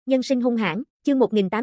Nhân sinh hung hãn, chương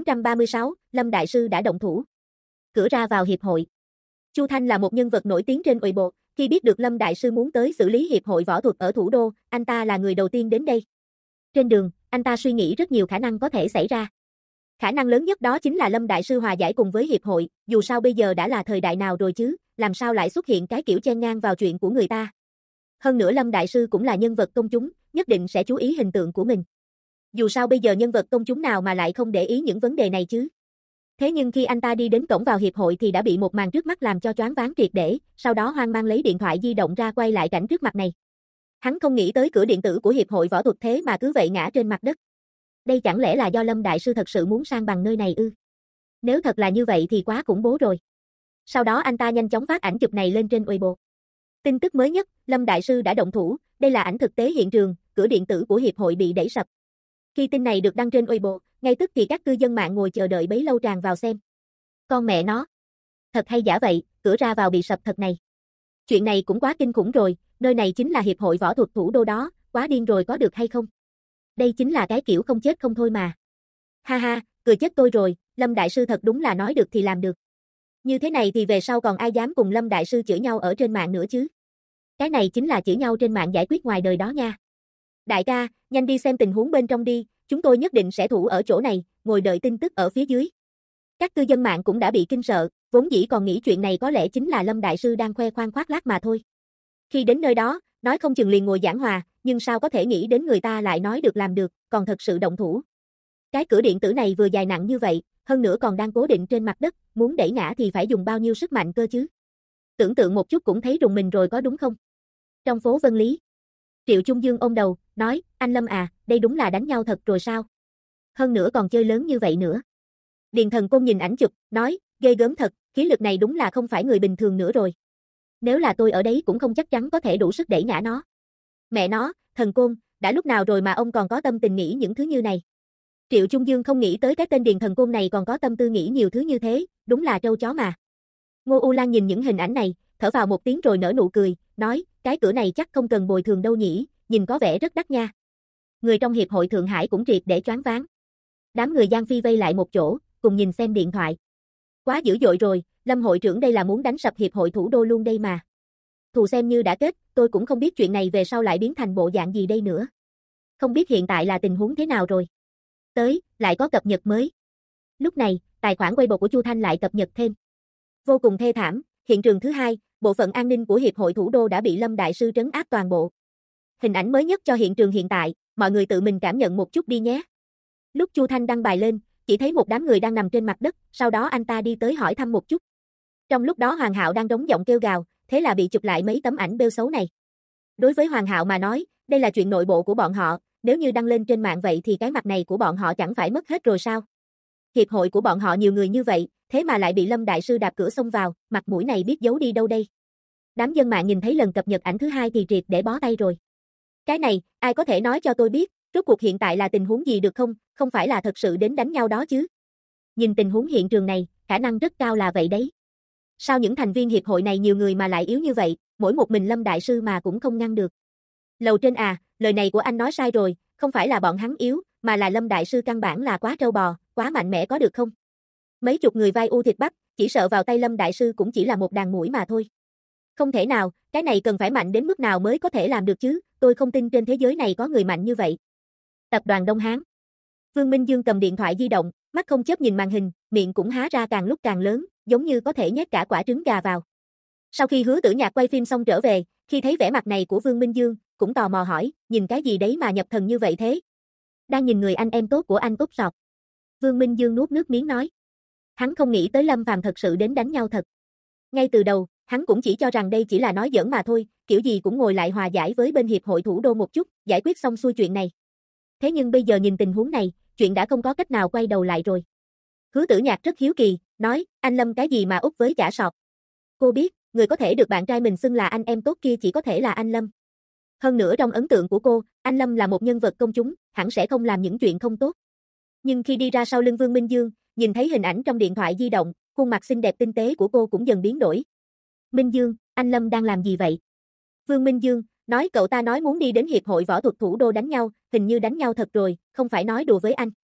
1836, Lâm Đại Sư đã động thủ. Cửa ra vào hiệp hội. Chu Thanh là một nhân vật nổi tiếng trên Weibo, khi biết được Lâm Đại Sư muốn tới xử lý hiệp hội võ thuật ở thủ đô, anh ta là người đầu tiên đến đây. Trên đường, anh ta suy nghĩ rất nhiều khả năng có thể xảy ra. Khả năng lớn nhất đó chính là Lâm Đại Sư hòa giải cùng với hiệp hội, dù sao bây giờ đã là thời đại nào rồi chứ, làm sao lại xuất hiện cái kiểu chen ngang vào chuyện của người ta. Hơn nữa Lâm Đại Sư cũng là nhân vật công chúng, nhất định sẽ chú ý hình tượng của mình. Dù sao bây giờ nhân vật công chúng nào mà lại không để ý những vấn đề này chứ. Thế nhưng khi anh ta đi đến cổng vào hiệp hội thì đã bị một màn trước mắt làm cho choáng váng triệt để, sau đó hoang mang lấy điện thoại di động ra quay lại cảnh trước mặt này. Hắn không nghĩ tới cửa điện tử của hiệp hội võ thuật thế mà cứ vậy ngã trên mặt đất. Đây chẳng lẽ là do Lâm Đại Sư thật sự muốn sang bằng nơi này ư? Nếu thật là như vậy thì quá khủng bố rồi. Sau đó anh ta nhanh chóng phát ảnh chụp này lên trên Weibo. Tin tức mới nhất, Lâm Đại Sư đã động thủ, đây là ảnh thực tế hiện trường, cửa điện tử của hiệp hội bị đẩy sập. Khi tin này được đăng trên Weibo, ngay tức thì các cư dân mạng ngồi chờ đợi bấy lâu tràn vào xem. Con mẹ nó. Thật hay giả vậy, cửa ra vào bị sập thật này. Chuyện này cũng quá kinh khủng rồi, nơi này chính là hiệp hội võ thuật thủ đô đó, quá điên rồi có được hay không? Đây chính là cái kiểu không chết không thôi mà. Ha ha, cười chết tôi rồi, Lâm Đại Sư thật đúng là nói được thì làm được. Như thế này thì về sau còn ai dám cùng Lâm Đại Sư chửi nhau ở trên mạng nữa chứ? Cái này chính là chửi nhau trên mạng giải quyết ngoài đời đó nha. Đại ca, nhanh đi xem tình huống bên trong đi, chúng tôi nhất định sẽ thủ ở chỗ này, ngồi đợi tin tức ở phía dưới. Các cư dân mạng cũng đã bị kinh sợ, vốn dĩ còn nghĩ chuyện này có lẽ chính là Lâm Đại Sư đang khoe khoang khoác lác mà thôi. Khi đến nơi đó, nói không chừng liền ngồi giảng hòa, nhưng sao có thể nghĩ đến người ta lại nói được làm được, còn thật sự động thủ. Cái cửa điện tử này vừa dài nặng như vậy, hơn nữa còn đang cố định trên mặt đất, muốn đẩy ngã thì phải dùng bao nhiêu sức mạnh cơ chứ? Tưởng tượng một chút cũng thấy rùng mình rồi có đúng không? Trong phố Vân Lý, Triệu Trung Dương ôm đầu, nói, anh Lâm à, đây đúng là đánh nhau thật rồi sao? Hơn nữa còn chơi lớn như vậy nữa. Điền Thần Côn nhìn ảnh chụp, nói, ghê gớm thật, khí lực này đúng là không phải người bình thường nữa rồi. Nếu là tôi ở đấy cũng không chắc chắn có thể đủ sức đẩy ngã nó. Mẹ nó, Thần Côn, đã lúc nào rồi mà ông còn có tâm tình nghĩ những thứ như này. Triệu Trung Dương không nghĩ tới cái tên Điền Thần Côn này còn có tâm tư nghĩ nhiều thứ như thế, đúng là trâu chó mà. Ngô U Lan nhìn những hình ảnh này, thở vào một tiếng rồi nở nụ cười, nói, cái cửa này chắc không cần bồi thường đâu nhỉ, nhìn có vẻ rất đắt nha. Người trong hiệp hội Thượng Hải cũng triệt để choáng váng. Đám người Giang Phi vây lại một chỗ, cùng nhìn xem điện thoại. Quá dữ dội rồi, Lâm hội trưởng đây là muốn đánh sập hiệp hội thủ đô luôn đây mà. Thù xem như đã kết, tôi cũng không biết chuyện này về sau lại biến thành bộ dạng gì đây nữa. Không biết hiện tại là tình huống thế nào rồi. Tới, lại có cập nhật mới. Lúc này, tài khoản Weibo của Chu Thanh lại cập nhật thêm. Vô cùng thê thảm, hiện trường thứ hai, bộ phận an ninh của hiệp hội thủ đô đã bị Lâm Đại Sư trấn áp toàn bộ. Hình ảnh mới nhất cho hiện trường hiện tại, mọi người tự mình cảm nhận một chút đi nhé. Lúc Chu Thanh đăng bài lên, chỉ thấy một đám người đang nằm trên mặt đất, sau đó anh ta đi tới hỏi thăm một chút. Trong lúc đó Hoàng Hạo đang rống giọng kêu gào, thế là bị chụp lại mấy tấm ảnh bêu xấu này. Đối với Hoàng Hạo mà nói, đây là chuyện nội bộ của bọn họ, nếu như đăng lên trên mạng vậy thì cái mặt này của bọn họ chẳng phải mất hết rồi sao? Hiệp hội của bọn họ nhiều người như vậy, thế mà lại bị Lâm Đại Sư đạp cửa xông vào, mặt mũi này biết giấu đi đâu đây? Đám dân mạng nhìn thấy lần cập nhật ảnh thứ hai thì triệt để bó tay rồi. Cái này, ai có thể nói cho tôi biết, rốt cuộc hiện tại là tình huống gì được không, không phải là thật sự đến đánh nhau đó chứ? Nhìn tình huống hiện trường này, khả năng rất cao là vậy đấy. Sao những thành viên hiệp hội này nhiều người mà lại yếu như vậy, mỗi một mình Lâm Đại Sư mà cũng không ngăn được. Lầu trên à, lời này của anh nói sai rồi, không phải là bọn hắn yếu, mà là Lâm Đại Sư căn bản là quá trâu bò, quá mạnh mẽ có được không? Mấy chục người vai u thịt bắp, chỉ sợ vào tay Lâm Đại Sư cũng chỉ là một đàn muỗi mà thôi. Không thể nào, cái này cần phải mạnh đến mức nào mới có thể làm được chứ, tôi không tin trên thế giới này có người mạnh như vậy. Tập đoàn Đông Hán. Vương Minh Dương cầm điện thoại di động, mắt không chớp nhìn màn hình, miệng cũng há ra càng lúc càng lớn, giống như có thể nhét cả quả trứng gà vào. Sau khi Hứa Tử Nhạc quay phim xong trở về, khi thấy vẻ mặt này của Vương Minh Dương, cũng tò mò hỏi, nhìn cái gì đấy mà nhập thần như vậy thế? Đang nhìn người anh em tốt của anh tốt sọt. Vương Minh Dương nuốt nước miếng nói. Hắn không nghĩ tới Lâm Phàm thật sự đến đánh nhau thật. Ngay từ đầu, hắn cũng chỉ cho rằng đây chỉ là nói giỡn mà thôi, kiểu gì cũng ngồi lại hòa giải với bên hiệp hội thủ đô một chút, giải quyết xong xuôi chuyện này. Thế nhưng bây giờ nhìn tình huống này, chuyện đã không có cách nào quay đầu lại rồi. Hứa Tử Nhạc rất hiếu kỳ, nói, anh Lâm cái gì mà út với chả sọt. Cô biết, người có thể được bạn trai mình xưng là anh em tốt kia chỉ có thể là anh Lâm. Hơn nữa trong ấn tượng của cô, anh Lâm là một nhân vật công chúng, hẳn sẽ không làm những chuyện không tốt. Nhưng khi đi ra sau lưng Vương Minh Dương, nhìn thấy hình ảnh trong điện thoại di động, khuôn mặt xinh đẹp tinh tế của cô cũng dần biến đổi. Minh Dương, anh Lâm đang làm gì vậy? Vương Minh Dương, nói cậu ta nói muốn đi đến hiệp hội võ thuật thủ đô đánh nhau, hình như đánh nhau thật rồi, không phải nói đùa với anh.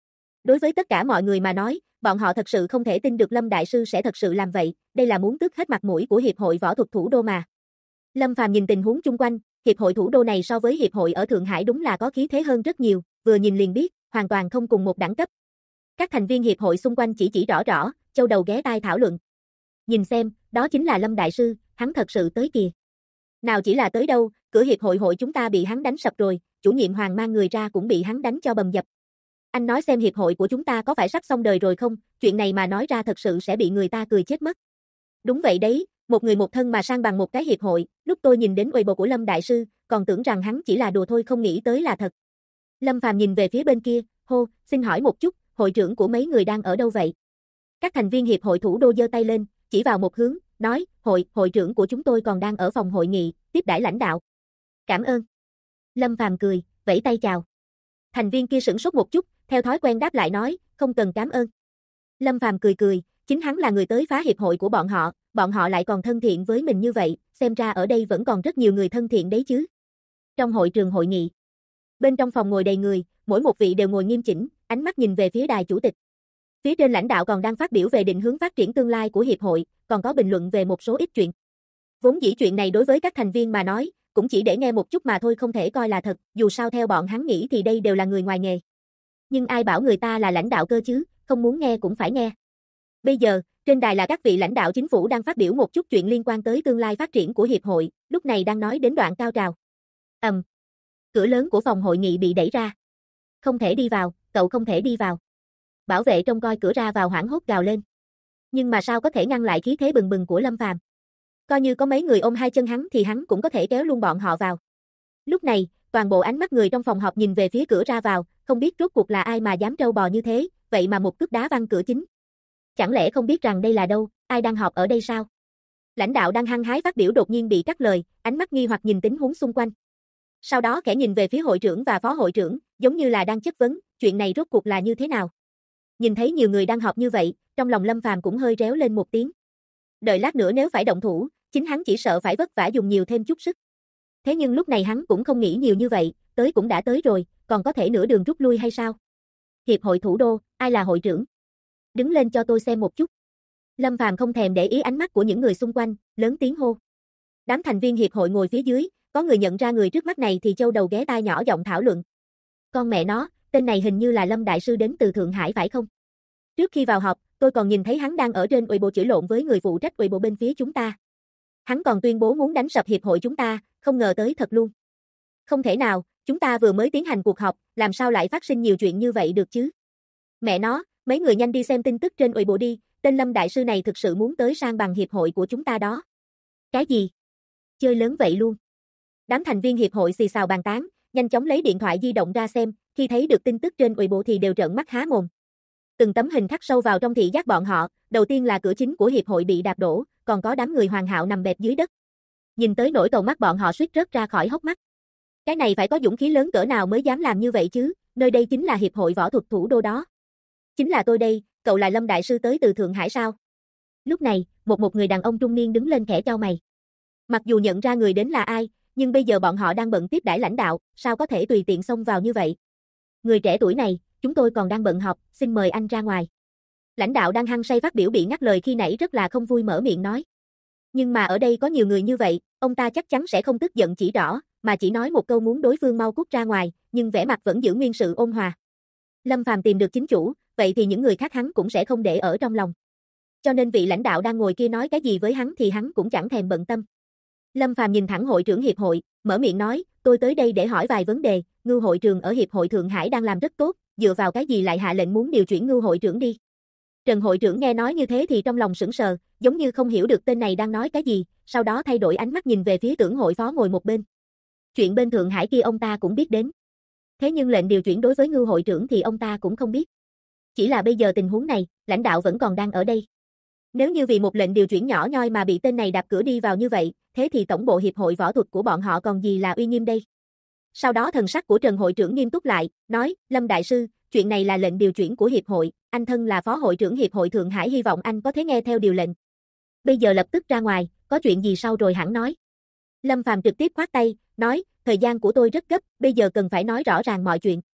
Đối với tất cả mọi người mà nói, bọn họ thật sự không thể tin được Lâm Đại Sư sẽ thật sự làm vậy, đây là muốn tước hết mặt mũi của Hiệp hội Võ thuật Thủ đô mà. Lâm Phàm nhìn tình huống chung quanh, Hiệp hội Thủ đô này so với Hiệp hội ở Thượng Hải đúng là có khí thế hơn rất nhiều, vừa nhìn liền biết, hoàn toàn không cùng một đẳng cấp. Các thành viên Hiệp hội xung quanh chỉ rõ rõ, châu đầu ghé tai thảo luận. Nhìn xem, đó chính là Lâm Đại Sư, hắn thật sự tới kìa. Nào chỉ là tới đâu, cửa Hiệp hội chúng ta bị hắn đánh sập rồi, chủ nhiệm Hoàng mang người ra cũng bị hắn đánh cho bầm dập. Anh nói xem Hiệp hội của chúng ta có phải sắp xong đời rồi không, chuyện này mà nói ra thật sự sẽ bị người ta cười chết mất. Đúng vậy đấy, một người một thân mà sang bằng một cái hiệp hội, lúc tôi nhìn đến Weibo của Lâm Đại Sư, còn tưởng rằng hắn chỉ là đùa thôi không nghĩ tới là thật. Lâm Phàm nhìn về phía bên kia, hô, xin hỏi một chút, hội trưởng của mấy người đang ở đâu vậy? Các thành viên Hiệp hội Thủ đô giơ tay lên, chỉ vào một hướng, nói, hội trưởng của chúng tôi còn đang ở phòng hội nghị, tiếp đãi lãnh đạo. Cảm ơn. Lâm Phàm cười, vẫy tay chào. Thành viên kia sửng sốt một chút, theo thói quen đáp lại nói, không cần cảm ơn. Lâm Phàm cười, chính hắn là người tới phá hiệp hội của bọn họ lại còn thân thiện với mình như vậy, xem ra ở đây vẫn còn rất nhiều người thân thiện đấy chứ. Trong hội trường hội nghị, bên trong phòng ngồi đầy người, mỗi một vị đều ngồi nghiêm chỉnh, ánh mắt nhìn về phía đài chủ tịch. Phía trên lãnh đạo còn đang phát biểu về định hướng phát triển tương lai của hiệp hội, còn có bình luận về một số ít chuyện. Vốn dĩ chuyện này đối với các thành viên mà nói, cũng chỉ để nghe một chút mà thôi không thể coi là thật, dù sao theo bọn hắn nghĩ thì đây đều là người ngoài nghề. Nhưng ai bảo người ta là lãnh đạo cơ chứ, không muốn nghe cũng phải nghe. Bây giờ, trên đài là các vị lãnh đạo chính phủ đang phát biểu một chút chuyện liên quan tới tương lai phát triển của hiệp hội, lúc này đang nói đến đoạn cao trào. Cửa lớn của phòng hội nghị bị đẩy ra. Không thể đi vào, cậu không thể đi vào. Bảo vệ trông coi cửa ra vào hoảng hốt gào lên. Nhưng mà sao có thể ngăn lại khí thế bừng bừng của Lâm Phàm? Coi như có mấy người ôm hai chân hắn thì hắn cũng có thể kéo luôn bọn họ vào. Lúc này, toàn bộ ánh mắt người trong phòng họp nhìn về phía cửa ra vào, không biết rốt cuộc là ai mà dám trâu bò như thế, vậy mà một cước đá văng cửa chính. Chẳng lẽ không biết rằng đây là đâu, ai đang họp ở đây sao? Lãnh đạo đang hăng hái phát biểu đột nhiên bị cắt lời, ánh mắt nghi hoặc nhìn tình huống xung quanh. Sau đó khẽ nhìn về phía hội trưởng và phó hội trưởng, giống như là đang chất vấn, chuyện này rốt cuộc là như thế nào? Nhìn thấy nhiều người đang họp như vậy, trong lòng Lâm Phàm cũng hơi réo lên một tiếng. Đợi lát nữa nếu phải động thủ, chính hắn chỉ sợ phải vất vả dùng nhiều thêm chút sức. Thế nhưng lúc này hắn cũng không nghĩ nhiều như vậy, tới cũng đã tới rồi, còn có thể nửa đường rút lui hay sao? Hiệp hội Thủ đô, ai là hội trưởng? Đứng lên cho tôi xem một chút. Lâm Phàm không thèm để ý ánh mắt của những người xung quanh, lớn tiếng hô. Đám thành viên hiệp hội ngồi phía dưới, có người nhận ra người trước mắt này thì châu đầu ghé tai nhỏ giọng thảo luận. Con mẹ nó, tên này hình như là Lâm Đại Sư đến từ Thượng Hải phải không? Trước khi vào họp, tôi còn nhìn thấy hắn đang ở trên Weibo chửi lộn với người phụ trách Weibo bên phía chúng ta. Hắn còn tuyên bố muốn đánh sập hiệp hội chúng ta, không ngờ tới thật luôn. Không thể nào, chúng ta vừa mới tiến hành cuộc họp, làm sao lại phát sinh nhiều chuyện như vậy được chứ? Mẹ nó, mấy người nhanh đi xem tin tức trên Weibo đi, tên Lâm Đại Sư này thực sự muốn tới sang bằng hiệp hội của chúng ta đó. Cái gì? Chơi lớn vậy luôn. Đám thành viên hiệp hội xì xào bàn tán, nhanh chóng lấy điện thoại di động ra xem, khi thấy được tin tức trên Weibo thì đều trợn mắt há mồm. Từng tấm hình khắc sâu vào trong thị giác bọn họ, đầu tiên là cửa chính của hiệp hội bị đạp đổ, còn có đám người Hoàn Hạo nằm bẹp dưới đất. Nhìn tới nỗi cầu mắt bọn họ suýt rớt ra khỏi hốc mắt. Cái này phải có dũng khí lớn cỡ nào mới dám làm như vậy chứ, nơi đây chính là hiệp hội võ thuật thủ đô đó. Chính là tôi đây, cậu là Lâm Đại Sư tới từ Thượng Hải sao? Lúc này, một người đàn ông trung niên đứng lên khẽ chau mày. Mặc dù nhận ra người đến là ai, nhưng bây giờ bọn họ đang bận tiếp đãi lãnh đạo, sao có thể tùy tiện xông vào như vậy? Người trẻ tuổi này, chúng tôi còn đang bận họp, xin mời anh ra ngoài. Lãnh đạo đang hăng say phát biểu bị ngắt lời khi nãy rất là không vui mở miệng nói. Nhưng mà ở đây có nhiều người như vậy, ông ta chắc chắn sẽ không tức giận chỉ rõ, mà chỉ nói một câu muốn đối phương mau cút ra ngoài, nhưng vẻ mặt vẫn giữ nguyên sự ôn hòa. Lâm Phàm tìm được chính chủ, vậy thì những người khác hắn cũng sẽ không để ở trong lòng. Cho nên vị lãnh đạo đang ngồi kia nói cái gì với hắn thì hắn cũng chẳng thèm bận tâm. Lâm Phàm nhìn thẳng hội trưởng hiệp hội, mở miệng nói, tôi tới đây để hỏi vài vấn đề, Ngưu hội trưởng ở hiệp hội Thượng Hải đang làm rất tốt, dựa vào cái gì lại hạ lệnh muốn điều chuyển Ngưu hội trưởng đi. Trần hội trưởng nghe nói như thế thì trong lòng sững sờ, giống như không hiểu được tên này đang nói cái gì, sau đó thay đổi ánh mắt nhìn về phía Tưởng hội phó ngồi một bên. Chuyện bên Thượng Hải kia ông ta cũng biết đến. Thế nhưng lệnh điều chuyển đối với Ngưu hội trưởng thì ông ta cũng không biết. Chỉ là bây giờ tình huống này, lãnh đạo vẫn còn đang ở đây. Nếu như vì một lệnh điều chuyển nhỏ nhoi mà bị tên này đạp cửa đi vào như vậy, thế thì tổng bộ hiệp hội võ thuật của bọn họ còn gì là uy nghiêm đây. Sau đó thần sắc của Trần hội trưởng nghiêm túc lại, nói, Lâm Đại Sư, chuyện này là lệnh điều chuyển của hiệp hội, anh thân là phó hội trưởng hiệp hội Thượng Hải hy vọng anh có thể nghe theo điều lệnh. Bây giờ lập tức ra ngoài, có chuyện gì sau rồi hẳn nói. Lâm Phàm trực tiếp khoát tay, nói, thời gian của tôi rất gấp, bây giờ cần phải nói rõ ràng mọi chuyện.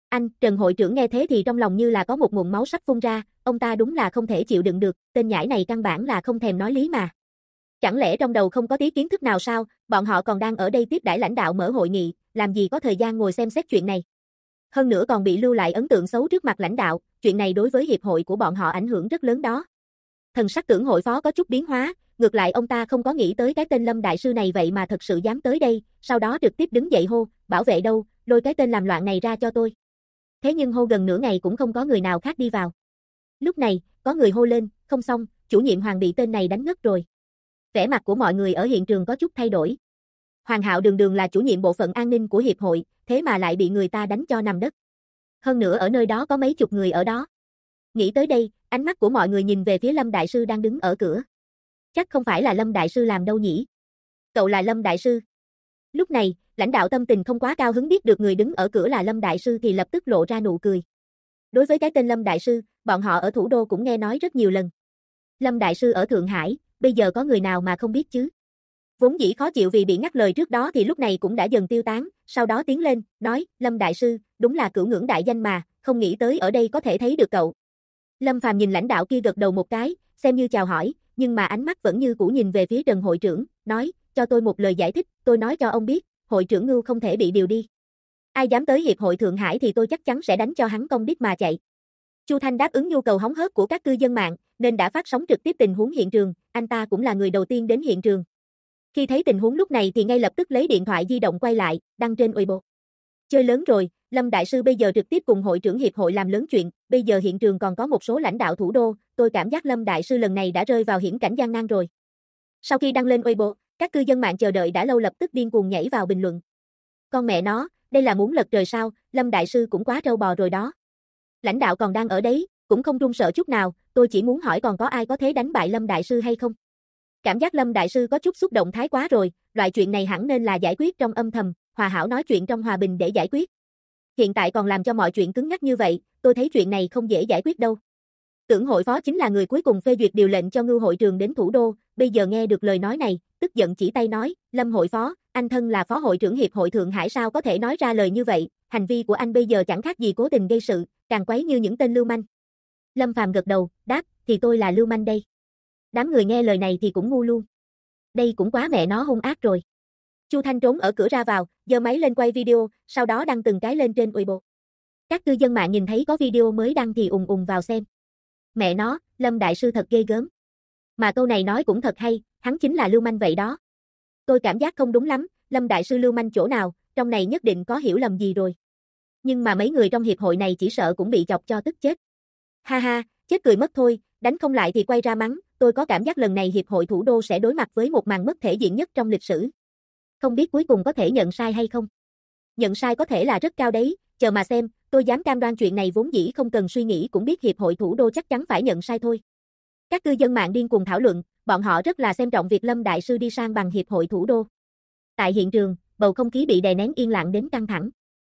Anh, Trần hội trưởng nghe thế thì trong lòng như là có một nguồn máu sắp phun ra, ông ta đúng là không thể chịu đựng được, tên nhãi này căn bản là không thèm nói lý mà. Chẳng lẽ trong đầu không có tí kiến thức nào sao, bọn họ còn đang ở đây tiếp đãi lãnh đạo mở hội nghị, làm gì có thời gian ngồi xem xét chuyện này. Hơn nữa còn bị lưu lại ấn tượng xấu trước mặt lãnh đạo, chuyện này đối với hiệp hội của bọn họ ảnh hưởng rất lớn đó. Thần sắc Tưởng hội phó có chút biến hóa, ngược lại ông ta không có nghĩ tới cái tên Lâm đại sư này vậy mà thật sự dám tới đây, sau đó trực tiếp đứng dậy hô, bảo vệ đâu, lôi cái tên làm loạn này ra cho tôi. Thế nhưng hô gần nửa ngày cũng không có người nào khác đi vào. Lúc này, có người hô lên, không xong, chủ nhiệm Hoàng bị tên này đánh ngất rồi. Vẻ mặt của mọi người ở hiện trường có chút thay đổi. Hoàng Hạo đường đường là chủ nhiệm bộ phận an ninh của hiệp hội, thế mà lại bị người ta đánh cho nằm đất. Hơn nữa ở nơi đó có mấy chục người ở đó. Nghĩ tới đây, ánh mắt của mọi người nhìn về phía Lâm đại sư đang đứng ở cửa. Chắc không phải là Lâm đại sư làm đâu nhỉ? Cậu là Lâm đại sư. Lúc này, lãnh đạo tâm tình không quá cao hứng biết được người đứng ở cửa là Lâm đại sư thì lập tức lộ ra nụ cười. Đối với cái tên Lâm đại sư, bọn họ ở thủ đô cũng nghe nói rất nhiều lần. Lâm đại sư ở Thượng Hải, bây giờ có người nào mà không biết chứ? Vốn dĩ khó chịu vì bị ngắt lời trước đó thì lúc này cũng đã dần tiêu tán, sau đó tiến lên, nói, Lâm đại sư, đúng là cửu ngưỡng đại danh mà, không nghĩ tới ở đây có thể thấy được cậu. Lâm Phàm nhìn lãnh đạo kia gật đầu một cái, xem như chào hỏi, nhưng mà ánh mắt vẫn như cũ nhìn về phía Trần hội trưởng, nói, cho tôi một lời giải thích, tôi nói cho ông biết, hội trưởng Ngưu không thể bị điều đi. Ai dám tới hiệp hội Thượng Hải thì tôi chắc chắn sẽ đánh cho hắn công đít mà chạy. Chu Thanh đáp ứng nhu cầu hóng hớt của các cư dân mạng, nên đã phát sóng trực tiếp tình huống hiện trường, anh ta cũng là người đầu tiên đến hiện trường. Khi thấy tình huống lúc này thì ngay lập tức lấy điện thoại di động quay lại, đăng trên Weibo. Chơi lớn rồi, Lâm đại sư bây giờ trực tiếp cùng hội trưởng hiệp hội làm lớn chuyện, bây giờ hiện trường còn có một số lãnh đạo thủ đô, tôi cảm giác Lâm đại sư lần này đã rơi vào hiểm cảnh gian nan rồi. Sau khi đăng lên Weibo, các cư dân mạng chờ đợi đã lâu lập tức điên cuồng nhảy vào bình luận. Con mẹ nó, đây là muốn lật trời sao, Lâm đại sư cũng quá trâu bò rồi đó. Lãnh đạo còn đang ở đấy, cũng không run sợ chút nào, tôi chỉ muốn hỏi còn có ai có thể đánh bại Lâm đại sư hay không? Cảm giác Lâm đại sư có chút xúc động thái quá rồi, loại chuyện này hẳn nên là giải quyết trong âm thầm, hòa hảo nói chuyện trong hòa bình để giải quyết. Hiện tại còn làm cho mọi chuyện cứng nhắc như vậy, tôi thấy chuyện này không dễ giải quyết đâu. Tưởng hội phó chính là người cuối cùng phê duyệt điều lệnh cho Ngưu hội trường đến thủ đô, bây giờ nghe được lời nói này, tức giận chỉ tay nói, Lâm hội phó, anh thân là phó hội trưởng hiệp hội Thượng Hải sao có thể nói ra lời như vậy, hành vi của anh bây giờ chẳng khác gì cố tình gây sự, càng quấy như những tên lưu manh. Lâm Phàm gật đầu, đáp, thì tôi là lưu manh đây. Đám người nghe lời này thì cũng ngu luôn. Đây cũng quá mẹ nó hung ác rồi. Chu Thanh trốn ở cửa ra vào, giơ máy lên quay video, sau đó đăng từng cái lên trên Weibo. Các cư dân mạng nhìn thấy có video mới đăng thì ùn ùn vào xem. Mẹ nó, Lâm đại sư thật ghê gớm. Mà câu này nói cũng thật hay, hắn chính là lưu manh vậy đó. Tôi cảm giác không đúng lắm, Lâm đại sư lưu manh chỗ nào, trong này nhất định có hiểu lầm gì rồi. Nhưng mà mấy người trong hiệp hội này chỉ sợ cũng bị chọc cho tức chết. Ha ha, chết cười mất thôi, đánh không lại thì quay ra mắng, tôi có cảm giác lần này hiệp hội thủ đô sẽ đối mặt với một màn mất thể diện nhất trong lịch sử. Không biết cuối cùng có thể nhận sai hay không? Nhận sai có thể là rất cao đấy, chờ mà xem, tôi dám cam đoan chuyện này vốn dĩ không cần suy nghĩ cũng biết hiệp hội thủ đô chắc chắn phải nhận sai thôi. Các cư dân mạng điên cuồng thảo luận, bọn họ rất là xem trọng việc Lâm đại sư đi sang bằng hiệp hội thủ đô. Tại hiện trường, bầu không khí bị đè nén yên lặng đến căng thẳng.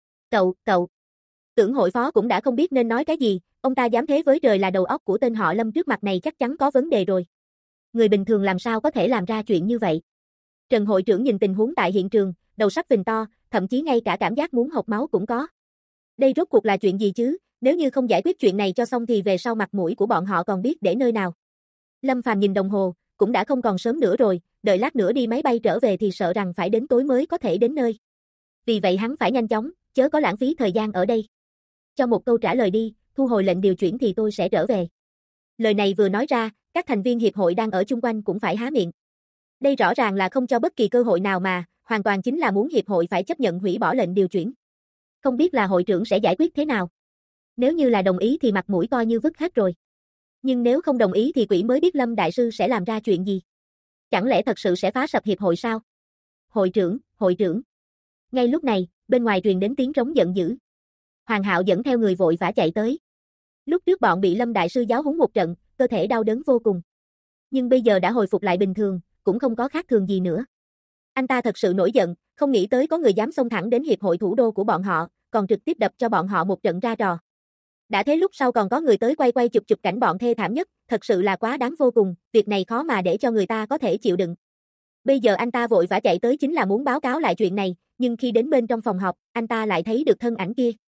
Cậu. Tưởng hội phó cũng đã không biết nên nói cái gì, ông ta dám thế với trời là đầu óc của tên họ Lâm trước mặt này chắc chắn có vấn đề rồi. Người bình thường làm sao có thể làm ra chuyện như vậy? Trần hội trưởng nhìn tình huống tại hiện trường, đầu sắp phình to, thậm chí ngay cả cảm giác muốn hộc máu cũng có. Đây rốt cuộc là chuyện gì chứ, nếu như không giải quyết chuyện này cho xong thì về sau mặt mũi của bọn họ còn biết để nơi nào. Lâm Phàm nhìn đồng hồ, cũng đã không còn sớm nữa rồi, đợi lát nữa đi máy bay trở về thì sợ rằng phải đến tối mới có thể đến nơi. Vì vậy hắn phải nhanh chóng, chớ có lãng phí thời gian ở đây. Cho một câu trả lời đi, thu hồi lệnh điều chuyển thì tôi sẽ trở về. Lời này vừa nói ra, các thành viên hiệp hội đang ở chung quanh cũng phải há miệng. Đây rõ ràng là không cho bất kỳ cơ hội nào mà, hoàn toàn chính là muốn hiệp hội phải chấp nhận hủy bỏ lệnh điều chuyển. Không biết là hội trưởng sẽ giải quyết thế nào. Nếu như là đồng ý thì mặt mũi coi như vứt hết rồi. Nhưng nếu không đồng ý thì quỷ mới biết Lâm đại sư sẽ làm ra chuyện gì. Chẳng lẽ thật sự sẽ phá sập hiệp hội sao? Hội trưởng. Ngay lúc này, bên ngoài truyền đến tiếng trống giận dữ. Hoàng Hạo dẫn theo người vội vã chạy tới. Lúc trước bọn bị Lâm đại sư giáo huấn một trận, cơ thể đau đớn vô cùng. Nhưng bây giờ đã hồi phục lại bình thường, cũng không có khác thường gì nữa. Anh ta thật sự nổi giận, không nghĩ tới có người dám xông thẳng đến hiệp hội thủ đô của bọn họ, còn trực tiếp đập cho bọn họ một trận ra trò. Đã thế lúc sau còn có người tới quay chụp cảnh bọn thê thảm nhất, thật sự là quá đáng vô cùng, việc này khó mà để cho người ta có thể chịu đựng. Bây giờ anh ta vội vã chạy tới chính là muốn báo cáo lại chuyện này, nhưng khi đến bên trong phòng họp, anh ta lại thấy được thân ảnh kia.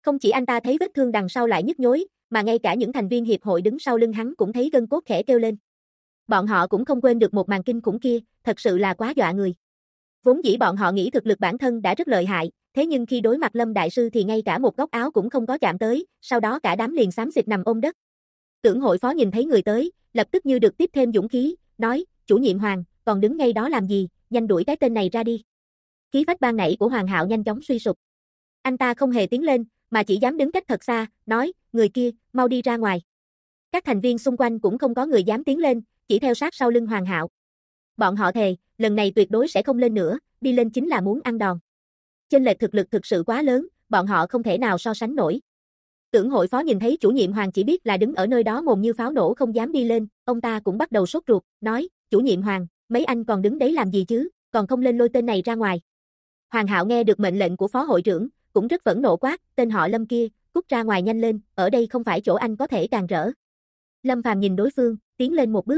Không chỉ anh ta thấy vết thương đằng sau lại nhức nhối, mà ngay cả những thành viên hiệp hội đứng sau lưng hắn cũng thấy gân cốt khẽ kêu lên. Bọn họ cũng không quên được một màn kinh khủng kia, thật sự là quá dọa người. Vốn dĩ bọn họ nghĩ thực lực bản thân đã rất lợi hại, thế nhưng khi đối mặt Lâm Đại Sư thì ngay cả một góc áo cũng không có chạm tới, sau đó cả đám liền xám xịt nằm ôm đất. Tưởng hội phó nhìn thấy người tới, lập tức như được tiếp thêm dũng khí, nói, chủ nhiệm Hoàng, còn đứng ngay đó làm gì, nhanh đuổi cái tên này ra đi. Khí phách ban nãy của Hoàng Hạo nhanh chóng suy sụp. Anh ta không hề tiến lên, mà chỉ dám đứng cách thật xa, nói, người kia, mau đi ra ngoài. Các thành viên xung quanh cũng không có người dám tiến lên, chỉ theo sát sau lưng Hoàng Hạo. Bọn họ thề, lần này tuyệt đối sẽ không lên nữa, đi lên chính là muốn ăn đòn. Chênh lệch thực lực thực sự quá lớn, bọn họ không thể nào so sánh nổi. Tưởng hội phó nhìn thấy chủ nhiệm Hoàng chỉ biết là đứng ở nơi đó mồm như pháo nổ không dám đi lên, ông ta cũng bắt đầu sốt ruột, nói, chủ nhiệm Hoàng, mấy anh còn đứng đấy làm gì chứ, còn không lên lôi tên này ra ngoài. Hoàng Hạo nghe được mệnh lệnh của phó hội trưởng, cũng rất phẫn nộ quát, tên họ Lâm kia, cút ra ngoài nhanh lên, ở đây không phải chỗ anh có thể càn rỡ. Lâm Phàm nhìn đối phương, tiến lên một bước.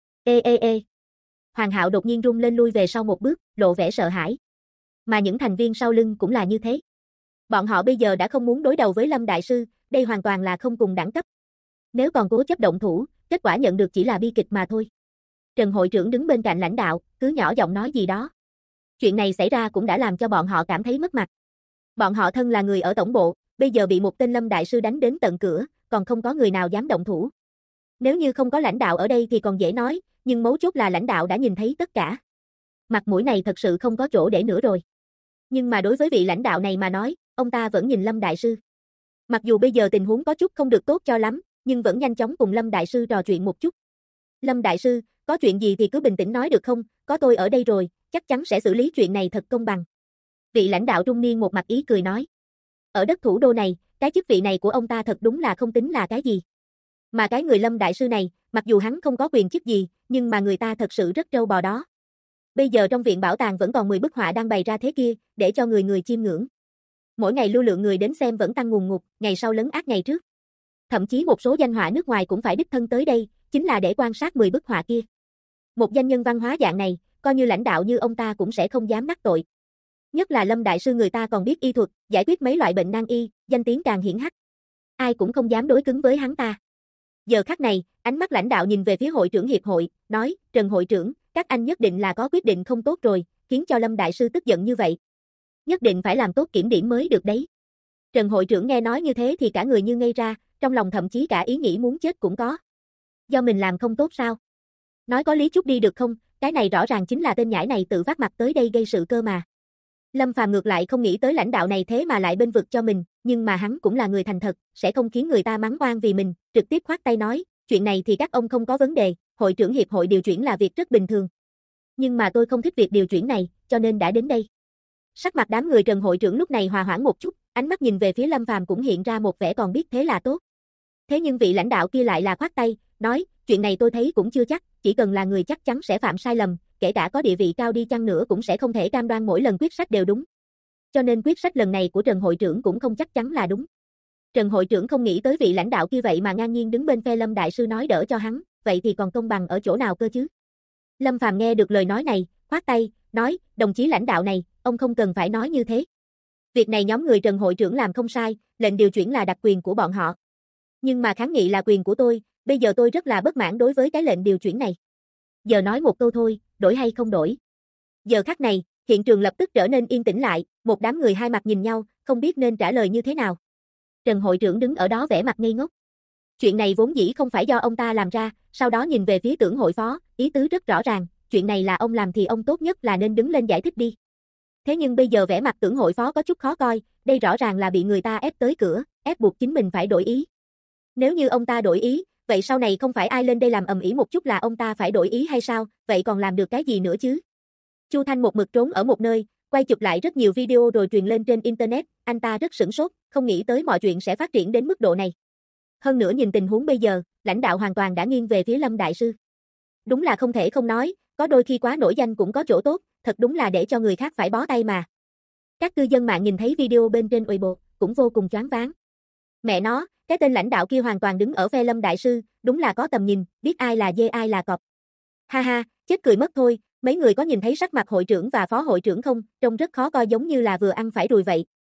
Ê. Hoàng Hạo đột nhiên rung lên lui về sau một bước, lộ vẻ sợ hãi. Mà những thành viên sau lưng cũng là như thế. Bọn họ bây giờ đã không muốn đối đầu với Lâm Đại Sư, đây hoàn toàn là không cùng đẳng cấp. Nếu còn cố chấp động thủ, kết quả nhận được chỉ là bi kịch mà thôi. Trần hội trưởng đứng bên cạnh lãnh đạo, cứ nhỏ giọng nói gì đó. Chuyện này xảy ra cũng đã làm cho bọn họ cảm thấy mất mặt. Bọn họ thân là người ở tổng bộ, bây giờ bị một tên Lâm Đại Sư đánh đến tận cửa, còn không có người nào dám động thủ. Nếu như không có lãnh đạo ở đây thì còn dễ nói, nhưng mấu chốt là lãnh đạo đã nhìn thấy tất cả. Mặt mũi này thật sự không có chỗ để nữa rồi. Nhưng mà đối với vị lãnh đạo này mà nói, ông ta vẫn nhìn Lâm Đại Sư. Mặc dù bây giờ tình huống có chút không được tốt cho lắm, nhưng vẫn nhanh chóng cùng Lâm Đại Sư trò chuyện một chút. Lâm Đại Sư, có chuyện gì thì cứ bình tĩnh nói được không, có tôi ở đây rồi, chắc chắn sẽ xử lý chuyện này thật công bằng. Vị lãnh đạo trung niên một mặt ý cười nói. Ở đất thủ đô này, cái chức vị này của ông ta thật đúng là không tính là cái gì. Mà cái người Lâm Đại Sư này, mặc dù hắn không có quyền chức gì, nhưng mà người ta thật sự rất trâu bò đó. Bây giờ trong viện bảo tàng vẫn còn 10 bức họa đang bày ra thế kia, để cho người người chiêm ngưỡng. Mỗi ngày lưu lượng người đến xem vẫn tăng ngùn ngụt, ngày sau lấn át ngày trước. Thậm chí một số danh họa nước ngoài cũng phải đích thân tới đây, chính là để quan sát 10 bức họa kia. Một danh nhân văn hóa dạng này, coi như lãnh đạo như ông ta cũng sẽ không dám đắc tội. Nhất là Lâm Đại Sư người ta còn biết y thuật, giải quyết mấy loại bệnh nan y, danh tiếng càng hiển hách. Ai cũng không dám đối cứng với hắn ta. Giờ khắc này, ánh mắt lãnh đạo nhìn về phía hội trưởng hiệp hội, nói, Trần hội trưởng, các anh nhất định là có quyết định không tốt rồi, khiến cho Lâm Đại Sư tức giận như vậy. Nhất định phải làm tốt kiểm điểm mới được đấy. Trần hội trưởng nghe nói như thế thì cả người như ngây ra, trong lòng thậm chí cả ý nghĩ muốn chết cũng có. Do mình làm không tốt sao? Nói có lý chút đi được không, cái này rõ ràng chính là tên nhãi này tự vác mặt tới đây gây sự cơ mà. Lâm Phàm ngược lại không nghĩ tới lãnh đạo này thế mà lại bên vực cho mình, nhưng mà hắn cũng là người thành thật, sẽ không khiến người ta mắng oan vì mình, trực tiếp khoát tay nói, chuyện này thì các ông không có vấn đề, hội trưởng hiệp hội điều chuyển là việc rất bình thường. Nhưng mà tôi không thích việc điều chuyển này, cho nên đã đến đây. Sắc mặt đám người Trần hội trưởng lúc này hòa hoãn một chút, ánh mắt nhìn về phía Lâm Phàm cũng hiện ra một vẻ còn biết thế là tốt. Thế nhưng vị lãnh đạo kia lại là khoát tay, nói, chuyện này tôi thấy cũng chưa chắc, chỉ cần là người chắc chắn sẽ phạm sai lầm, kể cả có địa vị cao đi chăng nữa cũng sẽ không thể cam đoan mỗi lần quyết sách đều đúng. Cho nên quyết sách lần này của Trần hội trưởng cũng không chắc chắn là đúng. Trần hội trưởng không nghĩ tới vị lãnh đạo kia vậy mà ngang nhiên đứng bên phe Lâm Đại Sư nói đỡ cho hắn, vậy thì còn công bằng ở chỗ nào cơ chứ? Lâm Phàm nghe được lời nói này, khoát tay, nói, đồng chí lãnh đạo này, ông không cần phải nói như thế. Việc này nhóm người Trần hội trưởng làm không sai, lệnh điều chuyển là đặc quyền của bọn họ. Nhưng mà kháng nghị là quyền của tôi, bây giờ tôi rất là bất mãn đối với cái lệnh điều chuyển này. Giờ nói một câu thôi, đổi hay không đổi? Giờ khắc này, hiện trường lập tức trở nên yên tĩnh lại, một đám người hai mặt nhìn nhau, không biết nên trả lời như thế nào. Trần hội trưởng đứng ở đó vẻ mặt ngây ngốc. Chuyện này vốn dĩ không phải do ông ta làm ra, sau đó nhìn về phía Tưởng hội phó, ý tứ rất rõ ràng, chuyện này là ông làm thì ông tốt nhất là nên đứng lên giải thích đi. Thế nhưng bây giờ vẻ mặt Tưởng hội phó có chút khó coi, đây rõ ràng là bị người ta ép tới cửa, ép buộc chính mình phải đổi ý. Nếu như ông ta đổi ý, vậy sau này không phải ai lên đây làm ầm ĩ một chút là ông ta phải đổi ý hay sao, vậy còn làm được cái gì nữa chứ? Chu Thanh một mực trốn ở một nơi, quay chụp lại rất nhiều video rồi truyền lên trên internet, anh ta rất sửng sốt, không nghĩ tới mọi chuyện sẽ phát triển đến mức độ này. Hơn nữa nhìn tình huống bây giờ, lãnh đạo hoàn toàn đã nghiêng về phía Lâm Đại Sư. Đúng là không thể không nói, có đôi khi quá nổi danh cũng có chỗ tốt, thật đúng là để cho người khác phải bó tay mà. Các cư dân mạng nhìn thấy video bên trên Weibo, cũng vô cùng choáng váng. Mẹ nó, cái tên lãnh đạo kia hoàn toàn đứng ở phe Lâm Đại Sư, đúng là có tầm nhìn, biết ai là dê ai là cọp. Ha ha, chết cười mất thôi, mấy người có nhìn thấy sắc mặt hội trưởng và phó hội trưởng không, trông rất khó coi giống như là vừa ăn phải ruồi vậy.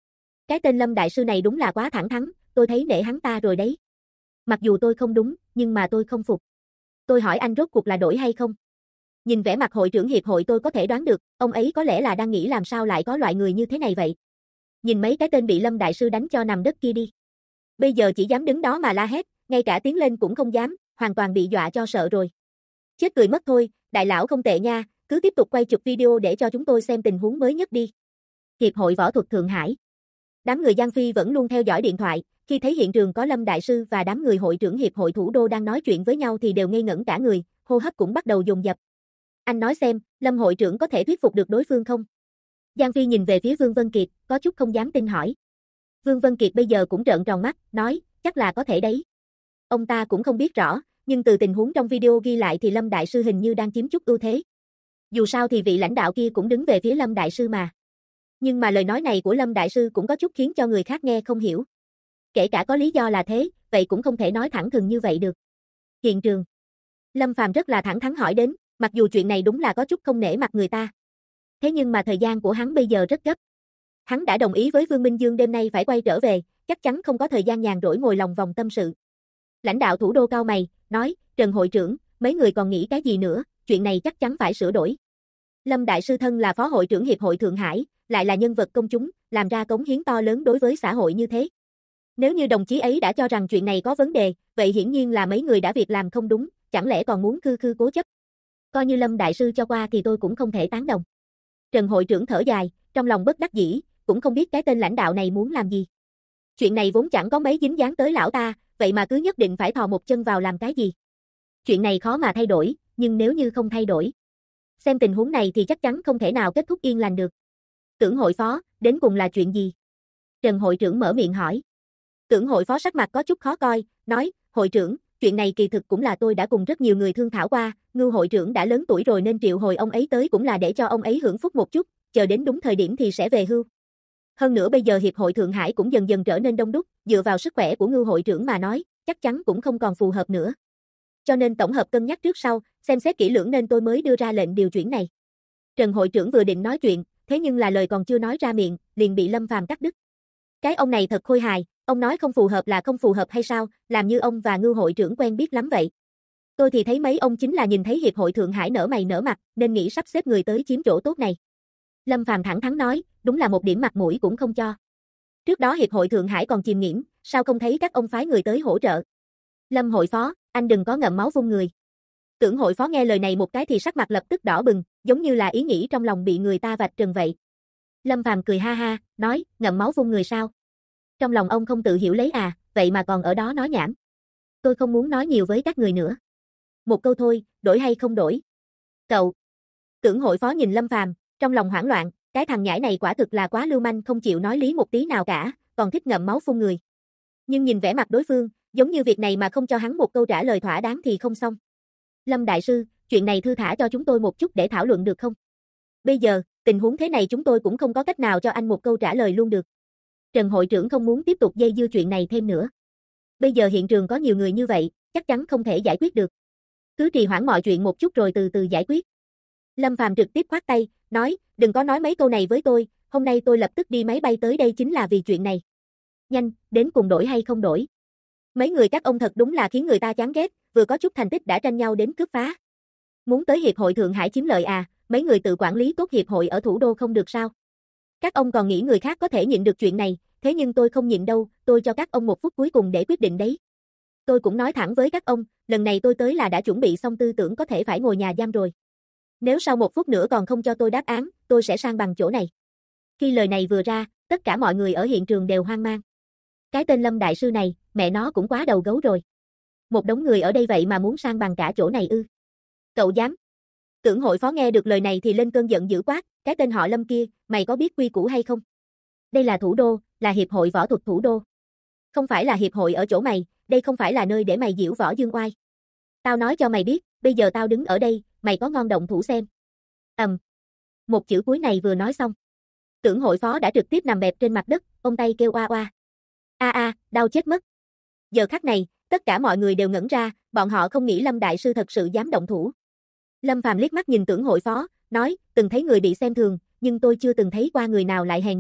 Cái tên Lâm đại sư này đúng là quá thẳng thắn, tôi thấy nể hắn ta rồi đấy. Mặc dù tôi không đúng, nhưng mà tôi không phục. Tôi hỏi anh rốt cuộc là đổi hay không? Nhìn vẻ mặt hội trưởng hiệp hội tôi có thể đoán được, ông ấy có lẽ là đang nghĩ làm sao lại có loại người như thế này vậy. Nhìn mấy cái tên bị Lâm đại sư đánh cho nằm đất kia đi. Bây giờ chỉ dám đứng đó mà la hét, ngay cả tiến lên cũng không dám, hoàn toàn bị dọa cho sợ rồi. Chết cười mất thôi, đại lão không tệ nha, cứ tiếp tục quay chụp video để cho chúng tôi xem tình huống mới nhất đi. Hiệp hội võ thuật Thượng Hải. Đám người Giang Phi vẫn luôn theo dõi điện thoại, khi thấy hiện trường có Lâm đại sư và đám người hội trưởng hiệp hội thủ đô đang nói chuyện với nhau thì đều ngây ngẩn cả người, hô hấp cũng bắt đầu dồn dập. Anh nói xem, Lâm hội trưởng có thể thuyết phục được đối phương không? Giang Phi nhìn về phía Vương Vân Kiệt, có chút không dám tin hỏi. Vương Vân Kiệt bây giờ cũng trợn tròn mắt, nói, chắc là có thể đấy. Ông ta cũng không biết rõ, nhưng từ tình huống trong video ghi lại thì Lâm đại sư hình như đang chiếm chút ưu thế. Dù sao thì vị lãnh đạo kia cũng đứng về phía Lâm đại sư mà. Nhưng mà lời nói này của Lâm đại sư cũng có chút khiến cho người khác nghe không hiểu. Kể cả có lý do là thế, vậy cũng không thể nói thẳng thừng như vậy được. Hiện trường. Lâm Phàm rất là thẳng thắn hỏi đến, mặc dù chuyện này đúng là có chút không nể mặt người ta. Thế nhưng mà thời gian của hắn bây giờ rất gấp. Hắn đã đồng ý với Vương Minh Dương đêm nay phải quay trở về, chắc chắn không có thời gian nhàn rỗi ngồi lòng vòng tâm sự. Lãnh đạo thủ đô cao mày, nói, Trần hội trưởng, mấy người còn nghĩ cái gì nữa, chuyện này chắc chắn phải sửa đổi. Lâm đại sư thân là phó hội trưởng hiệp hội Thượng Hải, lại là nhân vật công chúng, làm ra cống hiến to lớn đối với xã hội như thế. Nếu như đồng chí ấy đã cho rằng chuyện này có vấn đề, vậy hiển nhiên là mấy người đã việc làm không đúng, chẳng lẽ còn muốn khư cố chấp. Coi như Lâm đại sư cho qua thì tôi cũng không thể tán đồng. Trần hội trưởng thở dài, trong lòng bất đắc dĩ, cũng không biết cái tên lãnh đạo này muốn làm gì. Chuyện này vốn chẳng có mấy dính dáng tới lão ta, vậy mà cứ nhất định phải thò một chân vào làm cái gì. Chuyện này khó mà thay đổi, nhưng nếu như không thay đổi. Xem tình huống này thì chắc chắn không thể nào kết thúc yên lành được. Tưởng hội phó, đến cùng là chuyện gì? Trần hội trưởng mở miệng hỏi. Tưởng hội phó sắc mặt có chút khó coi, nói, hội trưởng, chuyện này kỳ thực cũng là tôi đã cùng rất nhiều người thương thảo qua, Ngưu hội trưởng đã lớn tuổi rồi nên triệu hồi ông ấy tới cũng là để cho ông ấy hưởng phúc một chút, chờ đến đúng thời điểm thì sẽ về hưu. Hơn nữa bây giờ Hiệp hội Thượng Hải cũng dần dần trở nên đông đúc, dựa vào sức khỏe của Ngưu hội trưởng mà nói, chắc chắn cũng không còn phù hợp nữa. Cho nên tổng hợp cân nhắc trước sau, xem xét kỹ lưỡng nên tôi mới đưa ra lệnh điều chuyển này. Trần hội trưởng vừa định nói chuyện, thế nhưng là lời còn chưa nói ra miệng, liền bị Lâm Phàm cắt đứt. Cái ông này thật khôi hài, ông nói không phù hợp là không phù hợp hay sao, làm như ông và Ngưu hội trưởng quen biết lắm vậy. Tôi thì thấy mấy ông chính là nhìn thấy Hiệp hội Thượng Hải nở mày nở mặt, nên nghĩ sắp xếp người tới chiếm chỗ tốt này. Lâm Phàm thẳng thắn nói, đúng là một điểm mặt mũi cũng không cho. Trước đó Hiệp hội Thượng Hải còn chìm nghiễm, sao không thấy các ông phái người tới hỗ trợ. Lâm hội phó, anh đừng có ngậm máu vung người. Tưởng hội phó nghe lời này một cái thì sắc mặt lập tức đỏ bừng, giống như là ý nghĩ trong lòng bị người ta vạch trần vậy. Lâm Phàm cười ha ha, nói, ngậm máu vung người sao? Trong lòng ông không tự hiểu lấy à, vậy mà còn ở đó nói nhảm. Tôi không muốn nói nhiều với các người nữa. Một câu thôi, đổi hay không đổi? Cậu. Tưởng hội phó nhìn Lâm Phàm, trong lòng hoảng loạn, cái thằng nhãi này quả thực là quá lưu manh không chịu nói lý một tí nào cả, còn thích ngậm máu phun người. Nhưng nhìn vẻ mặt đối phương, giống như việc này mà không cho hắn một câu trả lời thỏa đáng thì không xong. Lâm đại sư, chuyện này thư thả cho chúng tôi một chút để thảo luận được không? Bây giờ, tình huống thế này chúng tôi cũng không có cách nào cho anh một câu trả lời luôn được. Trần hội trưởng không muốn tiếp tục dây dưa chuyện này thêm nữa. Bây giờ hiện trường có nhiều người như vậy, chắc chắn không thể giải quyết được. Cứ trì hoãn mọi chuyện một chút rồi từ từ giải quyết. Lâm Phàm trực tiếp khoát tay, nói, đừng có nói mấy câu này với tôi, hôm nay tôi lập tức đi máy bay tới đây chính là vì chuyện này. Nhanh, đến cùng đổi hay không đổi. Mấy người các ông thật đúng là khiến người ta chán ghét, vừa có chút thành tích đã tranh nhau đến cướp phá. Muốn tới Hiệp hội Thượng Hải chiếm lợi à, mấy người tự quản lý tốt Hiệp hội ở thủ đô không được sao? Các ông còn nghĩ người khác có thể nhịn được chuyện này, thế nhưng tôi không nhịn đâu, tôi cho các ông một phút cuối cùng để quyết định đấy. Tôi cũng nói thẳng với các ông, lần này tôi tới là đã chuẩn bị xong tư tưởng có thể phải ngồi nhà giam rồi. Nếu sau một phút nữa còn không cho tôi đáp án, tôi sẽ sang bằng chỗ này. Khi lời này vừa ra, tất cả mọi người ở hiện trường đều hoang mang. Cái tên Lâm đại sư này, mẹ nó cũng quá đầu gấu rồi. Một đống người ở đây vậy mà muốn sang bằng cả chỗ này ư? Cậu dám? Tưởng hội phó nghe được lời này thì lên cơn giận dữ quát, cái tên họ Lâm kia, mày có biết quy củ hay không? Đây là thủ đô, là hiệp hội võ thuật thủ đô. Không phải là hiệp hội ở chỗ mày, đây không phải là nơi để mày giễu võ dương oai. Tao nói cho mày biết, bây giờ tao đứng ở đây, mày có ngon động thủ xem. Một chữ cuối này vừa nói xong. Tưởng hội phó đã trực tiếp nằm bẹp trên mặt đất, ôm tay kêu oa oa. Đau chết mất. Giờ khắc này, tất cả mọi người đều ngẩn ra, bọn họ không nghĩ Lâm đại sư thật sự dám động thủ. Lâm Phàm liếc mắt nhìn tưởng hội phó, nói, từng thấy người bị xem thường, nhưng tôi chưa từng thấy qua người nào lại hèn như ông,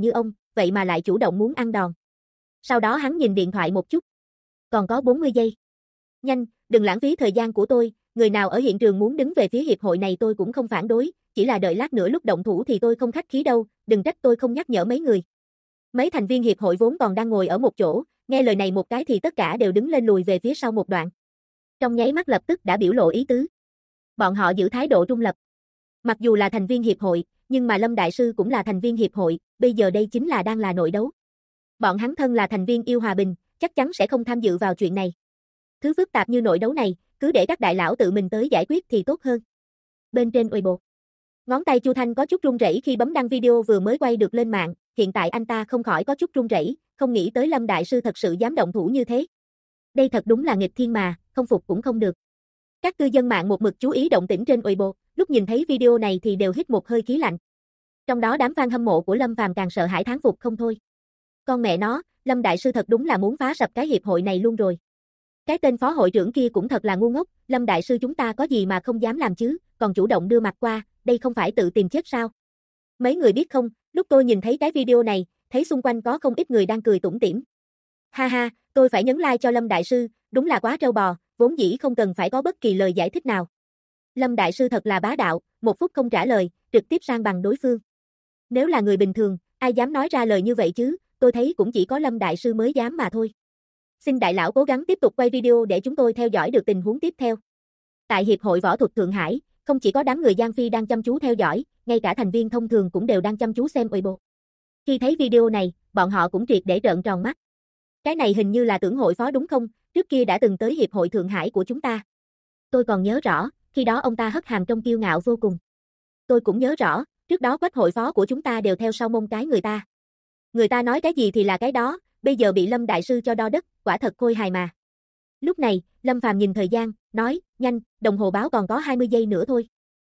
vậy mà lại chủ động muốn ăn đòn. Sau đó hắn nhìn điện thoại một chút. Còn có 40 giây. Nhanh, đừng lãng phí thời gian của tôi, người nào ở hiện trường muốn đứng về phía hiệp hội này tôi cũng không phản đối, chỉ là đợi lát nữa lúc động thủ thì tôi không khách khí đâu, đừng trách tôi không nhắc nhở mấy người. Mấy thành viên hiệp hội vốn còn đang ngồi ở một chỗ, nghe lời này một cái thì tất cả đều đứng lên lùi về phía sau một đoạn. Trong nháy mắt lập tức đã biểu lộ ý tứ. Bọn họ giữ thái độ trung lập. Mặc dù là thành viên hiệp hội, nhưng mà Lâm Đại Sư cũng là thành viên hiệp hội, bây giờ đây chính là đang là nội đấu. Bọn hắn thân là thành viên yêu hòa bình, chắc chắn sẽ không tham dự vào chuyện này. Thứ phức tạp như nội đấu này, cứ để các đại lão tự mình tới giải quyết thì tốt hơn. Bên trên Weibo, ngón tay Chu Thanh có chút run rẩy khi bấm đăng video vừa mới quay được lên mạng, hiện tại anh ta không khỏi có chút run rẩy, không nghĩ tới Lâm Đại Sư thật sự dám động thủ như thế. Đây thật đúng là nghịch thiên mà, không phục cũng không được. Các cư dân mạng một mực chú ý động tĩnh trên Weibo, lúc nhìn thấy video này thì đều hít một hơi khí lạnh. Trong đó đám fan hâm mộ của Lâm Phàm càng sợ hãi thán phục không thôi. Con mẹ nó, Lâm Đại Sư thật đúng là muốn phá sập cái hiệp hội này luôn rồi. Cái tên phó hội trưởng kia cũng thật là ngu ngốc, Lâm Đại Sư chúng ta có gì mà không dám làm chứ, còn chủ động đưa mặt qua, đây không phải tự tìm chết sao? Mấy người biết không, lúc tôi nhìn thấy cái video này, thấy xung quanh có không ít người đang cười tủm tỉm. Ha ha, tôi phải nhấn like cho Lâm Đại Sư, đúng là quá trâu bò, vốn dĩ không cần phải có bất kỳ lời giải thích nào. Lâm Đại Sư thật là bá đạo, một phút không trả lời, trực tiếp sang bằng đối phương. Nếu là người bình thường, ai dám nói ra lời như vậy chứ, tôi thấy cũng chỉ có Lâm Đại Sư mới dám mà thôi. Xin đại lão cố gắng tiếp tục quay video để chúng tôi theo dõi được tình huống tiếp theo. Tại Hiệp hội Võ thuật Thượng Hải, không chỉ có đám người Giang Phi đang chăm chú theo dõi, ngay cả thành viên thông thường cũng đều đang chăm chú xem Weibo. Khi thấy video này, bọn họ cũng triệt để trợn tròn mắt. Cái này hình như là Tưởng hội phó đúng không, trước kia đã từng tới Hiệp hội Thượng Hải của chúng ta. Tôi còn nhớ rõ, khi đó ông ta hất hàm trong kiêu ngạo vô cùng. Tôi cũng nhớ rõ, trước đó Quách hội phó của chúng ta đều theo sau mông cái người ta. Người ta nói cái gì thì là cái đó, bây giờ bị Lâm Đại Sư cho đo đất, quả thật khôi hài mà. Lúc này, Lâm Phàm nhìn thời gian, nói, nhanh, đồng hồ báo còn có 20 giây nữa thôi.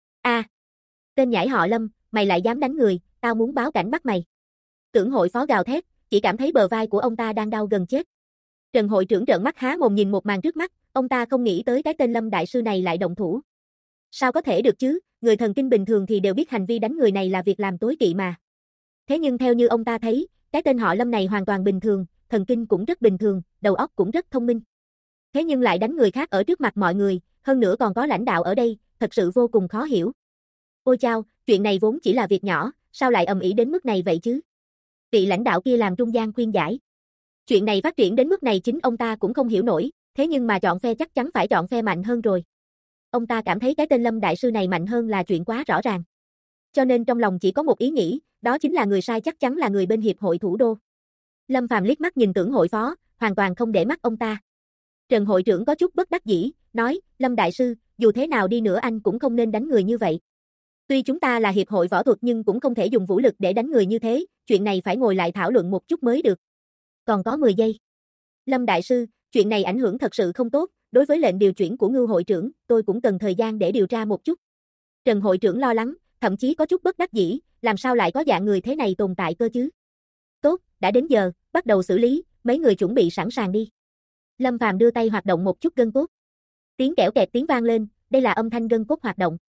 Tên nhãi họ Lâm, mày lại dám đánh người, tao muốn báo cảnh bắt mày. Tưởng hội phó gào thét, chỉ cảm thấy bờ vai của ông ta đang đau gần chết. Trần hội trưởng trợn mắt há mồm nhìn một màn trước mắt, ông ta không nghĩ tới cái tên Lâm Đại Sư này lại động thủ. Sao có thể được chứ, người thần kinh bình thường thì đều biết hành vi đánh người này là việc làm tối kỵ mà. Thế nhưng theo như ông ta thấy, cái tên họ Lâm này hoàn toàn bình thường, thần kinh cũng rất bình thường, đầu óc cũng rất thông minh. Thế nhưng lại đánh người khác ở trước mặt mọi người, hơn nữa còn có lãnh đạo ở đây, thật sự vô cùng khó hiểu. Ôi chao, chuyện này vốn chỉ là việc nhỏ, sao lại ầm ĩ đến mức này vậy chứ? Vị lãnh đạo kia làm trung gian khuyên giải. Chuyện này phát triển đến mức này chính ông ta cũng không hiểu nổi, thế nhưng mà chọn phe chắc chắn phải chọn phe mạnh hơn rồi. Ông ta cảm thấy cái tên Lâm Đại Sư này mạnh hơn là chuyện quá rõ ràng. Cho nên trong lòng chỉ có một ý nghĩ, đó chính là người sai chắc chắn là người bên Hiệp hội Thủ đô. Lâm Phàm liếc mắt nhìn Tưởng hội phó, hoàn toàn không để mắt ông ta. Trần hội trưởng có chút bất đắc dĩ, nói, Lâm Đại Sư, dù thế nào đi nữa anh cũng không nên đánh người như vậy. Tuy chúng ta là Hiệp hội Võ thuật nhưng cũng không thể dùng vũ lực để đánh người như thế, chuyện này phải ngồi lại thảo luận một chút mới được. Còn có 10 giây. Lâm Đại Sư, chuyện này ảnh hưởng thật sự không tốt, đối với lệnh điều chuyển của Ngưu hội trưởng, tôi cũng cần thời gian để điều tra một chút. Trần hội trưởng lo lắng, thậm chí có chút bất đắc dĩ, làm sao lại có dạng người thế này tồn tại cơ chứ? Tốt, đã đến giờ, bắt đầu xử lý, mấy người chuẩn bị sẵn sàng đi. Lâm Phàm đưa tay hoạt động một chút gân cốt. Tiếng kẽo kẹt tiếng vang lên, đây là âm thanh gân cốt hoạt động.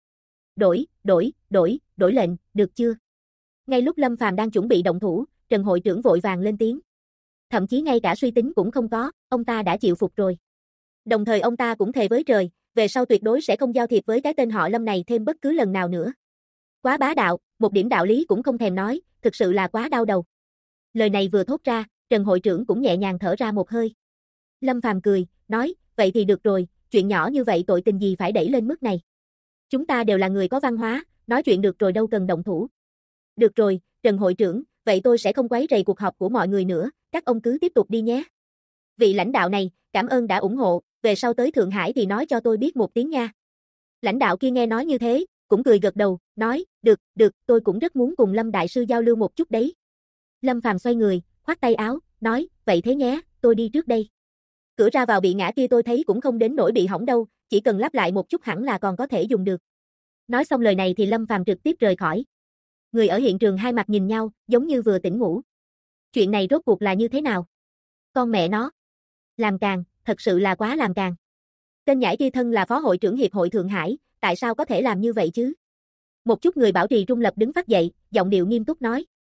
Đổi lệnh, được chưa? Ngay lúc Lâm Phàm đang chuẩn bị động thủ, Trần hội trưởng vội vàng lên tiếng. Thậm chí ngay cả suy tính cũng không có, ông ta đã chịu phục rồi. Đồng thời ông ta cũng thề với trời, về sau tuyệt đối sẽ không giao thiệp với cái tên họ Lâm này thêm bất cứ lần nào nữa. Quá bá đạo, một điểm đạo lý cũng không thèm nói, thực sự là quá đau đầu. Lời này vừa thốt ra, Trần hội trưởng cũng nhẹ nhàng thở ra một hơi. Lâm Phàm cười, nói, vậy thì được rồi, chuyện nhỏ như vậy tội tình gì phải đẩy lên mức này. Chúng ta đều là người có văn hóa, nói chuyện được rồi đâu cần động thủ. Được rồi, Trần hội trưởng, vậy tôi sẽ không quấy rầy cuộc họp của mọi người nữa, các ông cứ tiếp tục đi nhé. Vị lãnh đạo này, cảm ơn đã ủng hộ, về sau tới Thượng Hải thì nói cho tôi biết một tiếng nha. Lãnh đạo kia nghe nói như thế, cũng cười gật đầu, nói, được, tôi cũng rất muốn cùng Lâm Đại Sư giao lưu một chút đấy. Lâm Phàm xoay người, khoát tay áo, nói, vậy thế nhé, tôi đi trước đây. Cửa ra vào bị ngã kia tôi thấy cũng không đến nỗi bị hỏng đâu, chỉ cần lắp lại một chút hẳn là còn có thể dùng được. Nói xong lời này thì Lâm Phàm trực tiếp rời khỏi. Người ở hiện trường hai mặt nhìn nhau, giống như vừa tỉnh ngủ. Chuyện này rốt cuộc là như thế nào? Con mẹ nó. Làm càng, thật sự là quá làm càng. Tên nhãi kia thân là phó hội trưởng Hiệp hội Thượng Hải, tại sao có thể làm như vậy chứ? Một chút người bảo trì trung lập đứng phát dậy, giọng điệu nghiêm túc nói.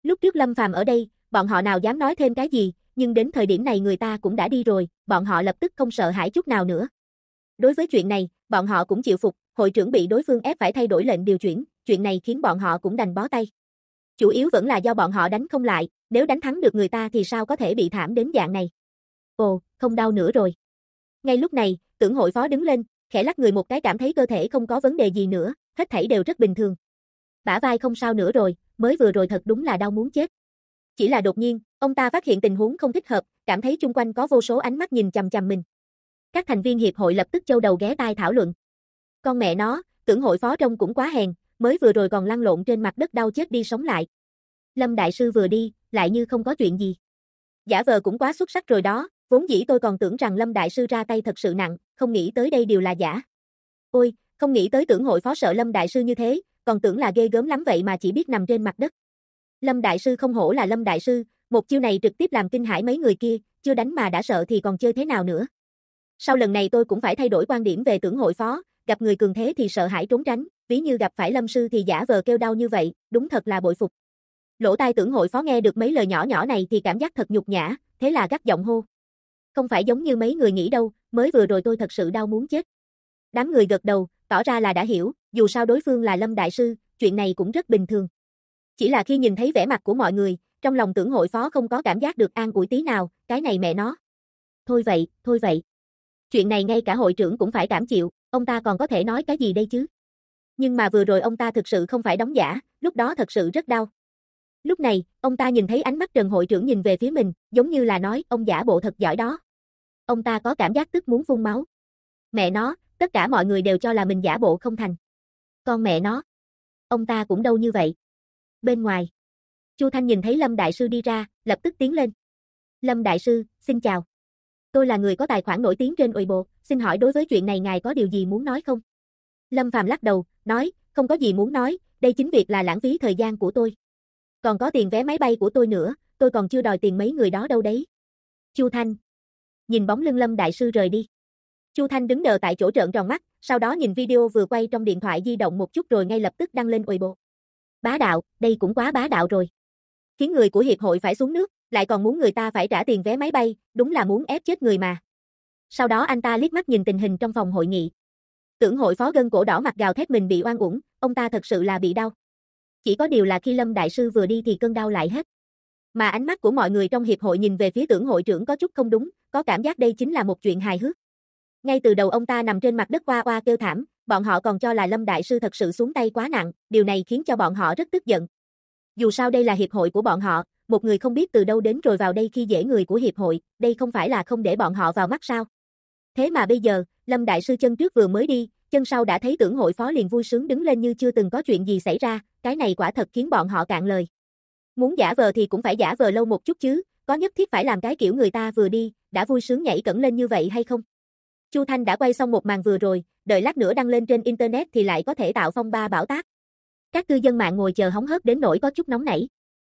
Lúc trước Lâm Phàm ở đây, bọn họ nào dám nói thêm cái gì, nhưng đến thời điểm này người ta cũng đã đi rồi, bọn họ lập tức không sợ hãi chút nào nữa. Đối với chuyện này, bọn họ cũng chịu phục, hội trưởng bị đối phương ép phải thay đổi lệnh điều chuyển, chuyện này khiến bọn họ cũng đành bó tay. Chủ yếu vẫn là do bọn họ đánh không lại, nếu đánh thắng được người ta thì sao có thể bị thảm đến dạng này. Ồ, không đau nữa rồi. Ngay lúc này, Tưởng hội phó đứng lên, khẽ lắc người một cái cảm thấy cơ thể không có vấn đề gì nữa, hết thảy đều rất bình thường. Bả vai không sao nữa rồi, mới vừa rồi thật đúng là đau muốn chết. Chỉ là đột nhiên, ông ta phát hiện tình huống không thích hợp, cảm thấy chung quanh có vô số ánh mắt nhìn chằm chằm mình. Các thành viên hiệp hội lập tức châu đầu ghé tai thảo luận. Con mẹ nó, Tưởng hội phó trông cũng quá hèn, mới vừa rồi còn lăn lộn trên mặt đất đau chết đi sống lại. Lâm đại sư vừa đi, lại như không có chuyện gì. Giả vờ cũng quá xuất sắc rồi đó, vốn dĩ tôi còn tưởng rằng Lâm đại sư ra tay thật sự nặng, không nghĩ tới đây đều là giả. Ôi, không nghĩ tới Tưởng hội phó sợ Lâm đại sư như thế, còn tưởng là ghê gớm lắm vậy mà chỉ biết nằm trên mặt đất. Lâm đại sư không hổ là Lâm đại sư, một chiêu này trực tiếp làm kinh hãi mấy người kia, chưa đánh mà đã sợ thì còn chơi thế nào nữa. Sau lần này tôi cũng phải thay đổi quan điểm về Tưởng hội phó, gặp người cường thế thì sợ hãi trốn tránh, ví như gặp phải Lâm sư thì giả vờ kêu đau như vậy, đúng thật là bội phục. Lỗ tai Tưởng hội phó nghe được mấy lời nhỏ nhỏ này thì cảm giác thật nhục nhã, thế là gắt giọng hô. Không phải giống như mấy người nghĩ đâu, mới vừa rồi tôi thật sự đau muốn chết. Đám người gật đầu, tỏ ra là đã hiểu, dù sao đối phương là Lâm đại sư, chuyện này cũng rất bình thường. Chỉ là khi nhìn thấy vẻ mặt của mọi người, trong lòng Tưởng hội phó không có cảm giác được an ủi tí nào, cái này mẹ nó. Thôi vậy. Chuyện này ngay cả hội trưởng cũng phải cảm chịu, ông ta còn có thể nói cái gì đây chứ? Nhưng mà vừa rồi ông ta thực sự không phải đóng giả, lúc đó thật sự rất đau. Lúc này, ông ta nhìn thấy ánh mắt Trần hội trưởng nhìn về phía mình, giống như là nói, ông giả bộ thật giỏi đó. Ông ta có cảm giác tức muốn phun máu. Mẹ nó, tất cả mọi người đều cho là mình giả bộ không thành. Con mẹ nó. Ông ta cũng đâu như vậy. Bên ngoài, Chu Thanh nhìn thấy Lâm đại sư đi ra, lập tức tiến lên. Lâm đại sư, xin chào. Tôi là người có tài khoản nổi tiếng trên Weibo, xin hỏi đối với chuyện này ngài có điều gì muốn nói không? Lâm Phàm lắc đầu, nói, không có gì muốn nói, đây chính việc là lãng phí thời gian của tôi. Còn có tiền vé máy bay của tôi nữa, tôi còn chưa đòi tiền mấy người đó đâu đấy. Chu Thanh. Nhìn bóng lưng Lâm đại sư rời đi. Chu Thanh đứng đờ tại chỗ trợn tròn mắt, sau đó nhìn video vừa quay trong điện thoại di động một chút rồi ngay lập tức đăng lên Weibo. Bá đạo, đây cũng quá bá đạo rồi. Khiến người của hiệp hội phải xuống nước, lại còn muốn người ta phải trả tiền vé máy bay, đúng là muốn ép chết người mà. Sau đó anh ta liếc mắt nhìn tình hình trong phòng hội nghị. Tưởng hội phó gân cổ đỏ mặt gào thét mình bị oan uổng, ông ta thật sự là bị đau. Chỉ có điều là khi Lâm đại sư vừa đi thì cơn đau lại hết. Mà ánh mắt của mọi người trong hiệp hội nhìn về phía Tưởng hội trưởng có chút không đúng, có cảm giác đây chính là một chuyện hài hước. Ngay từ đầu ông ta nằm trên mặt đất oa oa kêu thảm, bọn họ còn cho là Lâm đại sư thật sự xuống tay quá nặng, điều này khiến cho bọn họ rất tức giận. Dù sao đây là hiệp hội của bọn họ, một người không biết từ đâu đến rồi vào đây khi dễ người của hiệp hội, đây không phải là không để bọn họ vào mắt sao? Thế mà bây giờ, Lâm đại sư chân trước vừa mới đi, chân sau đã thấy Tưởng hội phó liền vui sướng đứng lên như chưa từng có chuyện gì xảy ra, cái này quả thật khiến bọn họ cạn lời. Muốn giả vờ thì cũng phải giả vờ lâu một chút chứ, có nhất thiết phải làm cái kiểu người ta vừa đi, đã vui sướng nhảy cẫng lên như vậy hay không? Chu Thanh đã quay xong một màn vừa rồi, đợi lát nữa đăng lên trên internet thì lại có thể tạo phong ba bão táp. Các cư dân mạng ngồi chờ hóng hớt đến nỗi có chút nóng nảy.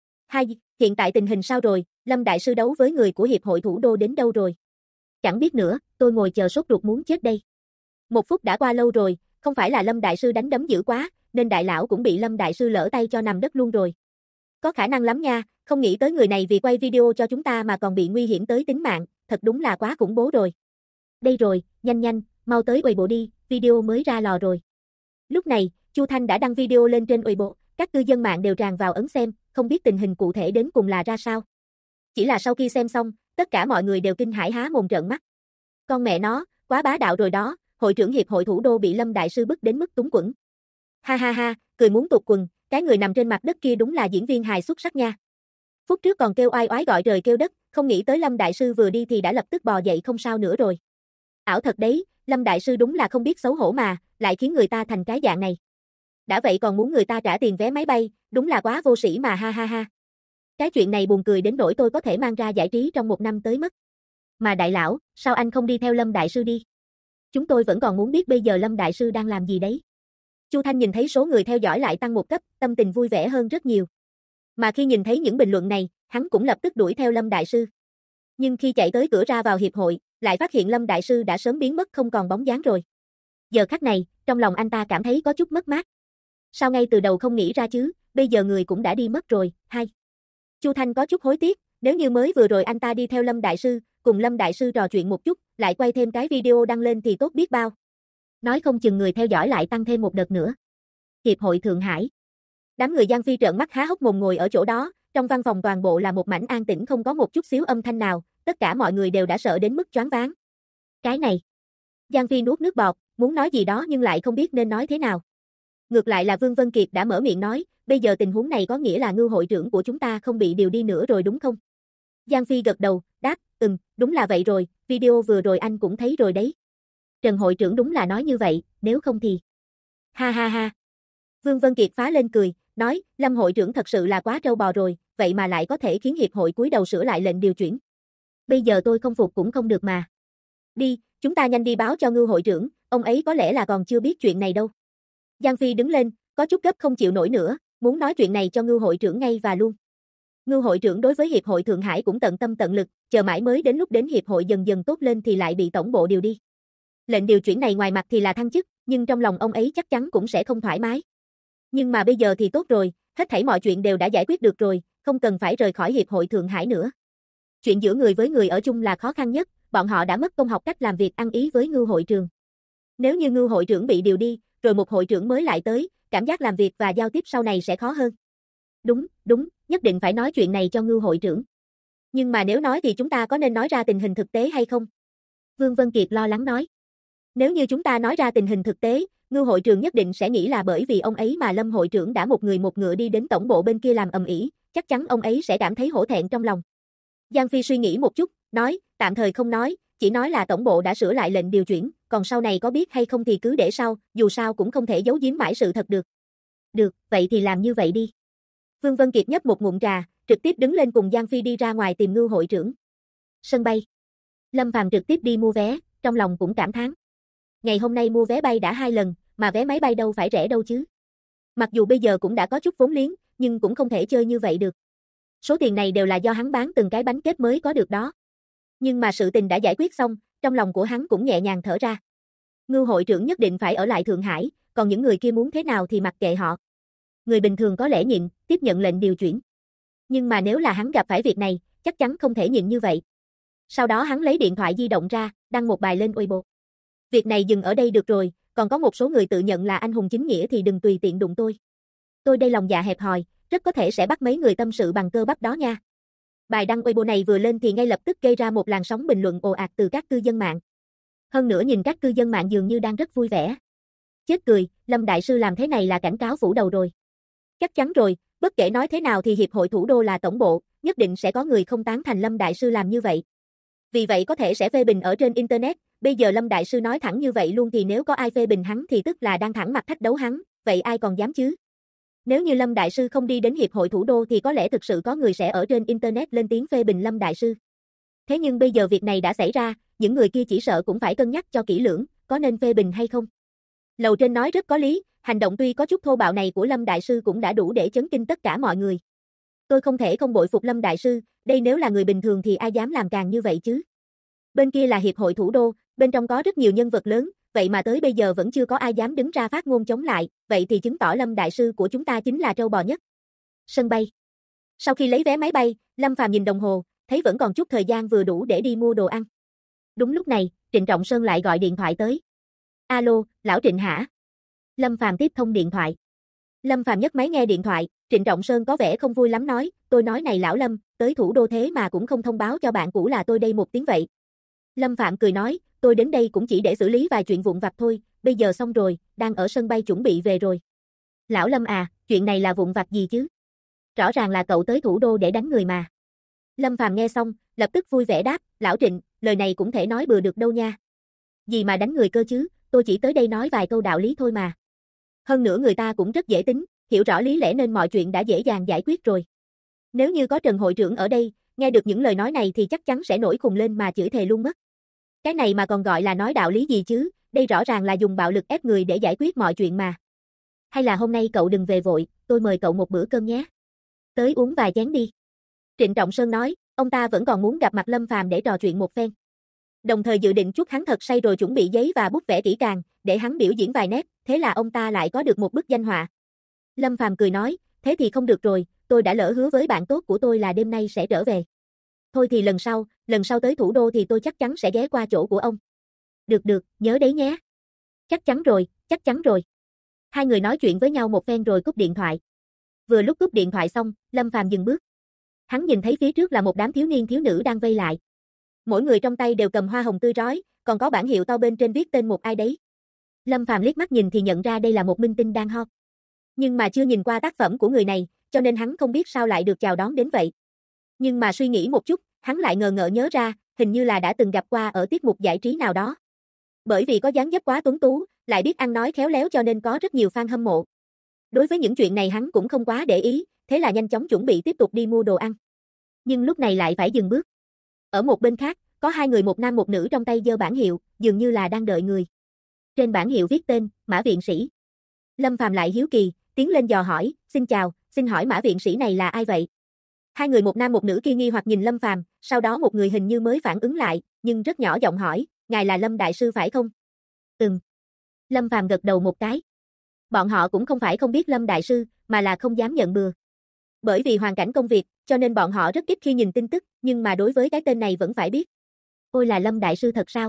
Hiện tại tình hình sao rồi, Lâm đại sư đấu với người của hiệp hội thủ đô đến đâu rồi? Chẳng biết nữa, tôi ngồi chờ sốt ruột muốn chết đây. 1 phút đã qua lâu rồi, không phải là Lâm đại sư đánh đấm dữ quá, nên đại lão cũng bị Lâm đại sư lỡ tay cho nằm đất luôn rồi. Có khả năng lắm nha, không nghĩ tới người này vì quay video cho chúng ta mà còn bị nguy hiểm tới tính mạng, thật đúng là quá khủng bố rồi. Đây rồi, nhanh, mau tới Weibo đi, video mới ra lò rồi. Lúc này, Chu Thanh đã đăng video lên trên Weibo, các cư dân mạng đều tràn vào ấn xem, không biết tình hình cụ thể đến cùng là ra sao. Chỉ là sau khi xem xong, tất cả mọi người đều kinh hãi há mồm trợn mắt. Con mẹ nó, quá bá đạo rồi đó, hội trưởng hiệp hội thủ đô bị Lâm đại sư bức đến mức túng quẫn. Ha, cười muốn tụt quần, cái người nằm trên mặt đất kia đúng là diễn viên hài xuất sắc nha. Phút trước còn kêu oai oái gọi trời kêu đất, không nghĩ tới Lâm đại sư vừa đi thì đã lập tức bò dậy không sao nữa rồi. Ảo thật đấy, Lâm đại sư đúng là không biết xấu hổ mà, lại khiến người ta thành cái dạng này. Đã vậy còn muốn người ta trả tiền vé máy bay, đúng là quá vô sĩ mà ha. Cái chuyện này buồn cười đến nỗi tôi có thể mang ra giải trí trong 1 năm tới mất. Mà đại lão, sao anh không đi theo Lâm đại sư đi? Chúng tôi vẫn còn muốn biết bây giờ Lâm đại sư đang làm gì đấy. Chu Thanh nhìn thấy số người theo dõi lại tăng 1 cấp, tâm tình vui vẻ hơn rất nhiều. Mà khi nhìn thấy những bình luận này, hắn cũng lập tức đuổi theo Lâm đại sư. Nhưng khi chạy tới cửa ra vào hiệp hội, lại phát hiện Lâm đại sư đã sớm biến mất không còn bóng dáng rồi. Giờ khắc này, trong lòng anh ta cảm thấy có chút mất mát. Sao ngay từ đầu không nghĩ ra chứ, bây giờ người cũng đã đi mất rồi, hay. Chu Thanh có chút hối tiếc, nếu như mới vừa rồi anh ta đi theo Lâm Đại Sư, cùng Lâm Đại Sư trò chuyện một chút, lại quay thêm cái video đăng lên thì tốt biết bao. Nói không chừng người theo dõi lại tăng thêm một đợt nữa. Hiệp hội Thượng Hải. Đám người Giang Phi trợn mắt há hốc mồm ngồi ở chỗ đó, trong văn phòng toàn bộ là một mảnh an tĩnh không có một chút xíu âm thanh nào, tất cả mọi người đều đã sợ đến mức choáng váng. Cái này. Giang Phi nuốt nước bọt, muốn nói gì đó nhưng lại không biết nên nói thế nào. Ngược lại là Vương Vân Kiệt đã mở miệng nói, bây giờ tình huống này có nghĩa là Ngưu hội trưởng của chúng ta không bị điều đi nữa rồi đúng không? Giang Phi gật đầu, đáp, đúng là vậy rồi, video vừa rồi anh cũng thấy rồi đấy. Trần hội trưởng đúng là nói như vậy, nếu không thì... Ha ha ha. Vương Vân Kiệt phá lên cười, nói, Lâm hội trưởng thật sự là quá trâu bò rồi, vậy mà lại có thể khiến hiệp hội cúi đầu sửa lại lệnh điều chuyển. Bây giờ tôi không phục cũng không được mà. Đi, chúng ta nhanh đi báo cho Ngưu hội trưởng, ông ấy có lẽ là còn chưa biết chuyện này đâu. Giang Phi đứng lên, có chút gấp không chịu nổi nữa, muốn nói chuyện này cho Ngưu hội trưởng ngay và luôn. Ngưu hội trưởng đối với Hiệp hội Thượng Hải cũng tận tâm tận lực, chờ mãi mới đến lúc đến Hiệp hội dần dần tốt lên thì lại bị tổng bộ điều đi. Lệnh điều chuyển này ngoài mặt thì là thăng chức, nhưng trong lòng ông ấy chắc chắn cũng sẽ không thoải mái. Nhưng mà bây giờ thì tốt rồi, hết thảy mọi chuyện đều đã giải quyết được rồi, không cần phải rời khỏi Hiệp hội Thượng Hải nữa. Chuyện giữa người với người ở chung là khó khăn nhất, bọn họ đã mất công học cách làm việc ăn ý với Ngưu hội trưởng. Nếu như Ngưu hội trưởng bị điều đi, rồi một hội trưởng mới lại tới, cảm giác làm việc và giao tiếp sau này sẽ khó hơn. Đúng, nhất định phải nói chuyện này cho Ngưu hội trưởng. Nhưng mà nếu nói thì chúng ta có nên nói ra tình hình thực tế hay không? Vương Vân Kiệt lo lắng nói. Nếu như chúng ta nói ra tình hình thực tế, Ngưu hội trưởng nhất định sẽ nghĩ là bởi vì ông ấy mà Lâm hội trưởng đã một người một ngựa đi đến tổng bộ bên kia làm ầm ĩ, chắc chắn ông ấy sẽ cảm thấy hổ thẹn trong lòng. Giang Phi suy nghĩ một chút, nói, tạm thời không nói, chỉ nói là tổng bộ đã sửa lại lệnh điều chuyển, còn sau này có biết hay không thì cứ để sau, dù sao cũng không thể giấu giếm mãi sự thật được. Được, vậy thì làm như vậy đi. Vương Vân Kiệt nhấp một ngụm trà, trực tiếp đứng lên cùng Giang Phi đi ra ngoài tìm Ngưu hội trưởng. Sân bay. Lâm Phàm trực tiếp đi mua vé, trong lòng cũng cảm thán. Ngày hôm nay mua vé bay đã 2 lần, mà vé máy bay đâu phải rẻ đâu chứ. Mặc dù bây giờ cũng đã có chút vốn liếng, nhưng cũng không thể chơi như vậy được. Số tiền này đều là do hắn bán từng cái bánh kết mới có được đó. Nhưng mà sự tình đã giải quyết xong, trong lòng của hắn cũng nhẹ nhàng thở ra. Ngưu hội trưởng nhất định phải ở lại Thượng Hải, còn những người kia muốn thế nào thì mặc kệ họ. Người bình thường có lẽ nhịn, tiếp nhận lệnh điều chuyển. Nhưng mà nếu là hắn gặp phải việc này, chắc chắn không thể nhịn như vậy. Sau đó hắn lấy điện thoại di động ra, đăng một bài lên Weibo. Việc này dừng ở đây được rồi, còn có một số người tự nhận là anh hùng chính nghĩa thì đừng tùy tiện đụng tôi. Tôi đây lòng dạ hẹp hòi, rất có thể sẽ bắt mấy người tâm sự bằng cơ bắp đó nha. Bài đăng Weibo này vừa lên thì ngay lập tức gây ra một làn sóng bình luận ồ ạt từ các cư dân mạng. Hơn nữa nhìn các cư dân mạng dường như đang rất vui vẻ. Chết cười, Lâm Đại Sư làm thế này là cảnh cáo phủ đầu rồi. Chắc chắn rồi, bất kể nói thế nào thì Hiệp hội Thủ đô là tổng bộ, nhất định sẽ có người không tán thành Lâm Đại Sư làm như vậy. Vì vậy có thể sẽ phê bình ở trên Internet, bây giờ Lâm Đại Sư nói thẳng như vậy luôn thì nếu có ai phê bình hắn thì tức là đang thẳng mặt thách đấu hắn, vậy ai còn dám chứ? Nếu như Lâm Đại Sư không đi đến Hiệp hội Thủ đô thì có lẽ thực sự có người sẽ ở trên Internet lên tiếng phê bình Lâm Đại Sư. Thế nhưng bây giờ việc này đã xảy ra, những người kia chỉ sợ cũng phải cân nhắc cho kỹ lưỡng, có nên phê bình hay không. Lầu trên nói rất có lý, hành động tuy có chút thô bạo này của Lâm Đại Sư cũng đã đủ để chấn kinh tất cả mọi người. Tôi không thể không bội phục Lâm Đại Sư, đây nếu là người bình thường thì ai dám làm càng như vậy chứ. Bên kia là Hiệp hội Thủ đô, bên trong có rất nhiều nhân vật lớn, vậy mà tới bây giờ vẫn chưa có ai dám đứng ra phát ngôn chống lại, vậy thì chứng tỏ Lâm Đại Sư của chúng ta chính là trâu bò nhất. Sân bay. Sau khi lấy vé máy bay, Lâm Phàm nhìn đồng hồ, thấy vẫn còn chút thời gian vừa đủ để đi mua đồ ăn. Đúng lúc này, Trịnh Trọng Sơn lại gọi điện thoại tới. Alo, lão Trịnh hả? Lâm Phàm tiếp thông điện thoại. Lâm Phàm nhấc máy nghe điện thoại, Trịnh Trọng Sơn có vẻ không vui lắm nói, tôi nói này lão Lâm, tới thủ đô thế mà cũng không thông báo cho bạn cũ là tôi đây một tiếng vậy. Lâm Phạm cười nói, tôi đến đây cũng chỉ để xử lý vài chuyện vụn vặt thôi, bây giờ xong rồi, đang ở sân bay chuẩn bị về rồi. Lão Lâm à, chuyện này là vụn vặt gì chứ? Rõ ràng là cậu tới thủ đô để đánh người mà. Lâm Phàm nghe xong, lập tức vui vẻ đáp, lão Trịnh, lời này cũng thể nói bừa được đâu nha. Gì mà đánh người cơ chứ, tôi chỉ tới đây nói vài câu đạo lý thôi mà. Hơn nữa người ta cũng rất dễ tính, hiểu rõ lý lẽ nên mọi chuyện đã dễ dàng giải quyết rồi. Nếu như có Trần hội trưởng ở đây, nghe được những lời nói này thì chắc chắn sẽ nổi khùng lên mà chửi thề luôn mất. Cái này mà còn gọi là nói đạo lý gì chứ, đây rõ ràng là dùng bạo lực ép người để giải quyết mọi chuyện mà. Hay là hôm nay cậu đừng về vội, tôi mời cậu một bữa cơm nhé. Tới uống vài chén đi. Trịnh Trọng Sơn nói, ông ta vẫn còn muốn gặp mặt Lâm Phàm để trò chuyện một phen. Đồng thời dự định chút hắn thật say rồi chuẩn bị giấy và bút vẽ kỹ càng, để hắn biểu diễn vài nét, thế là ông ta lại có được một bức danh họa. Lâm Phàm cười nói, thế thì không được rồi, tôi đã lỡ hứa với bạn tốt của tôi là đêm nay sẽ trở về. Thôi thì lần sau tới thủ đô thì tôi chắc chắn sẽ ghé qua chỗ của ông. Được, nhớ đấy nhé. Chắc chắn rồi, chắc chắn rồi. Hai người nói chuyện với nhau một phen rồi cúp điện thoại. Vừa lúc cúp điện thoại xong, Lâm Phàm dừng bước. Hắn nhìn thấy phía trước là một đám thiếu niên thiếu nữ đang vây lại. Mỗi người trong tay đều cầm hoa hồng tươi rói, còn có bảng hiệu to bên trên viết tên một ai đấy. Lâm Phàm liếc mắt nhìn thì nhận ra đây là một minh tinh đang hot. Nhưng mà chưa nhìn qua tác phẩm của người này, cho nên hắn không biết sao lại được chào đón đến vậy. Nhưng mà suy nghĩ một chút, hắn lại ngờ ngợ nhớ ra, hình như là đã từng gặp qua ở tiết mục giải trí nào đó. Bởi vì có dáng dấp quá tuấn tú, lại biết ăn nói khéo léo cho nên có rất nhiều fan hâm mộ. Đối với những chuyện này hắn cũng không quá để ý, thế là nhanh chóng chuẩn bị tiếp tục đi mua đồ ăn. Nhưng lúc này lại phải dừng bước. Ở một bên khác, có hai người một nam một nữ trong tay giơ bảng hiệu, dường như là đang đợi người. Trên bảng hiệu viết tên, Mã viện sĩ. Lâm Phàm lại hiếu kỳ, tiến lên dò hỏi, xin chào, xin hỏi Mã viện sĩ này là ai vậy? Hai người một nam một nữ kia nghi hoặc nhìn Lâm Phàm, sau đó một người hình như mới phản ứng lại, nhưng rất nhỏ giọng hỏi, ngài là Lâm đại sư phải không? Lâm Phàm gật đầu một cái. Bọn họ cũng không phải không biết Lâm đại sư, mà là không dám nhận bừa. Bởi vì hoàn cảnh công việc, cho nên bọn họ rất ít khi nhìn tin tức, nhưng mà đối với cái tên này vẫn phải biết. Ôi là Lâm đại sư thật sao?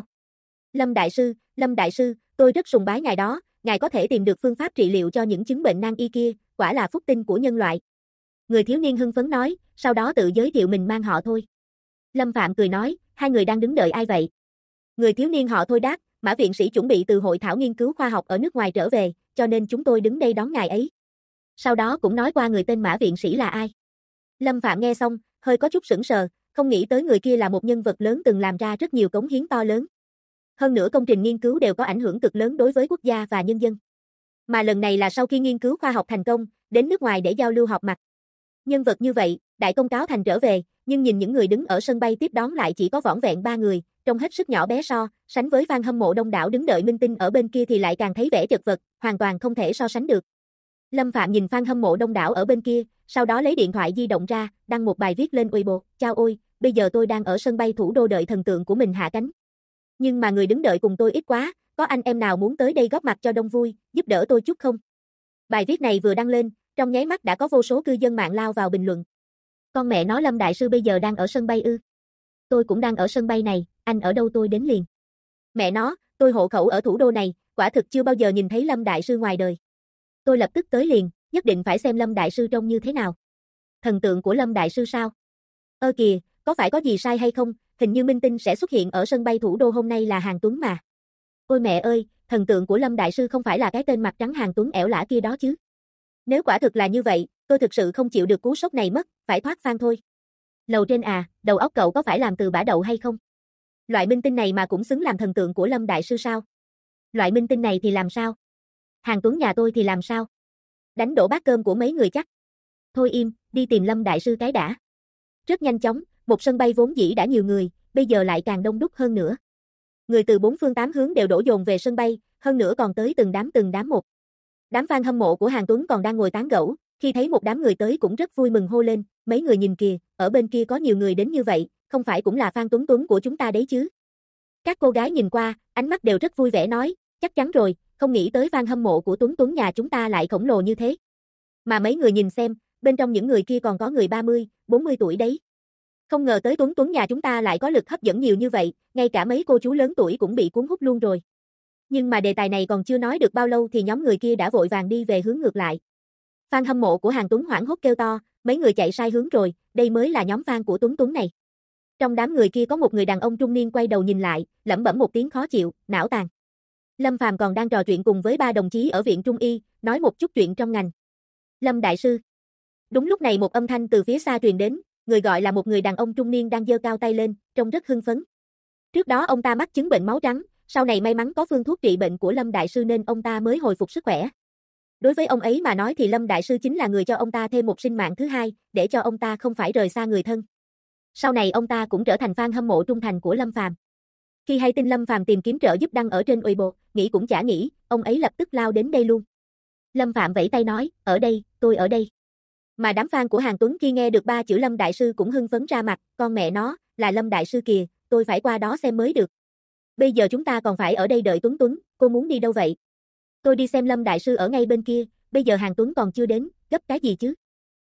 Lâm đại sư, tôi rất sùng bái ngài đó, ngài có thể tìm được phương pháp trị liệu cho những chứng bệnh nan y kia, quả là phúc tinh của nhân loại. Người thiếu niên hưng phấn nói, sau đó tự giới thiệu mình mang họ Thôi. Lâm Phạm cười nói, hai người đang đứng đợi ai vậy? Người thiếu niên họ Thôi đáp, Mã viện sĩ chuẩn bị từ hội thảo nghiên cứu khoa học ở nước ngoài trở về, cho nên chúng tôi đứng đây đón ngài ấy. Sau đó cũng nói qua người tên Mã viện sĩ là ai. Lâm Phạm nghe xong, hơi có chút sững sờ, không nghĩ tới người kia là một nhân vật lớn từng làm ra rất nhiều cống hiến to lớn. Hơn nữa công trình nghiên cứu đều có ảnh hưởng cực lớn đối với quốc gia và nhân dân. Mà lần này là sau khi nghiên cứu khoa học thành công, đến nước ngoài để giao lưu họp mặt. Nhân vật như vậy, đại công cáo thành trở về, nhưng nhìn những người đứng ở sân bay tiếp đón lại chỉ có vỏn vẹn 3 người, trông hết sức nhỏ bé sánh với fan hâm mộ đông đảo đứng đợi minh tinh ở bên kia thì lại càng thấy vẻ chật vật, hoàn toàn không thể so sánh được. Lâm Phạm nhìn fan hâm mộ đông đảo ở bên kia, sau đó lấy điện thoại di động ra, đăng một bài viết lên Weibo, chao ôi, bây giờ tôi đang ở sân bay thủ đô đợi thần tượng của mình hạ cánh. Nhưng mà người đứng đợi cùng tôi ít quá, có anh em nào muốn tới đây góp mặt cho đông vui, giúp đỡ tôi chút không? Bài viết này vừa đăng lên, trong nháy mắt đã có vô số cư dân mạng lao vào bình luận. Con mẹ nó Lâm đại sư bây giờ đang ở sân bay ư? Tôi cũng đang ở sân bay này, anh ở đâu tôi đến liền. Mẹ nó, tôi hộ khẩu ở thủ đô này, quả thực chưa bao giờ nhìn thấy Lâm đại sư ngoài đời. Tôi lập tức tới liền, nhất định phải xem Lâm đại sư trông như thế nào. Thần tượng của Lâm đại sư sao? Ơ kìa, có phải có gì sai hay không? Hình như minh tinh sẽ xuất hiện ở sân bay thủ đô hôm nay là Hàn Tuấn mà. Ôi mẹ ơi, thần tượng của Lâm đại sư không phải là cái tên mặt trắng Hàn Tuấn ẻo lả kia đó chứ? Nếu quả thực là như vậy, tôi thực sự không chịu được cú sốc này mất, phải thoát fan thôi. Lầu trên à, đầu óc cậu có phải làm từ bã đậu hay không? Loại minh tinh này mà cũng xứng làm thần tượng của Lâm đại sư sao? Loại minh tinh này thì làm sao? Hàn Tuấn nhà tôi thì làm sao? Đánh đổ bát cơm của mấy người chắc. Thôi im, đi tìm Lâm đại sư cái đã. Rất nhanh chóng, một sân bay vốn dĩ đã nhiều người, bây giờ lại càng đông đúc hơn nữa. Người từ bốn phương tám hướng đều đổ dồn về sân bay, hơn nữa còn tới từng đám một. Đám fan hâm mộ của Hàn Tuấn còn đang ngồi tán gẫu, khi thấy một đám người tới cũng rất vui mừng hô lên, mấy người nhìn kìa, ở bên kia có nhiều người đến như vậy, không phải cũng là fan Tuấn Tuấn của chúng ta đấy chứ. Các cô gái nhìn qua, ánh mắt đều rất vui vẻ nói, chắc chắn rồi, không nghĩ tới fan hâm mộ của Tuấn Tuấn nhà chúng ta lại khổng lồ như thế. Mà mấy người nhìn xem, bên trong những người kia còn có người 30, 40 tuổi đấy. Không ngờ tới Tuấn Tuấn nhà chúng ta lại có lực hấp dẫn nhiều như vậy, ngay cả mấy cô chú lớn tuổi cũng bị cuốn hút luôn rồi. Nhưng mà đề tài này còn chưa nói được bao lâu thì nhóm người kia đã vội vàng đi về hướng ngược lại. Fan hâm mộ của Hàn Tuấn hoảng hốt kêu to, mấy người chạy sai hướng rồi, đây mới là nhóm fan của Tuấn Tuấn này. Trong đám người kia có một người đàn ông trung niên quay đầu nhìn lại, lẩm bẩm một tiếng khó chịu, não tàn. Lâm Phàm còn đang trò chuyện cùng với ba đồng chí ở viện Trung y, nói một chút chuyện trong ngành. Lâm đại sư. Đúng lúc này một âm thanh từ phía xa truyền đến, người gọi là một người đàn ông trung niên đang giơ cao tay lên, trông rất hưng phấn. Trước đó ông ta mắc chứng bệnh máu trắng, sau này may mắn có phương thuốc trị bệnh của Lâm đại sư nên ông ta mới hồi phục sức khỏe. Đối với ông ấy mà nói thì Lâm đại sư chính là người cho ông ta thêm một sinh mạng thứ hai, để cho ông ta không phải rời xa người thân. Sau này ông ta cũng trở thành fan hâm mộ trung thành của Lâm Phàm. Khi hay tin Lâm Phàm tìm kiếm trợ giúp đăng ở trên Weibo, nghĩ cũng chả nghĩ, ông ấy lập tức lao đến đây luôn. Lâm Phạm vẫy tay nói, ở đây, tôi ở đây. Mà đám fan của Hàn Tuấn khi nghe được ba chữ Lâm đại sư cũng hưng phấn ra mặt, con mẹ nó, là Lâm đại sư kìa, tôi phải qua đó xem mới được. Bây giờ chúng ta còn phải ở đây đợi Tuấn Tuấn, cô muốn đi đâu vậy? Tôi đi xem Lâm đại sư ở ngay bên kia, bây giờ Hàn Tuấn còn chưa đến, gấp cái gì chứ?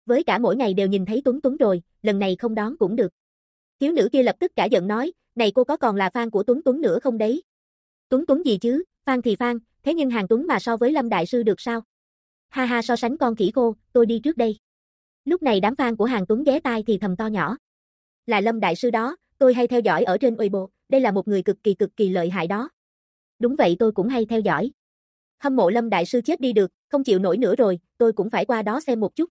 Với cả mỗi ngày đều nhìn thấy Tuấn Tuấn rồi, lần này không đón cũng được. Thiếu nữ kia lập tức cả giận nói, này cô có còn là fan của Tuấn Tuấn nữa không đấy? Tuấn Tuấn gì chứ, fan thì fan, thế nhưng Hàn Tuấn mà so với Lâm Đại Sư được sao? Ha ha, so sánh con khỉ cô, tôi đi trước đây. Lúc này đám fan của Hàn Tuấn ghé tai thì thầm to nhỏ. Là Lâm Đại Sư đó, tôi hay theo dõi ở trên Weibo, đây là một người cực kỳ lợi hại đó. Đúng vậy, tôi cũng hay theo dõi. Hâm mộ Lâm Đại Sư chết đi được, không chịu nổi nữa rồi, tôi cũng phải qua đó xem một chút.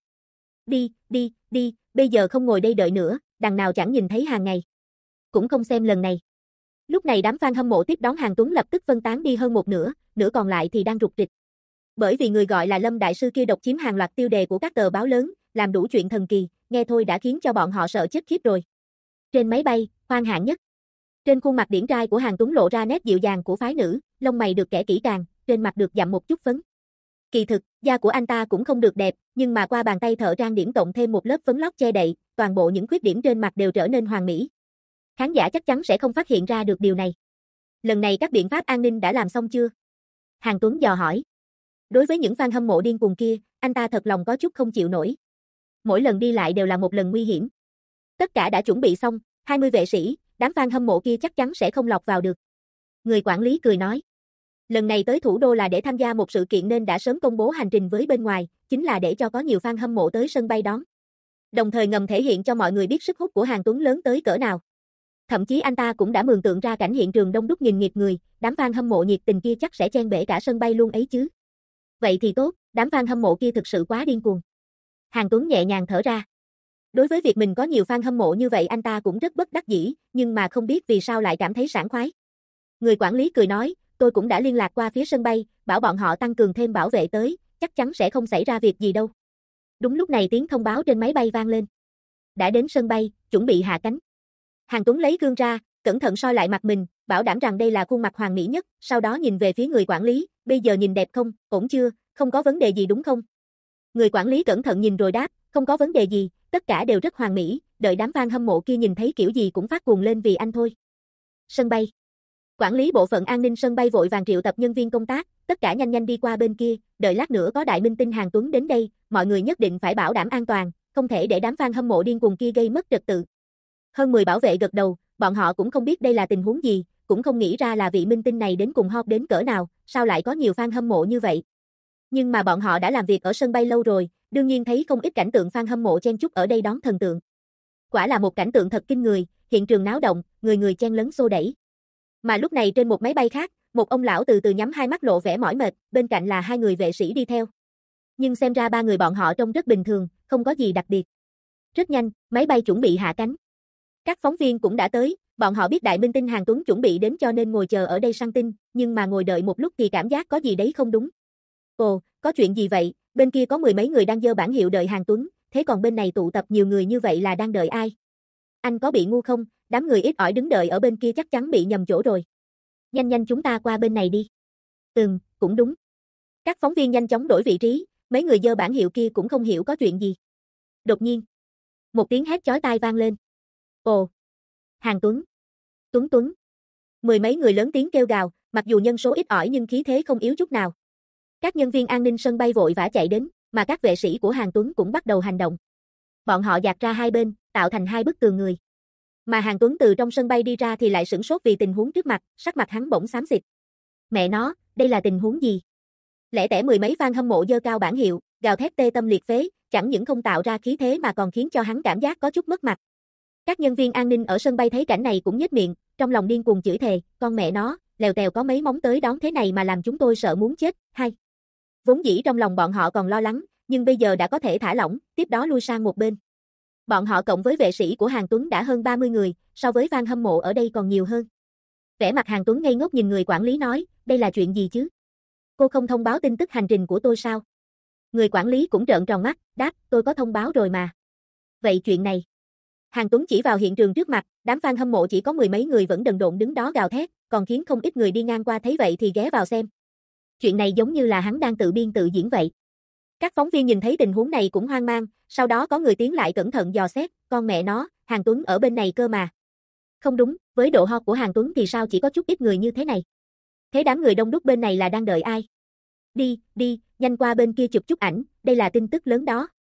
Đi, bây giờ không ngồi đây đợi nữa, đằng nào chẳng nhìn thấy hàng ngày. Cũng không xem lần này. Lúc này đám fan hâm mộ tiếp đón Hàn Tuấn lập tức phân tán đi hơn một nửa, nửa còn lại thì đang rục rịch. Bởi vì người gọi là Lâm Đại Sư kia độc chiếm hàng loạt tiêu đề của các tờ báo lớn, làm đủ chuyện thần kỳ, nghe thôi đã khiến cho bọn họ sợ chết khiếp rồi. Trên máy bay, khoang hạng nhất. Trên khuôn mặt điển trai của Hàn Tuấn lộ ra nét dịu dàng của phái nữ, lông mày được kẻ kỹ càng, trên mặt được dặm một chút phấn. Kỳ thực, da của anh ta cũng không được đẹp, nhưng mà qua bàn tay thợ trang điểm cộng thêm một lớp phấn lót che đậy, toàn bộ những khuyết điểm trên mặt đều trở nên hoàn mỹ. Khán giả chắc chắn sẽ không phát hiện ra được điều này. Lần này các biện pháp an ninh đã làm xong chưa? Hàn Tuấn dò hỏi. Đối với những fan hâm mộ điên cuồng kia, anh ta thật lòng có chút không chịu nổi. Mỗi lần đi lại đều là một lần nguy hiểm. Tất cả đã chuẩn bị xong, 20 vệ sĩ, đám fan hâm mộ kia chắc chắn sẽ không lọt vào được. Người quản lý cười nói. Lần này tới thủ đô là để tham gia một sự kiện nên đã sớm công bố hành trình với bên ngoài, chính là để cho có nhiều fan hâm mộ tới sân bay đón. Đồng thời ngầm thể hiện cho mọi người biết sức hút của Hàn Tuấn lớn tới cỡ nào. Thậm chí anh ta cũng đã mường tượng ra cảnh hiện trường đông đúc nghìn nghịt người, đám fan hâm mộ nhiệt tình kia chắc sẽ chen bể cả sân bay luôn ấy chứ. Vậy thì tốt, đám fan hâm mộ kia thực sự quá điên cuồng. Hàn Tuấn nhẹ nhàng thở ra. Đối với việc mình có nhiều fan hâm mộ như vậy anh ta cũng rất bất đắc dĩ, nhưng mà không biết vì sao lại cảm thấy sảng khoái. Người quản lý cười nói, tôi cũng đã liên lạc qua phía sân bay, bảo bọn họ tăng cường thêm bảo vệ tới, chắc chắn sẽ không xảy ra việc gì đâu. Đúng lúc này tiếng thông báo trên máy bay vang lên. Đã đến sân bay, chuẩn bị hạ cánh. Hàn Tuấn lấy gương ra, cẩn thận soi lại mặt mình, bảo đảm rằng đây là khuôn mặt hoàn mỹ nhất, sau đó nhìn về phía người quản lý, bây giờ nhìn đẹp không, ổn chưa, không có vấn đề gì đúng không? Người quản lý cẩn thận nhìn rồi đáp, không có vấn đề gì, tất cả đều rất hoàn mỹ, đợi đám fan hâm mộ kia nhìn thấy kiểu gì cũng phát cuồng lên vì anh thôi. Sân bay. Quản lý bộ phận an ninh sân bay vội vàng triệu tập nhân viên công tác, tất cả nhanh đi qua bên kia, đợi lát nữa có đại minh tinh Hàn Tuấn đến đây, mọi người nhất định phải bảo đảm an toàn, không thể để đám fan hâm mộ điên cuồng kia gây mất trật tự. Hơn 10 bảo vệ gật đầu, bọn họ cũng không biết đây là tình huống gì, cũng không nghĩ ra là vị minh tinh này đến cùng hot đến cỡ nào, sao lại có nhiều fan hâm mộ như vậy. Nhưng mà bọn họ đã làm việc ở sân bay lâu rồi, đương nhiên thấy không ít cảnh tượng fan hâm mộ chen chúc ở đây đón thần tượng. Quả là một cảnh tượng thật kinh người, hiện trường náo động, người chen lấn xô đẩy. Mà lúc này trên một máy bay khác, một ông lão từ từ nhắm hai mắt lộ vẻ mỏi mệt, bên cạnh là hai người vệ sĩ đi theo. Nhưng xem ra ba người bọn họ trông rất bình thường, không có gì đặc biệt. Rất nhanh, máy bay chuẩn bị hạ cánh. Các phóng viên cũng đã tới, bọn họ biết đại minh tinh Hàn Tuấn chuẩn bị đến cho nên ngồi chờ ở đây săn tin, nhưng mà ngồi đợi một lúc thì cảm giác có gì đấy không đúng. Ồ, có chuyện gì vậy, bên kia có 10 mấy người đang giơ bảng hiệu đợi Hàn Tuấn, thế còn bên này tụ tập nhiều người như vậy là đang đợi ai? Anh có bị ngu không, đám người ít ỏi đứng đợi ở bên kia chắc chắn bị nhầm chỗ rồi. Nhanh chúng ta qua bên này đi. Cũng đúng. Các phóng viên nhanh chóng đổi vị trí, mấy người giơ bảng hiệu kia cũng không hiểu có chuyện gì. Đột nhiên, một tiếng hét chói tai vang lên. Ồ, Hàn Tuấn. Tuấn. 10 mấy người lớn tiếng kêu gào, mặc dù nhân số ít ỏi nhưng khí thế không yếu chút nào. Các nhân viên an ninh sân bay vội vã chạy đến, mà các vệ sĩ của Hàn Tuấn cũng bắt đầu hành động. Bọn họ dạt ra hai bên, tạo thành hai bức tường người. Mà Hàn Tuấn từ trong sân bay đi ra thì lại sửng sốt vì tình huống trước mặt, sắc mặt hắn bỗng xám xịt. Mẹ nó, đây là tình huống gì? Lẻ tẻ 10 mấy fan hâm mộ giơ cao bảng hiệu, gào thét tê tâm liệt phế, chẳng những không tạo ra khí thế mà còn khiến cho hắn cảm giác có chút mất mặt. Các nhân viên an ninh ở sân bay thấy cảnh này cũng nhếch miệng, trong lòng điên cuồng chửi thề, con mẹ nó, lèo tèo có mấy móng tới đón thế này mà làm chúng tôi sợ muốn chết. Hay. Vốn dĩ trong lòng bọn họ còn lo lắng, nhưng bây giờ đã có thể thả lỏng, tiếp đó lui sang một bên. Bọn họ cộng với vệ sĩ của Hàn Tuấn đã hơn 30 người, so với fan hâm mộ ở đây còn nhiều hơn. Vẻ mặt Hàn Tuấn ngây ngốc nhìn người quản lý nói, đây là chuyện gì chứ? Cô không thông báo tin tức hành trình của tôi sao? Người quản lý cũng trợn tròn mắt, đáp, tôi có thông báo rồi mà. Vậy chuyện này. Hàn Tuấn chỉ vào hiện trường trước mặt, đám fan hâm mộ chỉ có 10 mấy người vẫn đần độn đứng đó gào thét, còn khiến không ít người đi ngang qua thấy vậy thì ghé vào xem. Chuyện này giống như là hắn đang tự biên tự diễn vậy. Các phóng viên nhìn thấy tình huống này cũng hoang mang, sau đó có người tiến lại cẩn thận dò xét, con mẹ nó, Hàn Tuấn ở bên này cơ mà. Không đúng, với độ hot của Hàn Tuấn thì sao chỉ có chút ít người như thế này? Thế đám người đông đúc bên này là đang đợi ai? Đi, nhanh qua bên kia chụp chút ảnh, đây là tin tức lớn đó.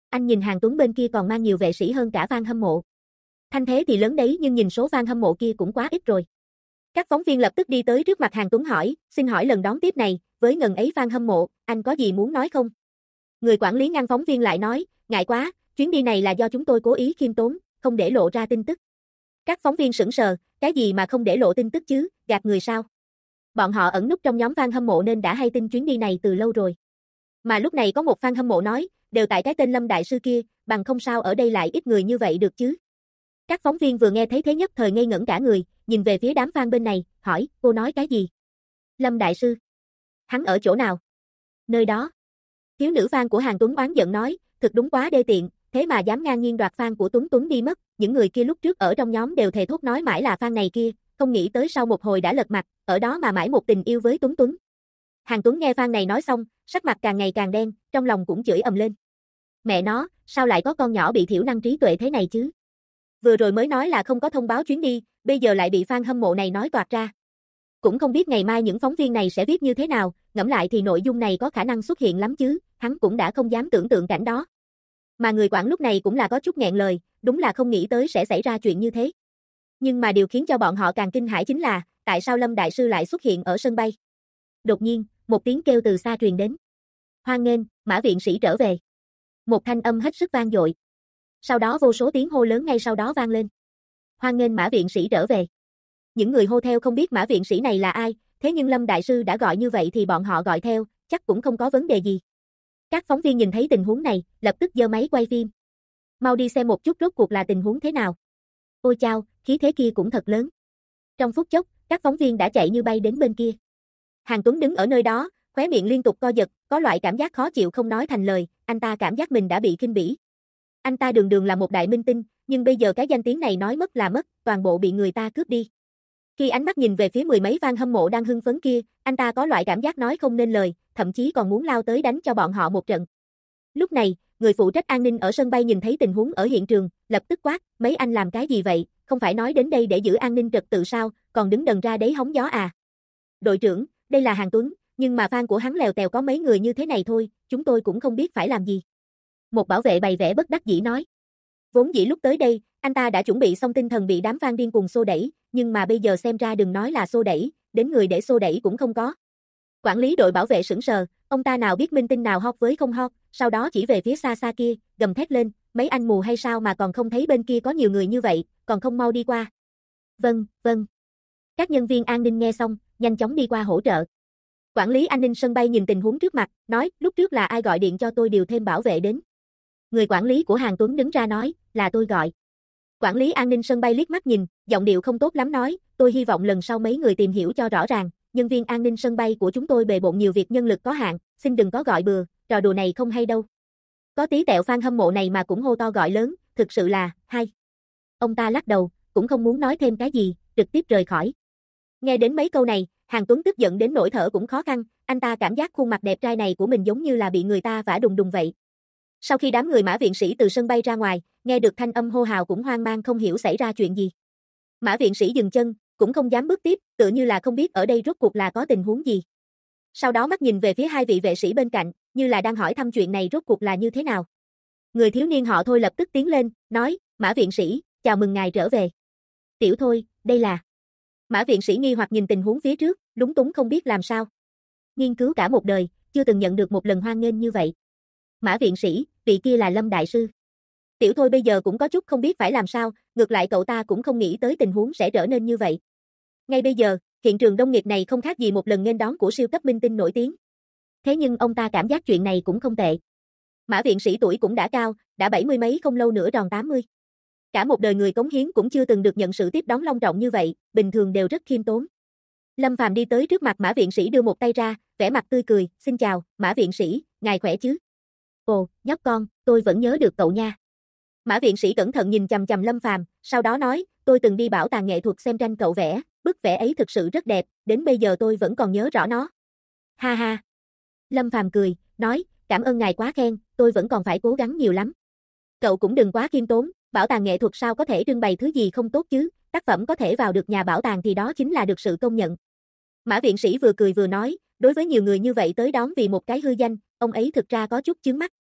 Anh nhìn Hàn Tuấn bên kia còn mang nhiều vệ sĩ hơn cả fan hâm mộ. Thanh thế thì lớn đấy nhưng nhìn số fan hâm mộ kia cũng quá ít rồi. Các phóng viên lập tức đi tới trước mặt Hàn Tuấn hỏi, xin hỏi lần đón tiếp này, với ngần ấy fan hâm mộ, anh có gì muốn nói không? Người quản lý ngăn phóng viên lại nói, ngại quá, chuyến đi này là do chúng tôi cố ý khiêm tốn, không để lộ ra tin tức. Các phóng viên sững sờ, cái gì mà không để lộ tin tức chứ, gạt người sao? Bọn họ ẩn núp trong nhóm fan hâm mộ nên đã hay tin chuyến đi này từ lâu rồi. Mà lúc này có một fan hâm mộ nói, đều tại cái tên Lâm Đại Sư kia, bằng không sao ở đây lại ít người như vậy được chứ. Các phóng viên vừa nghe thấy thế nhất thời ngây ngẩn cả người, nhìn về phía đám fan bên này, hỏi, cô nói cái gì? Lâm Đại Sư? Hắn ở chỗ nào? Nơi đó. Thiếu nữ fan của Hàn Tuấn oán giận nói, thực đúng quá đê tiện, thế mà dám ngang nhiên đoạt fan của Tuấn đi mất, những người kia lúc trước ở trong nhóm đều thề thốt nói mãi là fan này kia, không nghĩ tới sau một hồi đã lật mặt, ở đó mà mãi một tình yêu với Tuấn. Hàn Tuấn nghe fan này nói xong, sắc mặt càng ngày càng đen, trong lòng cũng chửi ầm lên. Mẹ nó, sao lại có con nhỏ bị thiểu năng trí tuệ thế này chứ? Vừa rồi mới nói là không có thông báo chuyến đi, bây giờ lại bị fan hâm mộ này nói toạc ra. Cũng không biết ngày mai những phóng viên này sẽ viết như thế nào, ngẫm lại thì nội dung này có khả năng xuất hiện lắm chứ, hắn cũng đã không dám tưởng tượng cảnh đó. Mà người quản lúc này cũng là có chút nghẹn lời, đúng là không nghĩ tới sẽ xảy ra chuyện như thế. Nhưng mà điều khiến cho bọn họ càng kinh hãi chính là, tại sao Lâm Đại Sư lại xuất hiện ở sân bay? Đột nhiên, một tiếng kêu từ xa truyền đến. Hoan nghênh, Mã viện sĩ trở về. Một thanh âm hết sức vang dội. Sau đó vô số tiếng hô lớn ngay sau đó vang lên. Hoan nghênh Mã viện sĩ trở về. Những người hô theo không biết Mã viện sĩ này là ai, thế nhưng Lâm Đại Sư đã gọi như vậy thì bọn họ gọi theo, chắc cũng không có vấn đề gì. Các phóng viên nhìn thấy tình huống này, lập tức giơ máy quay phim. Mau đi xem một chút rốt cuộc là tình huống thế nào. Ôi chao, khí thế kia cũng thật lớn. Trong phút chốc, các phóng viên đã chạy như bay đến bên kia. Hàn Tuấn đứng ở nơi đó, khóe miệng liên tục co giật, có loại cảm giác khó chịu không nói thành lời, anh ta cảm giác mình đã bị khinh bỉ. Anh ta đường đường là một đại minh tinh, nhưng bây giờ cái danh tiếng này nói mất là mất, toàn bộ bị người ta cướp đi. Khi ánh mắt nhìn về phía mười mấy fan hâm mộ đang hưng phấn kia, anh ta có loại cảm giác nói không nên lời, thậm chí còn muốn lao tới đánh cho bọn họ một trận. Lúc này, người phụ trách an ninh ở sân bay nhìn thấy tình huống ở hiện trường, lập tức quát, mấy anh làm cái gì vậy, không phải nói đến đây để giữ an ninh trật tự sao, còn đứng đần ra đấy hóng gió à. Đội trưởng, đây là Hàn Tuấn, nhưng mà fan của hắn lèo tèo có mấy người như thế này thôi, chúng tôi cũng không biết phải làm gì. Một bảo vệ bày vẽ bất đắc dĩ nói. Vốn dĩ lúc tới đây, anh ta đã chuẩn bị xong tinh thần bị đám fan điên cuồng xô đẩy, nhưng mà bây giờ xem ra đừng nói là xô đẩy, đến người để xô đẩy cũng không có. Quản lý đội bảo vệ sững sờ, ông ta nào biết minh tinh nào hot với không hot, sau đó chỉ về phía xa xa kia, gầm thét lên, mấy anh mù hay sao mà còn không thấy bên kia có nhiều người như vậy, còn không mau đi qua. Vâng, vâng. Các nhân viên an ninh nghe xong, nhanh chóng đi qua hỗ trợ. Quản lý an ninh sân bay nhìn tình huống trước mặt, nói, lúc trước là ai gọi điện cho tôi điều thêm bảo vệ đến. Người quản lý của Hàn Tuấn đứng ra nói, là tôi gọi. Quản lý an ninh sân bay liếc mắt nhìn, giọng điệu không tốt lắm nói, tôi hy vọng lần sau mấy người tìm hiểu cho rõ ràng, nhân viên an ninh sân bay của chúng tôi bề bộn nhiều việc nhân lực có hạn, xin đừng có gọi bừa, trò đùa này không hay đâu. Có tí tẹo fan hâm mộ này mà cũng hô to gọi lớn, thực sự là, hay. Ông ta lắc đầu, cũng không muốn nói thêm cái gì, trực tiếp rời khỏi. Nghe đến mấy câu này, Hàn Tuấn tức giận đến nỗi thở cũng khó khăn, anh ta cảm giác khuôn mặt đẹp trai này của mình giống như là bị người ta vả đùng đùng vậy. Sau khi đám người Mã viện sĩ từ sân bay ra ngoài, nghe được thanh âm hô hào cũng hoang mang không hiểu xảy ra chuyện gì. Mã viện sĩ dừng chân, cũng không dám bước tiếp, tựa như là không biết ở đây rốt cuộc là có tình huống gì. Sau đó mắt nhìn về phía hai vị vệ sĩ bên cạnh, như là đang hỏi thăm chuyện này rốt cuộc là như thế nào. Người thiếu niên họ Thôi lập tức tiến lên, nói, Mã viện sĩ, chào mừng ngài trở về. Tiểu Thôi, đây là... Mã viện sĩ nghi hoặc nhìn tình huống phía trước, lúng túng không biết làm sao. Nghiên cứu cả một đời, chưa từng nhận được một lần hoan nghênh như vậy. Mã viện sĩ, vị kia là Lâm Đại Sư. Tiểu Thôi bây giờ cũng có chút không biết phải làm sao, ngược lại cậu ta cũng không nghĩ tới tình huống sẽ trở nên như vậy. Ngay bây giờ, hiện trường đông nghịt này không khác gì một lần nghênh đón của siêu cấp minh tinh nổi tiếng. Thế nhưng ông ta cảm giác chuyện này cũng không tệ. Mã viện sĩ tuổi cũng đã cao, đã 70 mấy không lâu nữa tròn 80. Cả một đời người cống hiến cũng chưa từng được nhận sự tiếp đón long trọng như vậy, bình thường đều rất khiêm tốn. Lâm Phàm đi tới trước mặt Mã viện sĩ đưa một tay ra, vẻ mặt tươi cười, xin chào, Mã viện sĩ, ngài khỏe chứ? Ồ, nhóc con, tôi vẫn nhớ được cậu nha. Mã viện sĩ cẩn thận nhìn chằm chằm Lâm Phàm, sau đó nói, tôi từng đi bảo tàng nghệ thuật xem tranh cậu vẽ, bức vẽ ấy thực sự rất đẹp, đến bây giờ tôi vẫn còn nhớ rõ nó. Ha ha. Lâm Phàm cười, nói, cảm ơn ngài quá khen, tôi vẫn còn phải cố gắng nhiều lắm. Cậu cũng đừng quá khiêm tốn, bảo tàng nghệ thuật sao có thể trưng bày thứ gì không tốt chứ, tác phẩm có thể vào được nhà bảo tàng thì đó chính là được sự công nhận. Mã viện sĩ vừa cười vừa nói, đối với nhiều người như vậy tới đón vì một cái hư danh, ông ấy thực ra có chút chướng mắt.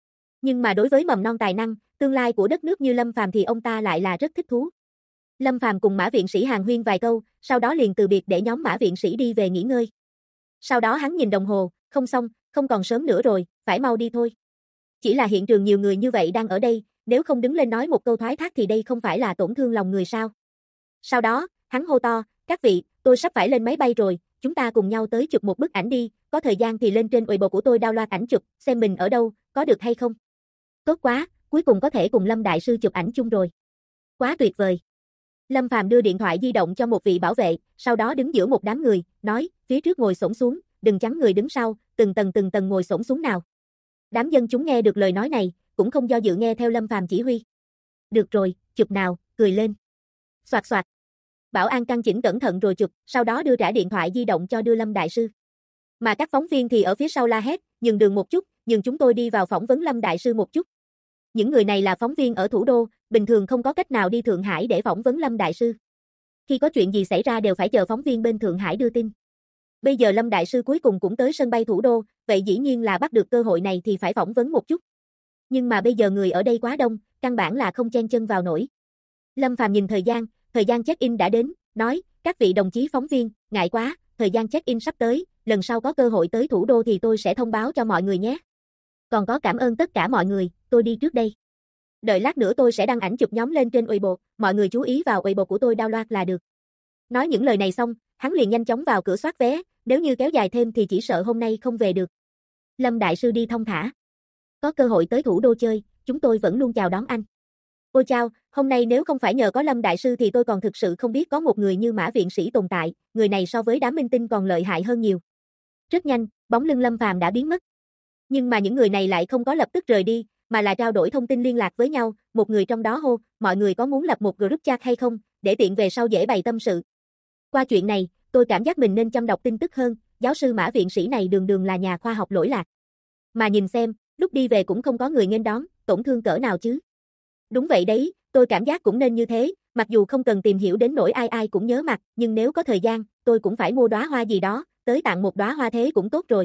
Nhưng mà đối với mầm non tài năng, tương lai của đất nước như Lâm Phàm thì ông ta lại là rất thích thú. Lâm Phàm cùng Mã viện sĩ hàn huyên vài câu, sau đó liền từ biệt để nhóm Mã viện sĩ đi về nghỉ ngơi. Sau đó hắn nhìn đồng hồ, không xong, không còn sớm nữa rồi, phải mau đi thôi. Chỉ là hiện trường nhiều người như vậy đang ở đây, nếu không đứng lên nói một câu thoái thác thì đây không phải là tổn thương lòng người sao. Sau đó, hắn hô to, các vị, tôi sắp phải lên máy bay rồi, chúng ta cùng nhau tới chụp một bức ảnh đi, có thời gian thì lên trên Weibo của tôi download ảnh chụp, xem mình ở đâu, có được hay không? Tốt quá, cuối cùng có thể cùng Lâm Đại Sư chụp ảnh chung rồi. Quá tuyệt vời. Lâm Phàm đưa điện thoại di động cho một vị bảo vệ, sau đó đứng giữa một đám người, nói, phía trước ngồi xổm xuống, đừng chắn người đứng sau, từng tầng ngồi xổm xuống nào. Đám dân chúng nghe được lời nói này, cũng không do dự nghe theo Lâm Phàm chỉ huy. Được rồi, chụp nào, cười lên. Soạt soạt. Bảo an căn chỉnh cẩn thận rồi chụp, sau đó đưa trả điện thoại di động cho đưa Lâm Đại Sư. Mà các phóng viên thì ở phía sau la hét, nhường đường một chút, nhường chúng tôi đi vào phỏng vấn Lâm Đại Sư một chút. Những người này là phóng viên ở thủ đô, bình thường không có cách nào đi Thượng Hải để phỏng vấn Lâm Đại Sư. Khi có chuyện gì xảy ra đều phải chờ phóng viên bên Thượng Hải đưa tin. Bây giờ Lâm Đại Sư cuối cùng cũng tới sân bay thủ đô, vậy dĩ nhiên là bắt được cơ hội này thì phải phỏng vấn một chút. Nhưng mà bây giờ người ở đây quá đông, căn bản là không chen chân vào nổi. Lâm Phàm nhìn thời gian check-in đã đến, nói, các vị đồng chí phóng viên, ngại quá, thời gian check-in sắp tới, lần sau có cơ hội tới thủ đô thì tôi sẽ thông báo cho mọi người nhé. Còn có cảm ơn tất cả mọi người, tôi đi trước đây. Đợi lát nữa tôi sẽ đăng ảnh chụp nhóm lên trên Weibo, mọi người chú ý vào Weibo của tôi download là được. Nói những lời này xong, hắn liền nhanh chóng vào cửa soát vé, nếu như kéo dài thêm thì chỉ sợ hôm nay không về được. Lâm Đại Sư đi thong thả. Có cơ hội tới thủ đô chơi, chúng tôi vẫn luôn chào đón anh. Ôi chao, hôm nay nếu không phải nhờ có Lâm Đại Sư thì tôi còn thực sự không biết có một người như Mã viện sĩ tồn tại, người này so với đám minh tinh còn lợi hại hơn nhiều. Rất nhanh, bóng lưng Lâm Phàm đã biến mất. Nhưng mà những người này lại không có lập tức rời đi, mà là trao đổi thông tin liên lạc với nhau, một người trong đó hô, mọi người có muốn lập một group chat hay không, để tiện về sau dễ bày tâm sự. Qua chuyện này, tôi cảm giác mình nên chăm đọc tin tức hơn, giáo sư Mã viện sĩ này đường đường là nhà khoa học lỗi lạc. Mà nhìn xem, lúc đi về cũng không có người nghênh đón, tổn thương cỡ nào chứ. Đúng vậy đấy, tôi cảm giác cũng nên như thế, mặc dù không cần tìm hiểu đến nỗi ai ai cũng nhớ mặt, nhưng nếu có thời gian, tôi cũng phải mua đóa hoa gì đó, tới tặng một đóa hoa thế cũng tốt rồi.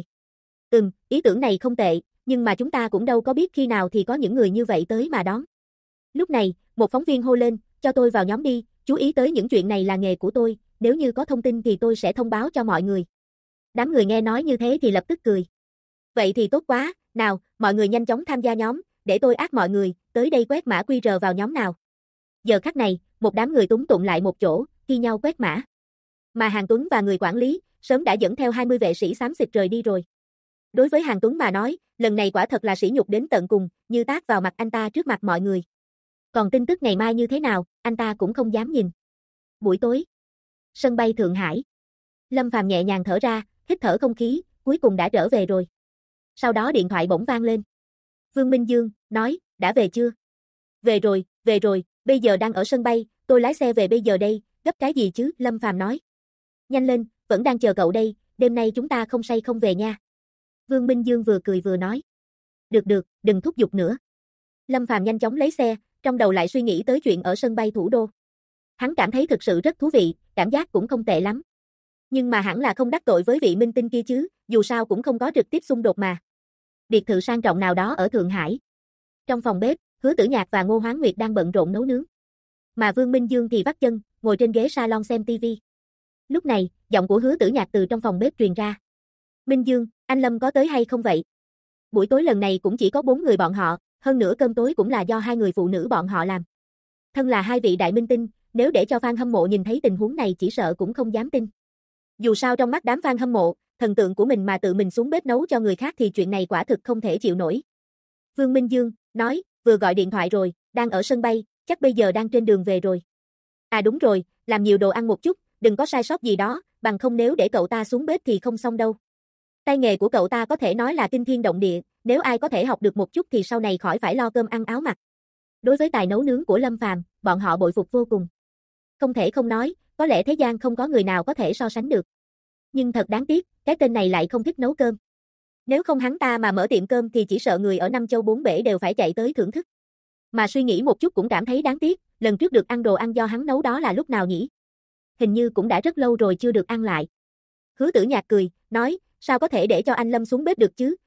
Ý tưởng này không tệ, nhưng mà chúng ta cũng đâu có biết khi nào thì có những người như vậy tới mà đón. Lúc này, một phóng viên hô lên, cho tôi vào nhóm đi, chú ý tới những chuyện này là nghề của tôi, nếu như có thông tin thì tôi sẽ thông báo cho mọi người. Đám người nghe nói như thế thì lập tức cười. Vậy thì tốt quá, nào, mọi người nhanh chóng tham gia nhóm, để tôi add mọi người, tới đây quét mã QR vào nhóm nào. Giờ khắc này, một đám người túng tụng lại một chỗ, thi nhau quét mã. Mà Hàn Tuấn và người quản lý, sớm đã dẫn theo 20 vệ sĩ xám xịt rời đi rồi. Đối với Hàn Tuấn mà nói, lần này quả thật là sỉ nhục đến tận cùng, như tát vào mặt anh ta trước mặt mọi người. Còn tin tức ngày mai như thế nào, anh ta cũng không dám nhìn. Buổi tối, sân bay Thượng Hải. Lâm Phàm nhẹ nhàng thở ra, hít thở không khí, cuối cùng đã trở về rồi. Sau đó điện thoại bỗng vang lên. Vương Minh Dương, nói, đã về chưa? Về rồi, bây giờ đang ở sân bay, tôi lái xe về bây giờ đây, gấp cái gì chứ, Lâm Phàm nói. Nhanh lên, vẫn đang chờ cậu đây, đêm nay chúng ta không say không về nha. Vương Minh Dương vừa cười vừa nói. Được, đừng thúc giục nữa. Lâm Phàm nhanh chóng lấy xe, trong đầu lại suy nghĩ tới chuyện ở sân bay thủ đô. Hắn cảm thấy thực sự rất thú vị, cảm giác cũng không tệ lắm. Nhưng mà hẳn là không đắc tội với vị minh tinh kia chứ, dù sao cũng không có trực tiếp xung đột mà. Biệt thự sang trọng nào đó ở Thượng Hải. Trong phòng bếp, Hứa Tử Nhạc và Ngô Hoán Nguyệt đang bận rộn nấu nướng. Mà Vương Minh Dương thì vắt chân, ngồi trên ghế salon xem tivi. Lúc này, giọng của Hứa Tử Nhạc từ trong phòng bếp truyền ra. Minh Dương, anh Lâm có tới hay không vậy? Buổi tối lần này cũng chỉ có 4 người bọn họ, hơn nữa cơm tối cũng là do 2 người phụ nữ bọn họ làm. Thân là 2 vị đại minh tinh, nếu để cho fan hâm mộ nhìn thấy tình huống này chỉ sợ cũng không dám tin. Dù sao trong mắt đám fan hâm mộ, thần tượng của mình mà tự mình xuống bếp nấu cho người khác thì chuyện này quả thực không thể chịu nổi. Vương Minh Dương nói, vừa gọi điện thoại rồi, đang ở sân bay, chắc bây giờ đang trên đường về rồi. À đúng rồi, làm nhiều đồ ăn một chút, đừng có sai sót gì đó, bằng không nếu để cậu ta xuống bếp thì không xong đâu. Tay nghề của cậu ta có thể nói là kinh thiên động địa, nếu ai có thể học được một chút thì sau này khỏi phải lo cơm ăn áo mặc. Đối với tài nấu nướng của Lâm Phàm, bọn họ bội phục vô cùng. Không thể không nói, có lẽ thế gian không có người nào có thể so sánh được. Nhưng thật đáng tiếc, cái tên này lại không thích nấu cơm. Nếu không hắn ta mà mở tiệm cơm thì chỉ sợ người ở năm châu bốn bể đều phải chạy tới thưởng thức. Mà suy nghĩ một chút cũng cảm thấy đáng tiếc, lần trước được ăn đồ ăn do hắn nấu đó là lúc nào nhỉ? Hình như cũng đã rất lâu rồi chưa được ăn lại. Hứa Tử Nhạc cười, nói, sao có thể để cho anh Lâm xuống bếp được chứ,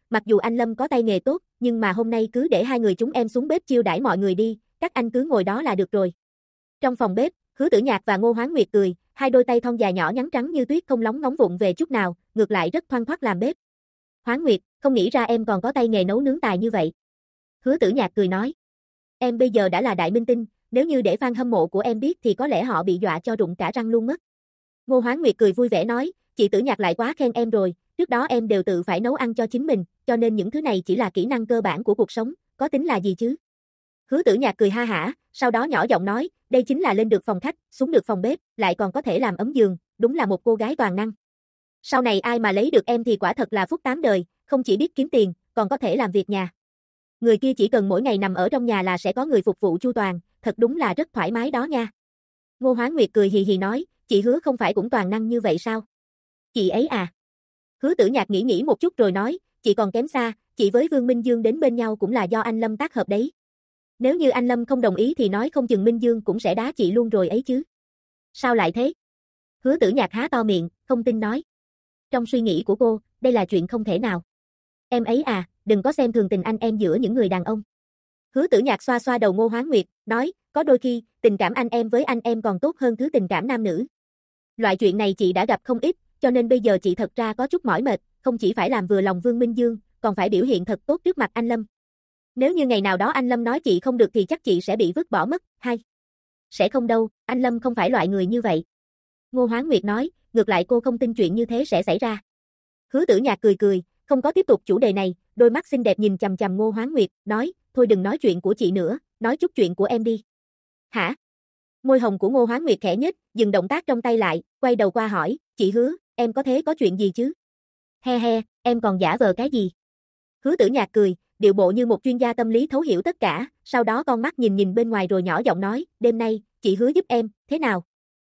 mặc dù anh Lâm có tay nghề tốt, nhưng mà hôm nay cứ để hai người chúng em xuống bếp chiêu đãi mọi người đi, các anh cứ ngồi đó là được rồi. Trong phòng bếp, Hứa Tử Nhạc và Ngô Hoán Nguyệt cười, hai đôi tay thon dài nhỏ nhắn trắng như tuyết không lóng ngóng vụng về chút nào, ngược lại rất thoăn thoắt làm bếp. Hoán Nguyệt, không nghĩ ra em còn có tay nghề nấu nướng tài như vậy. Hứa Tử Nhạc cười nói. Em bây giờ đã là đại minh tinh, nếu như để fan hâm mộ của em biết thì có lẽ họ bị dọa cho rụng cả răng luôn mất. Ngô Hoán Nguyệt cười vui vẻ nói, chị Tử Nhạc lại quá khen em rồi, trước đó em đều tự phải nấu ăn cho chính mình, cho nên những thứ này chỉ là kỹ năng cơ bản của cuộc sống, có tính là gì chứ? Hứa Tử Nhạc cười ha hả, sau đó nhỏ giọng nói, đây chính là lên được phòng khách, xuống được phòng bếp, lại còn có thể làm ấm giường, đúng là một cô gái toàn năng. Sau này ai mà lấy được em thì quả thật là phúc tám đời, không chỉ biết kiếm tiền, còn có thể làm việc nhà. Người kia chỉ cần mỗi ngày nằm ở trong nhà là sẽ có người phục vụ chu toàn, thật đúng là rất thoải mái đó nha. Ngô Hoán Nguyệt cười hì hì nói, chị Hứa không phải cũng toàn năng như vậy sao? Chị ấy à? Hứa Tử Nhạc nghĩ một chút rồi nói, chị còn kém xa, chị với Vương Minh Dương đến bên nhau cũng là do anh Lâm tác hợp đấy. Nếu như anh Lâm không đồng ý thì nói không chừng Minh Dương cũng sẽ đá chị luôn rồi ấy chứ. Sao lại thế? Hứa Tử Nhạc há to miệng, không tin nói. Trong suy nghĩ của cô, đây là chuyện không thể nào. Em ấy à, đừng có xem thường tình anh em giữa những người đàn ông. Hứa Tử Nhạc xoa xoa đầu Ngô Hoán Nguyệt, nói, có đôi khi, tình cảm anh em với anh em còn tốt hơn thứ tình cảm nam nữ. Loại chuyện này chị đã gặp không ít, cho nên bây giờ chị thật ra có chút mỏi mệt, không chỉ phải làm vừa lòng Vương Minh Dương, còn phải biểu hiện thật tốt trước mặt anh Lâm. Nếu như ngày nào đó anh Lâm nói chị không được thì chắc chị sẽ bị vứt bỏ mất, hay? Sẽ không đâu, anh Lâm không phải loại người như vậy. Ngô Hoán Nguyệt nói, ngược lại cô không tin chuyện như thế sẽ xảy ra. Hứa Tử Nhạc cười, không có tiếp tục chủ đề này, đôi mắt xinh đẹp nhìn chằm chằm Ngô Hoán Nguyệt, nói, thôi đừng nói chuyện của chị nữa, nói chút chuyện của em đi. Hả? Môi hồng của Ngô Hoán Nguyệt khẽ nhếch, dừng động tác trong tay lại, quay đầu qua hỏi, chị Hứa, em có thế có chuyện gì chứ? He he, em còn giả vờ cái gì? Hứa Tử Nhạc cười, điệu bộ như một chuyên gia tâm lý thấu hiểu tất cả, sau đó con mắt nhìn bên ngoài rồi nhỏ giọng nói, đêm nay, chị Hứa giúp em, thế nào?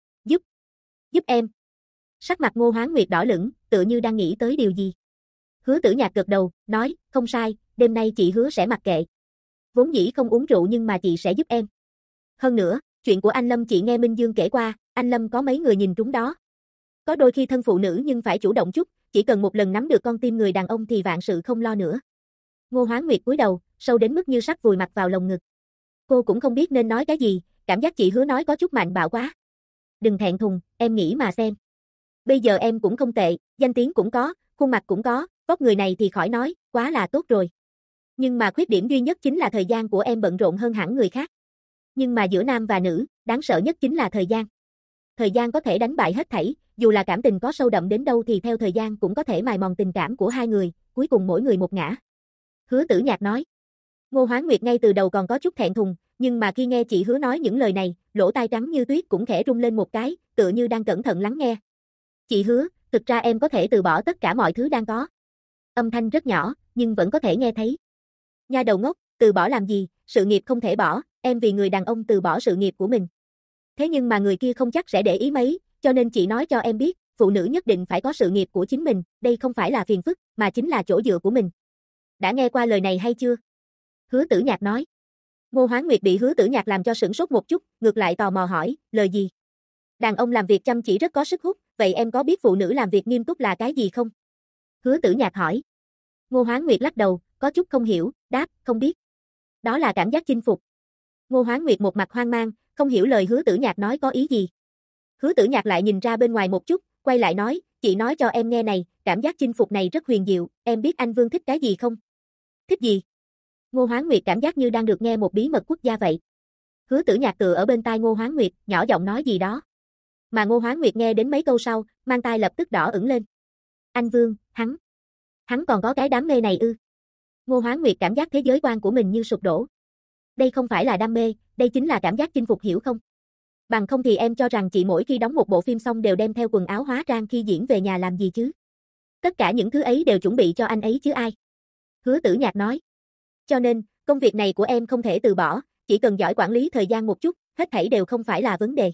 Giúp em. Sắc mặt Ngô Hoán Nguyệt đỏ lửng, tựa như đang nghĩ tới điều gì. Hứa Tử Nhạc gật đầu, nói, không sai, đêm nay chị Hứa sẽ mặc kệ. Vốn dĩ không uống rượu nhưng mà chị sẽ giúp em. Hơn nữa, chuyện của anh Lâm chị nghe Minh Dương kể qua, anh Lâm có mấy người nhìn trúng đó. Có đôi khi thân phụ nữ nhưng phải chủ động chút, chỉ cần một lần nắm được con tim người đàn ông thì vạn sự không lo nữa. Ngô Hoán Nguyệt cúi đầu, sâu đến mức như sắp vùi mặt vào lồng ngực. Cô cũng không biết nên nói cái gì, cảm giác chị Hứa nói có chút mạnh bạo quá. Đừng thẹn thùng, em nghĩ mà xem. Bây giờ em cũng không tệ, danh tiếng cũng có, khuôn mặt cũng có, vóc người này thì khỏi nói, quá là tốt rồi. Nhưng mà khuyết điểm duy nhất chính là thời gian của em bận rộn hơn hẳn người khác. Nhưng mà giữa nam và nữ, đáng sợ nhất chính là thời gian. Thời gian có thể đánh bại hết thảy, dù là cảm tình có sâu đậm đến đâu thì theo thời gian cũng có thể mài mòn tình cảm của hai người, cuối cùng mỗi người một ngã. Hứa Tử Nhạc nói. Ngô Hoán Nguyệt ngay từ đầu còn có chút thẹn thùng, nhưng mà khi nghe chị Hứa nói những lời này, lỗ tai trắng như tuyết cũng khẽ rung lên một cái, tựa như đang cẩn thận lắng nghe. Chị Hứa, thực ra em có thể từ bỏ tất cả mọi thứ đang có. Âm thanh rất nhỏ, nhưng vẫn có thể nghe thấy. Nha đầu ngốc, từ bỏ làm gì, sự nghiệp không thể bỏ, em vì người đàn ông từ bỏ sự nghiệp của mình. Thế nhưng mà người kia không chắc sẽ để ý mấy, cho nên chị nói cho em biết, phụ nữ nhất định phải có sự nghiệp của chính mình, đây không phải là phiền phức, mà chính là chỗ dựa của mình. Đã nghe qua lời này hay chưa? Hứa Tử Nhạc nói. Ngô Hoán Nguyệt bị Hứa Tử Nhạc làm cho sửng sốt một chút, ngược lại tò mò hỏi, lời gì? Đàn ông làm việc chăm chỉ rất có sức hút, vậy em có biết phụ nữ làm việc nghiêm túc là cái gì không? Hứa Tử Nhạc hỏi. Ngô Hoán Nguyệt lắc đầu, có chút không hiểu, đáp, không biết. Đó là cảm giác chinh phục. Ngô Hoán Nguyệt một mặt hoang mang, không hiểu lời Hứa Tử Nhạc nói có ý gì. Hứa Tử Nhạc lại nhìn ra bên ngoài một chút, quay lại nói, chị nói cho em nghe này, cảm giác chinh phục này rất huyền diệu, em biết anh Vương thích cái gì không? Thích gì? Ngô Hoán Nguyệt cảm giác như đang được nghe một bí mật quốc gia vậy. Hứa Tử Nhạc tựa ở bên tai Ngô Hoán Nguyệt, nhỏ giọng nói gì đó. Mà Ngô Hoán Nguyệt nghe đến mấy câu sau, mang tai lập tức đỏ ửng lên. Anh Vương, hắn còn có cái đam mê này ư? Ngô Hoán Nguyệt cảm giác thế giới quan của mình như sụp đổ. Đây không phải là đam mê, đây chính là cảm giác chinh phục hiểu không? Bằng không thì em cho rằng chị mỗi khi đóng một bộ phim xong đều đem theo quần áo hóa trang khi diễn về nhà làm gì chứ? Tất cả những thứ ấy đều chuẩn bị cho anh ấy chứ ai? Hứa Tử Nhạc nói. Cho nên, công việc này của em không thể từ bỏ, chỉ cần giỏi quản lý thời gian một chút, hết thảy đều không phải là vấn đề.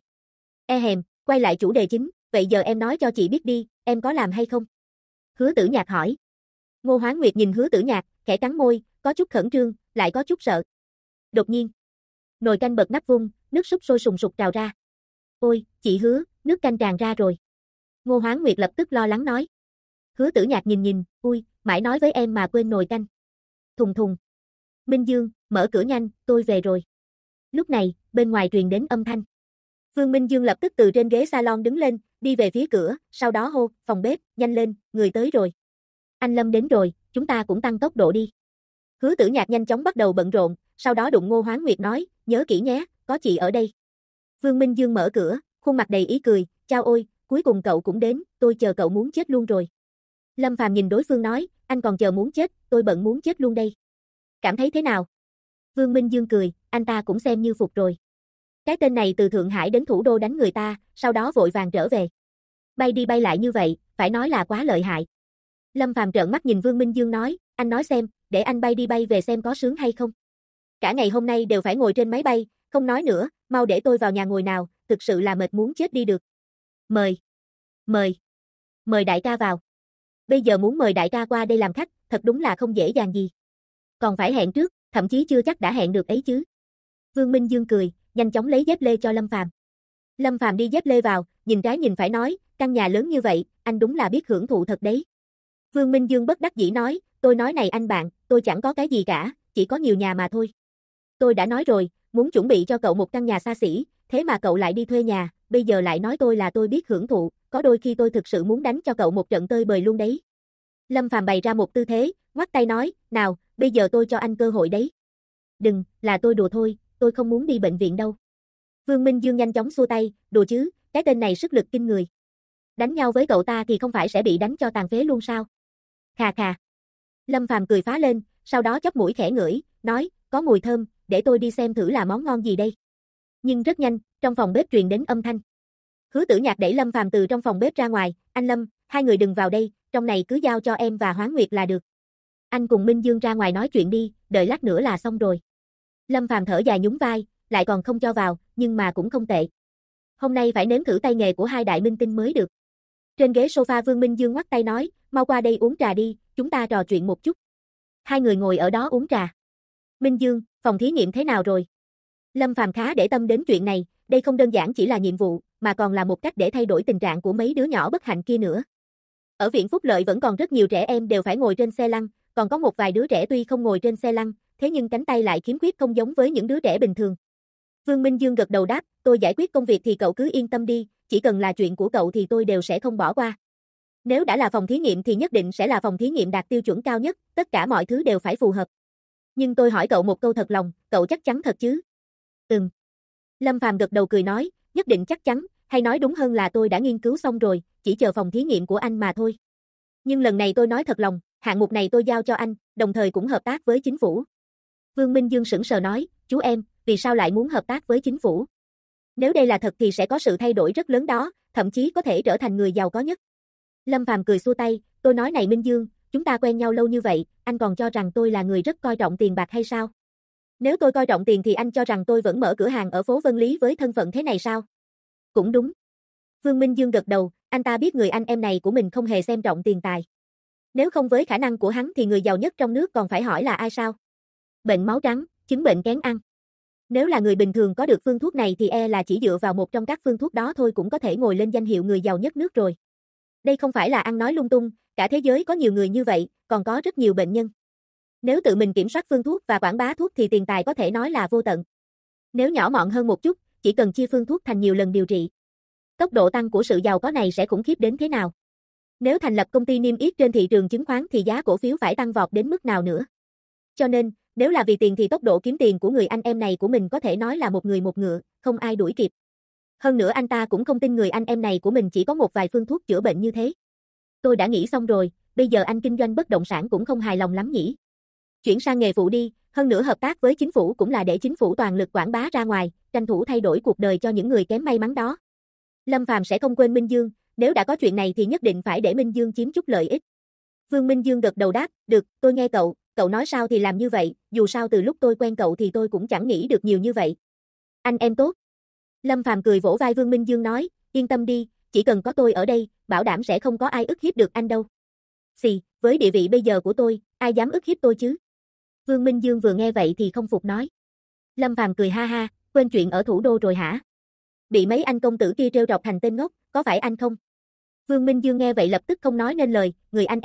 Quay lại chủ đề chính, vậy giờ em nói cho chị biết đi, em có làm hay không? Hứa Tử Nhạc hỏi. Ngô Hoán Nguyệt nhìn Hứa Tử Nhạc, khẽ cắn môi, có chút khẩn trương, lại có chút sợ. Đột nhiên, nồi canh bật nắp vung, nước súp sôi sùng sục trào ra. Ôi, chị Hứa, nước canh tràn ra rồi. Ngô Hoán Nguyệt lập tức lo lắng nói. Hứa Tử Nhạc nhìn, ui, mãi nói với em mà quên nồi canh. Thùng thùng. Minh Dương, mở cửa nhanh, tôi về rồi. Lúc này, bên ngoài truyền đến âm thanh. Vương Minh Dương lập tức từ trên ghế salon đứng lên, đi về phía cửa, sau đó hô, phòng bếp, nhanh lên, người tới rồi. Anh Lâm đến rồi, chúng ta cũng tăng tốc độ đi. Hứa Tử Nhạc nhanh chóng bắt đầu bận rộn, sau đó đụng Ngô Hoán Nguyệt nói, nhớ kỹ nhé, có chị ở đây. Vương Minh Dương mở cửa, khuôn mặt đầy ý cười, chao ôi, cuối cùng cậu cũng đến, tôi chờ cậu muốn chết luôn rồi. Lâm Phàm nhìn đối phương nói, anh còn chờ muốn chết, tôi bận muốn chết luôn đây. Cảm thấy thế nào? Vương Minh Dương cười, anh ta cũng xem như phục rồi. Cái tên này từ Thượng Hải đến thủ đô đánh người ta, sau đó vội vàng trở về. Bay đi bay lại như vậy, phải nói là quá lợi hại. Lâm Phàm trợn mắt nhìn Vương Minh Dương nói, anh nói xem, để anh bay đi bay về xem có sướng hay không. Cả ngày hôm nay đều phải ngồi trên máy bay, không nói nữa, mau để tôi vào nhà ngồi nào, thực sự là mệt muốn chết đi được. Mời. Mời đại ca vào. Bây giờ muốn mời đại ca qua đây làm khách, thật đúng là không dễ dàng gì. Còn phải hẹn trước, thậm chí chưa chắc đã hẹn được ấy chứ. Vương Minh Dương cười, nhanh chóng lấy dép lê cho Lâm Phàm. Lâm Phàm đi dép lê vào, nhìn trái nhìn phải nói, căn nhà lớn như vậy, anh đúng là biết hưởng thụ thật đấy. Vương Minh Dương bất đắc dĩ nói, tôi nói này anh bạn, tôi chẳng có cái gì cả, chỉ có nhiều nhà mà thôi. Tôi đã nói rồi, muốn chuẩn bị cho cậu một căn nhà xa xỉ, thế mà cậu lại đi thuê nhà, bây giờ lại nói tôi là tôi biết hưởng thụ, có đôi khi tôi thực sự muốn đánh cho cậu một trận tơi bời luôn đấy. Lâm Phàm bày ra một tư thế, ngoắc tay nói, nào, bây giờ tôi cho anh cơ hội đấy. Đừng, là tôi đùa thôi, tôi không muốn đi bệnh viện đâu. Vương Minh Dương nhanh chóng xua tay, đùa chứ, cái tên này sức lực kinh người. Đánh nhau với cậu ta thì không phải sẽ bị đánh cho tàn phế luôn sao? Khà khà. Lâm Phàm cười phá lên, sau đó chóp mũi khẽ ngửi, nói, có mùi thơm, để tôi đi xem thử là món ngon gì đây. Nhưng rất nhanh, trong phòng bếp truyền đến âm thanh. Hứa Tử Nhạc đẩy Lâm Phàm từ trong phòng bếp ra ngoài, anh Lâm, hai người đừng vào đây, trong này cứ giao cho em và Hoán Nguyệt là được. Anh cùng Minh Dương ra ngoài nói chuyện đi, đợi lát nữa là xong rồi. Lâm Phàm thở dài nhún vai, lại còn không cho vào, nhưng mà cũng không tệ. Hôm nay phải nếm thử tay nghề của hai đại minh tinh mới được. Trên ghế sofa Vương Minh Dương ngoắc tay nói, mau qua đây uống trà đi, chúng ta trò chuyện một chút. Hai người ngồi ở đó uống trà. Minh Dương, phòng thí nghiệm thế nào rồi? Lâm Phàm khá để tâm đến chuyện này, đây không đơn giản chỉ là nhiệm vụ, mà còn là một cách để thay đổi tình trạng của mấy đứa nhỏ bất hạnh kia nữa. Ở viện Phúc Lợi vẫn còn rất nhiều trẻ em đều phải ngồi trên xe lăn, còn có một vài đứa trẻ tuy không ngồi trên xe lăn, thế nhưng cánh tay lại khiếm khuyết không giống với những đứa trẻ bình thường. Vương Minh Dương gật đầu đáp, tôi giải quyết công việc thì cậu cứ yên tâm đi, chỉ cần là chuyện của cậu thì tôi đều sẽ không bỏ qua. Nếu đã là phòng thí nghiệm thì nhất định sẽ là phòng thí nghiệm đạt tiêu chuẩn cao nhất, tất cả mọi thứ đều phải phù hợp. Nhưng tôi hỏi cậu một câu thật lòng, cậu chắc chắn thật chứ? Lâm Phàm gật đầu cười nói, nhất định chắc chắn, hay nói đúng hơn là tôi đã nghiên cứu xong rồi, chỉ chờ phòng thí nghiệm của anh mà thôi. Nhưng lần này tôi nói thật lòng, hạng mục này tôi giao cho anh, đồng thời cũng hợp tác với chính phủ. Vương Minh Dương sững sờ nói, chú em, vì sao lại muốn hợp tác với chính phủ? Nếu đây là thật thì sẽ có sự thay đổi rất lớn đó, thậm chí có thể trở thành người giàu có nhất. Lâm Phàm cười xua tay, tôi nói này Minh Dương, chúng ta quen nhau lâu như vậy, anh còn cho rằng tôi là người rất coi trọng tiền bạc hay sao? Nếu tôi coi trọng tiền thì anh cho rằng tôi vẫn mở cửa hàng ở phố Vân Lý với thân phận thế này sao? Cũng đúng. Vương Minh Dương gật đầu, anh ta biết người anh em này của mình không hề xem trọng tiền tài. Nếu không với khả năng của hắn thì người giàu nhất trong nước còn phải hỏi là ai sao? Bệnh máu trắng, chứng bệnh kén ăn. Nếu là người bình thường có được phương thuốc này thì e là chỉ dựa vào một trong các phương thuốc đó thôi cũng có thể ngồi lên danh hiệu người giàu nhất nước rồi. Đây không phải là ăn nói lung tung, cả thế giới có nhiều người như vậy, còn có rất nhiều bệnh nhân. Nếu tự mình kiểm soát phương thuốc và quảng bá thuốc thì tiền tài có thể nói là vô tận. Nếu nhỏ mọn hơn một chút, chỉ cần chia phương thuốc thành nhiều lần điều trị. Tốc độ tăng của sự giàu có này sẽ khủng khiếp đến thế nào? Nếu thành lập công ty niêm yết trên thị trường chứng khoán thì giá cổ phiếu phải tăng vọt đến mức nào nữa? Cho nên, nếu là vì tiền thì tốc độ kiếm tiền của người anh em này của mình có thể nói là một người một ngựa, không ai đuổi kịp. Hơn nữa anh ta cũng không tin người anh em này của mình chỉ có một vài phương thuốc chữa bệnh như thế. Tôi đã nghĩ xong rồi, bây giờ anh kinh doanh bất động sản cũng không hài lòng lắm nhỉ? Chuyển sang nghề phụ đi, hơn nữa hợp tác với chính phủ cũng là để chính phủ toàn lực quảng bá ra ngoài, tranh thủ thay đổi cuộc đời cho những người kém may mắn đó. Lâm Phàm sẽ không quên Minh Dương, nếu đã có chuyện này thì nhất định phải để Minh Dương chiếm chút lợi ích. Vương Minh Dương gật đầu đáp, được, tôi nghe cậu nói sao thì làm như vậy, dù sao từ lúc tôi quen cậu thì tôi cũng chẳng nghĩ được nhiều như vậy. Anh em tốt. Lâm Phàm cười vỗ vai Vương Minh Dương nói, yên tâm đi, chỉ cần có tôi ở đây, bảo đảm sẽ không có ai ức hiếp được anh đâu. Xì, với địa vị bây giờ của tôi, ai dám ức hiếp tôi chứ? Vương Minh Dương vừa nghe vậy thì không phục nói. Lâm Phàm cười ha ha, quên chuyện ở thủ đô rồi hả? Bị mấy anh công tử kia trêu chọc thành tên ngốc, có phải anh không? Vương Minh Dương nghe vậy lập tức không nói nên lời, người anh em,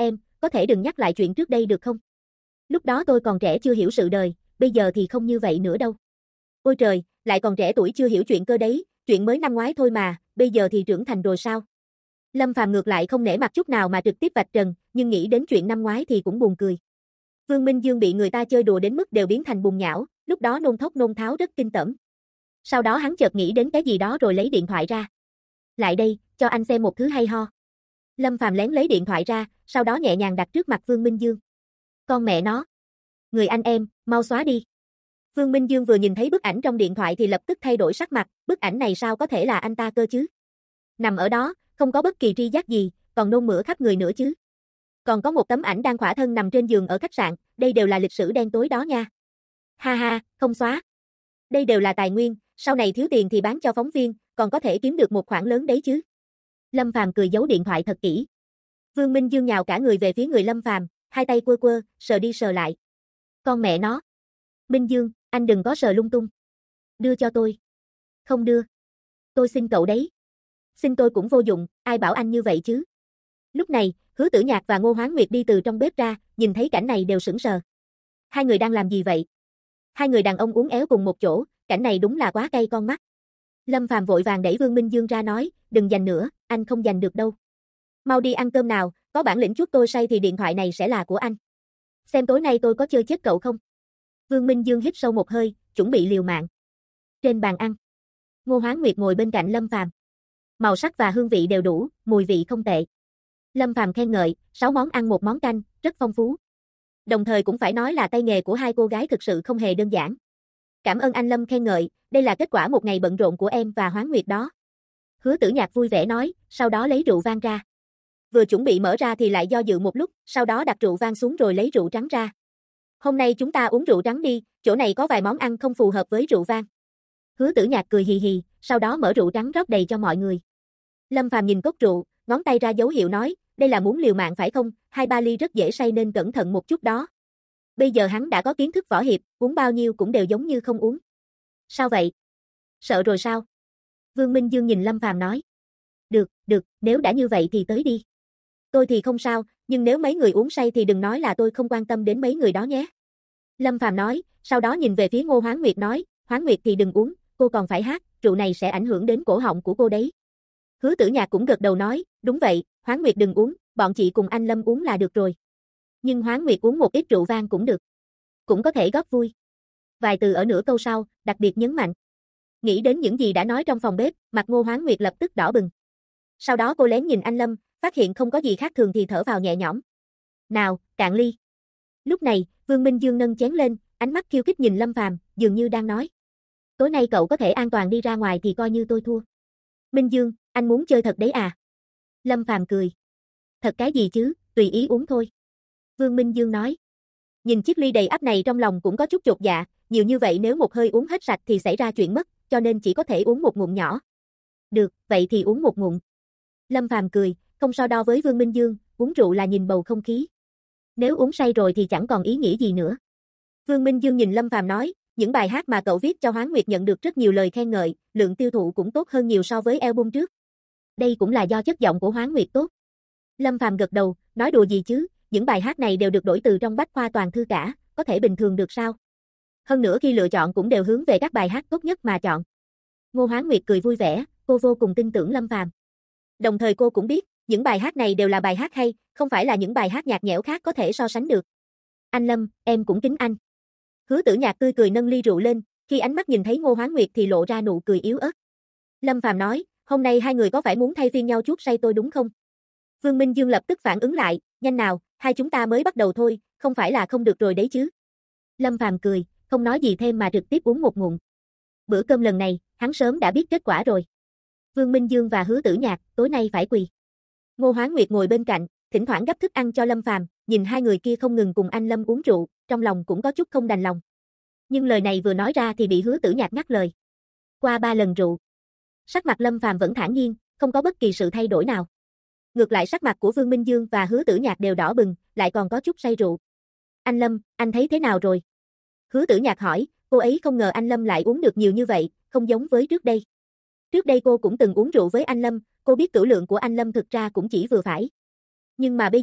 có thể đừng nhắc lại chuyện trước đây được không? Lúc đó tôi còn trẻ chưa hiểu sự đời, bây giờ thì không như vậy nữa đâu. Ôi trời, lại còn trẻ tuổi chưa hiểu chuyện cơ đấy, chuyện mới năm ngoái thôi mà, bây giờ thì trưởng thành rồi sao? Lâm Phàm ngược lại không nể mặt chút nào mà trực tiếp vạch trần, nhưng nghĩ đến chuyện năm ngoái thì cũng buồn cười. Vương Minh Dương bị người ta chơi đùa đến mức đều biến thành bùn nhão, lúc đó nôn thốc nôn tháo rất kinh tởm. Sau đó hắn chợt nghĩ đến cái gì đó rồi lấy điện thoại ra. Lại đây, cho anh xem một thứ hay ho. Lâm Phàm lén lấy điện thoại ra, sau đó nhẹ nhàng đặt trước mặt Vương Minh Dương. Con mẹ nó. Người anh em, mau xóa đi. Vương Minh Dương vừa nhìn thấy bức ảnh trong điện thoại thì lập tức thay đổi sắc mặt, bức ảnh này sao có thể là anh ta cơ chứ? Nằm ở đó, không có bất kỳ tri giác gì, còn nôn mửa khắp người nữa chứ. Còn có một tấm ảnh đang khỏa thân nằm trên giường ở khách sạn, đây đều là lịch sử đen tối đó nha. Ha ha, không xóa. Đây đều là tài nguyên, sau này thiếu tiền thì bán cho phóng viên, còn có thể kiếm được một khoản lớn đấy chứ. Lâm Phàm cười giấu điện thoại thật kỹ. Vương Minh Dương nhào cả người về phía người Lâm Phàm, hai tay quơ quơ, sờ đi sờ lại. Con mẹ nó. Minh Dương, anh đừng có sờ lung tung. Đưa cho tôi. Không đưa. Tôi xin cậu đấy. Xin tôi cũng vô dụng, ai bảo anh như vậy chứ. Lúc này, Hứa Tử Nhạc và Ngô Hoán Nguyệt đi từ trong bếp ra, nhìn thấy cảnh này đều sững sờ. Hai người đang làm gì vậy? Hai người đàn ông uốn éo cùng một chỗ, cảnh này đúng là quá cay con mắt. Lâm Phàm vội vàng đẩy Vương Minh Dương ra nói, đừng giành nữa, anh không giành được đâu. Mau đi ăn cơm nào, có bản lĩnh chút tôi say thì điện thoại này sẽ là của anh. Xem tối nay tôi có chơi chết cậu không? Vương Minh Dương hít sâu một hơi, chuẩn bị liều mạng. Trên bàn ăn, Ngô Hoán Nguyệt ngồi bên cạnh Lâm Phàm. Màu sắc và hương vị đều đủ, mùi vị không tệ. Lâm Phàm khen ngợi, 6 món ăn một món canh, rất phong phú. Đồng thời cũng phải nói là tay nghề của hai cô gái thực sự không hề đơn giản. Cảm ơn anh Lâm khen ngợi, đây là kết quả một ngày bận rộn của em và Hoán Nguyệt đó. Hứa Tử Nhạc vui vẻ nói, sau đó lấy rượu vang ra. Vừa chuẩn bị mở ra thì lại do dự một lúc, sau đó đặt rượu vang xuống rồi lấy rượu trắng ra. Hôm nay chúng ta uống rượu trắng đi, chỗ này có vài món ăn không phù hợp với rượu vang. Hứa Tử Nhạc cười hì hì, sau đó mở rượu trắng rót đầy cho mọi người. Lâm Phàm nhìn cốc rượu, ngón tay ra dấu hiệu nói, đây là muốn liều mạng phải không, 2-3 ly rất dễ say nên cẩn thận một chút đó. Bây giờ hắn đã có kiến thức võ hiệp, uống bao nhiêu cũng đều giống như không uống. Sao vậy? Sợ rồi sao? Vương Minh Dương nhìn Lâm Phàm nói. Được, nếu đã như vậy thì tới đi. Tôi thì không sao, nhưng nếu mấy người uống say thì đừng nói là tôi không quan tâm đến mấy người đó nhé. Lâm Phàm nói, sau đó nhìn về phía Ngô Hoán Nguyệt nói, Hoán Nguyệt thì đừng uống, cô còn phải hát, rượu này sẽ ảnh hưởng đến cổ họng của cô đấy. Hứa Tử Nhạc cũng gật đầu nói, đúng vậy, Hoán Nguyệt đừng uống, bọn chị cùng anh Lâm uống là được rồi. Nhưng Hoán Nguyệt uống một ít rượu vang cũng được. Cũng có thể góp vui. Vài từ ở nửa câu sau, đặc biệt nhấn mạnh. Nghĩ đến những gì đã nói trong phòng bếp, mặt Ngô Hoán Nguyệt lập tức đỏ bừng. Sau đó cô lén nhìn anh Lâm, phát hiện không có gì khác thường thì thở vào nhẹ nhõm. Nào, cạn ly. Lúc này, Vương Minh Dương nâng chén lên, ánh mắt khiêu khích nhìn Lâm Phàm, dường như đang nói. Tối nay cậu có thể an toàn đi ra ngoài thì coi như tôi thua. Minh Dương, anh muốn chơi thật đấy à? Lâm Phàm cười. Thật cái gì chứ, tùy ý uống thôi. Vương Minh Dương nói. Nhìn chiếc ly đầy ắp này trong lòng cũng có chút chột dạ, nhiều như vậy nếu một hơi uống hết sạch thì xảy ra chuyện mất, cho nên chỉ có thể uống một ngụm nhỏ. Được, vậy thì uống một ngụm. Lâm Phàm cười, không so đo với Vương Minh Dương, uống rượu là nhìn bầu không khí. Nếu uống say rồi thì chẳng còn ý nghĩa gì nữa. Vương Minh Dương nhìn Lâm Phàm nói, những bài hát mà cậu viết cho Hoán Nguyệt nhận được rất nhiều lời khen ngợi, lượng tiêu thụ cũng tốt hơn nhiều so với album trước. Đây cũng là do chất giọng của Hoán Nguyệt tốt. Lâm Phàm gật đầu, nói đùa gì chứ, những bài hát này đều được đổi từ trong bách khoa toàn thư cả, có thể bình thường được sao? Hơn nữa khi lựa chọn cũng đều hướng về các bài hát tốt nhất mà chọn. Ngô Hoán Nguyệt cười vui vẻ, cô vô cùng tin tưởng Lâm Phàm. Đồng thời cô cũng biết, những bài hát này đều là bài hát hay, không phải là những bài hát nhạt nhẽo khác có thể so sánh được. Anh Lâm, em cũng kính anh. Hứa Tử Nhạc tươi cười nâng ly rượu lên, khi ánh mắt nhìn thấy Ngô Hoán Nguyệt thì lộ ra nụ cười yếu ớt. Lâm Phàm nói, hôm nay hai người có phải muốn thay phiên nhau chuốt say tôi đúng không? Vương Minh Dương lập tức phản ứng lại, nhanh nào, hai chúng ta mới bắt đầu thôi, không phải là không được rồi đấy chứ. Lâm Phàm cười, không nói gì thêm mà trực tiếp uống một ngụm. Bữa cơm lần này, hắn sớm đã biết kết quả rồi. Vương Minh Dương và Hứa Tử Nhạc, tối nay phải quỳ. Ngô Hoán Nguyệt ngồi bên cạnh, thỉnh thoảng gấp thức ăn cho Lâm Phàm, nhìn hai người kia không ngừng cùng anh Lâm uống rượu, trong lòng cũng có chút không đành lòng. Nhưng lời này vừa nói ra thì bị Hứa Tử Nhạc ngắt lời. Qua 3 lần rượu, sắc mặt Lâm Phàm vẫn thản nhiên, không có bất kỳ sự thay đổi nào. Ngược lại sắc mặt của Vương Minh Dương và Hứa Tử Nhạc đều đỏ bừng, lại còn có chút say rượu. Anh Lâm, anh thấy thế nào rồi? Hứa Tử Nhạc hỏi, cô ấy không ngờ anh Lâm lại uống được nhiều như vậy, không giống với trước đây. Trước đây cô cũng từng uống rượu với anh Lâm, cô biết cửu lượng của anh Lâm thực ra cũng chỉ vừa phải. Nhưng mà bây giờ,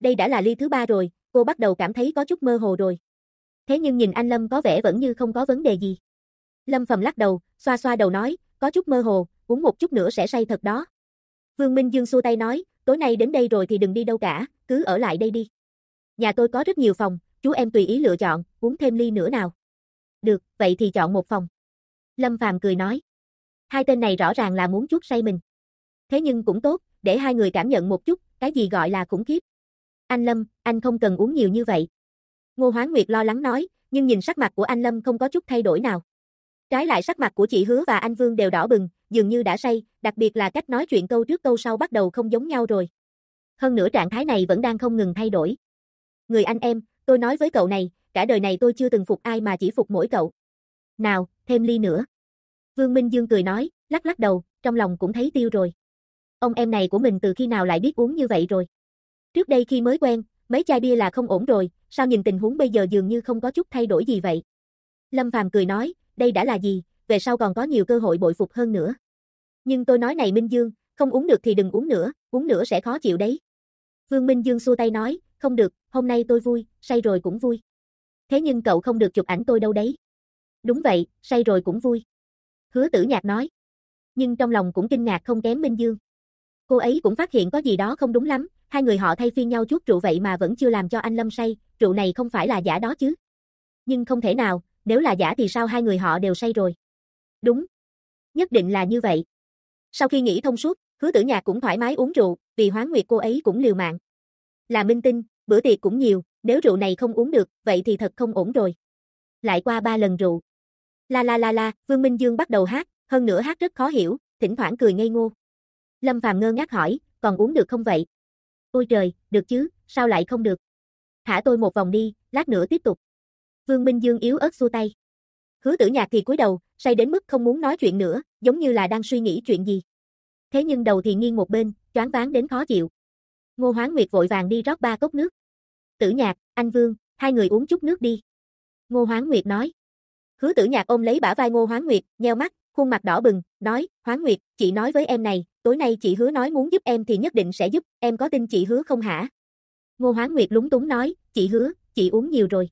đây đã là ly thứ 3 rồi, cô bắt đầu cảm thấy có chút mơ hồ rồi. Thế nhưng nhìn anh Lâm có vẻ vẫn như không có vấn đề gì. Lâm Phàm lắc đầu, xoa xoa đầu nói, có chút mơ hồ, uống một chút nữa sẽ say thật đó. Vương Minh Dương xua tay nói, tối nay đến đây rồi thì đừng đi đâu cả, cứ ở lại đây đi. Nhà tôi có rất nhiều phòng, chú em tùy ý lựa chọn, uống thêm ly nữa nào. Được, vậy thì chọn một phòng. Lâm Phàm cười nói. Hai tên này rõ ràng là muốn chuốc say mình. Thế nhưng cũng tốt, để hai người cảm nhận một chút, cái gì gọi là khủng khiếp. Anh Lâm, anh không cần uống nhiều như vậy. Ngô Hoán Nguyệt lo lắng nói, nhưng nhìn sắc mặt của anh Lâm không có chút thay đổi nào. Trái lại sắc mặt của chị Hứa và anh Vương đều đỏ bừng, dường như đã say, đặc biệt là cách nói chuyện câu trước câu sau bắt đầu không giống nhau rồi. Hơn nữa trạng thái này vẫn đang không ngừng thay đổi. Người anh em, tôi nói với cậu này, cả đời này tôi chưa từng phục ai mà chỉ phục mỗi cậu. Nào, thêm ly nữa. Vương Minh Dương cười nói, lắc lắc đầu, trong lòng cũng thấy tiêu rồi. Ông em này của mình từ khi nào lại biết uống như vậy rồi? Trước đây khi mới quen, mấy chai bia là không ổn rồi, sao nhìn tình huống bây giờ dường như không có chút thay đổi gì vậy? Lâm Phàm cười nói, đây đã là gì, về sau còn có nhiều cơ hội bội phục hơn nữa. Nhưng tôi nói này Minh Dương, không uống được thì đừng uống nữa sẽ khó chịu đấy. Vương Minh Dương xua tay nói, không được, hôm nay tôi vui, say rồi cũng vui. Thế nhưng cậu không được chụp ảnh tôi đâu đấy. Đúng vậy, say rồi cũng vui. Hứa Tử Nhạc nói. Nhưng trong lòng cũng kinh ngạc không kém Minh Dương. Cô ấy cũng phát hiện có gì đó không đúng lắm, hai người họ thay phiên nhau chuốt rượu vậy mà vẫn chưa làm cho anh Lâm say, rượu này không phải là giả đó chứ. Nhưng không thể nào, nếu là giả thì sao hai người họ đều say rồi. Đúng. Nhất định là như vậy. Sau khi nghĩ thông suốt, Hứa Tử Nhạc cũng thoải mái uống rượu, vì Hoán Nguyệt cô ấy cũng liều mạng. Là minh tinh, bữa tiệc cũng nhiều, nếu rượu này không uống được, vậy thì thật không ổn rồi. Lại qua 3 lần rượu. La la la la, Vương Minh Dương bắt đầu hát, hơn nữa hát rất khó hiểu, thỉnh thoảng cười ngây ngô. Lâm Phàm ngơ ngác hỏi, còn uống được không vậy? Ôi trời, được chứ, sao lại không được? Thả tôi một vòng đi, lát nữa tiếp tục. Vương Minh Dương yếu ớt xua tay. Hứa Tử Nhạc thì cúi đầu, say đến mức không muốn nói chuyện nữa, giống như là đang suy nghĩ chuyện gì. Thế nhưng đầu thì nghiêng một bên, choáng váng đến khó chịu. Ngô Hoán Nguyệt vội vàng đi rót 3 cốc nước. Tử Nhạc, anh Vương, hai người uống chút nước đi. Ngô Hoán Nguyệt nói. Hứa Tử Nhạc ôm lấy bả vai Ngô Hoán Nguyệt, nheo mắt, khuôn mặt đỏ bừng, nói, Hoán Nguyệt, chị nói với em này, tối nay chị Hứa nói muốn giúp em thì nhất định sẽ giúp, em có tin chị Hứa không hả? Ngô Hoán Nguyệt lúng túng nói, chị Hứa, chị uống nhiều rồi.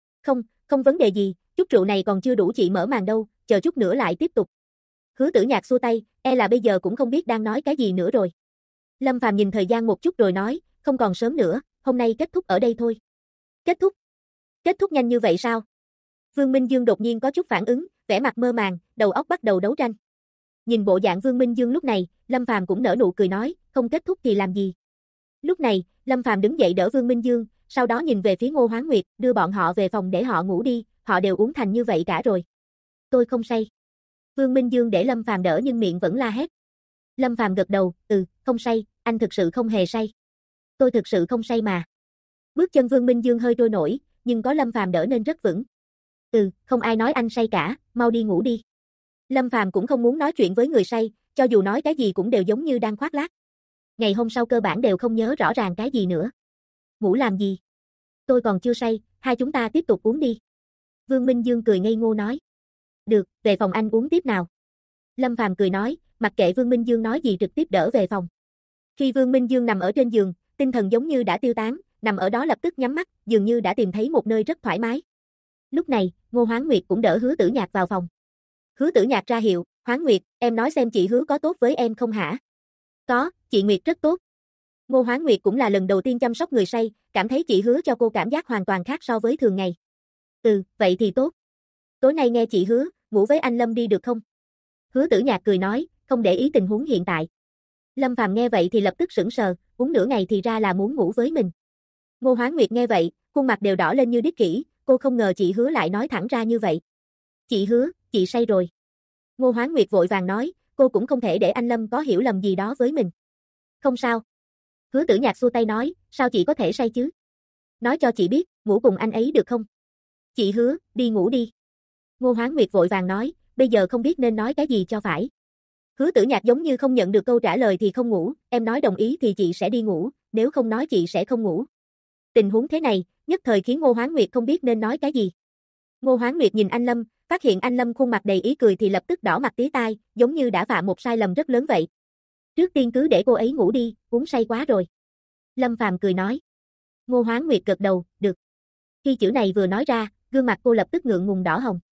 Không vấn đề gì, chút rượu này còn chưa đủ chị mở màn đâu, chờ chút nữa lại tiếp tục. Hứa Tử Nhạc xua tay, là bây giờ cũng không biết đang nói cái gì nữa rồi. Lâm Phàm nhìn thời gian một chút rồi nói, không còn sớm nữa, hôm nay kết thúc ở đây thôi. Kết thúc? Kết thúc nhanh như vậy sao? Vương Minh Dương đột nhiên có chút phản ứng, vẻ mặt mơ màng, đầu óc bắt đầu đấu tranh. Nhìn bộ dạng Vương Minh Dương lúc này, Lâm Phàm cũng nở nụ cười nói, không kết thúc thì làm gì? Lúc này, Lâm Phàm đứng dậy đỡ Vương Minh Dương, sau đó nhìn về phía Ngô Hoán Nguyệt, đưa bọn họ về phòng để họ ngủ đi, họ đều uống thành như vậy cả rồi. Tôi không say. Vương Minh Dương để Lâm Phàm đỡ nhưng miệng vẫn la hét. Lâm Phàm gật đầu, không say, anh thực sự không hề say. Tôi thực sự không say mà. Bước chân Vương Minh Dương hơi trôi nổi, nhưng có Lâm Phàm đỡ nên rất vững. Không ai nói anh say cả, mau đi ngủ đi. Lâm Phàm cũng không muốn nói chuyện với người say, cho dù nói cái gì cũng đều giống như đang khoác lác. Ngày hôm sau cơ bản đều không nhớ rõ ràng cái gì nữa. Ngủ làm gì? Tôi còn chưa say, hai chúng ta tiếp tục uống đi. Vương Minh Dương cười ngây ngô nói. Được, về phòng anh uống tiếp nào. Lâm Phàm cười nói, mặc kệ Vương Minh Dương nói gì trực tiếp đỡ về phòng. Khi Vương Minh Dương nằm ở trên giường, tinh thần giống như đã tiêu tán, nằm ở đó lập tức nhắm mắt, dường như đã tìm thấy một nơi rất thoải mái. Lúc này, Ngô Hoán Nguyệt cũng đỡ Hứa Tử Nhạc vào phòng. Hứa Tử Nhạc ra hiệu, Hoán Nguyệt, em nói xem chị Hứa có tốt với em không hả? Có, chị Nguyệt rất tốt. Ngô Hoán Nguyệt cũng là lần đầu tiên chăm sóc người say, cảm thấy chị Hứa cho cô cảm giác hoàn toàn khác so với thường ngày. Vậy thì tốt. Tối nay nghe chị Hứa, ngủ với anh Lâm đi được không? Hứa Tử Nhạc cười nói, không để ý tình huống hiện tại. Lâm Phàm nghe vậy thì lập tức sững sờ, uống nửa ngày thì ra là muốn ngủ với mình. Ngô Hoán Nguyệt nghe vậy, khuôn mặt đều đỏ lên như điếc khỉ, cô không ngờ chị Hứa lại nói thẳng ra như vậy. Chị Hứa, chị say rồi. Ngô Hoán Nguyệt vội vàng nói, cô cũng không thể để anh Lâm có hiểu lầm gì đó với mình. Không sao. Hứa Tử Nhạc xua tay nói, sao chị có thể say chứ? Nói cho chị biết, ngủ cùng anh ấy được không? Chị Hứa, đi ngủ đi. Ngô Hoán Nguyệt vội vàng nói, bây giờ không biết nên nói cái gì cho phải. Hứa Tử Nhạc giống như không nhận được câu trả lời thì không ngủ, em nói đồng ý thì chị sẽ đi ngủ, nếu không nói chị sẽ không ngủ. Tình huống thế này, nhất thời khiến Ngô Hoán Nguyệt không biết nên nói cái gì. Ngô Hoán Nguyệt nhìn anh Lâm, phát hiện anh Lâm khuôn mặt đầy ý cười thì lập tức đỏ mặt tía tai, giống như đã phạm một sai lầm rất lớn vậy. Trước tiên cứ để cô ấy ngủ đi, uống say quá rồi. Lâm Phàm cười nói. Ngô Hoáng Nguyệt gật đầu, được. Khi chữ này vừa nói ra, gương mặt cô lập tức ngượng ngùng đỏ hồng.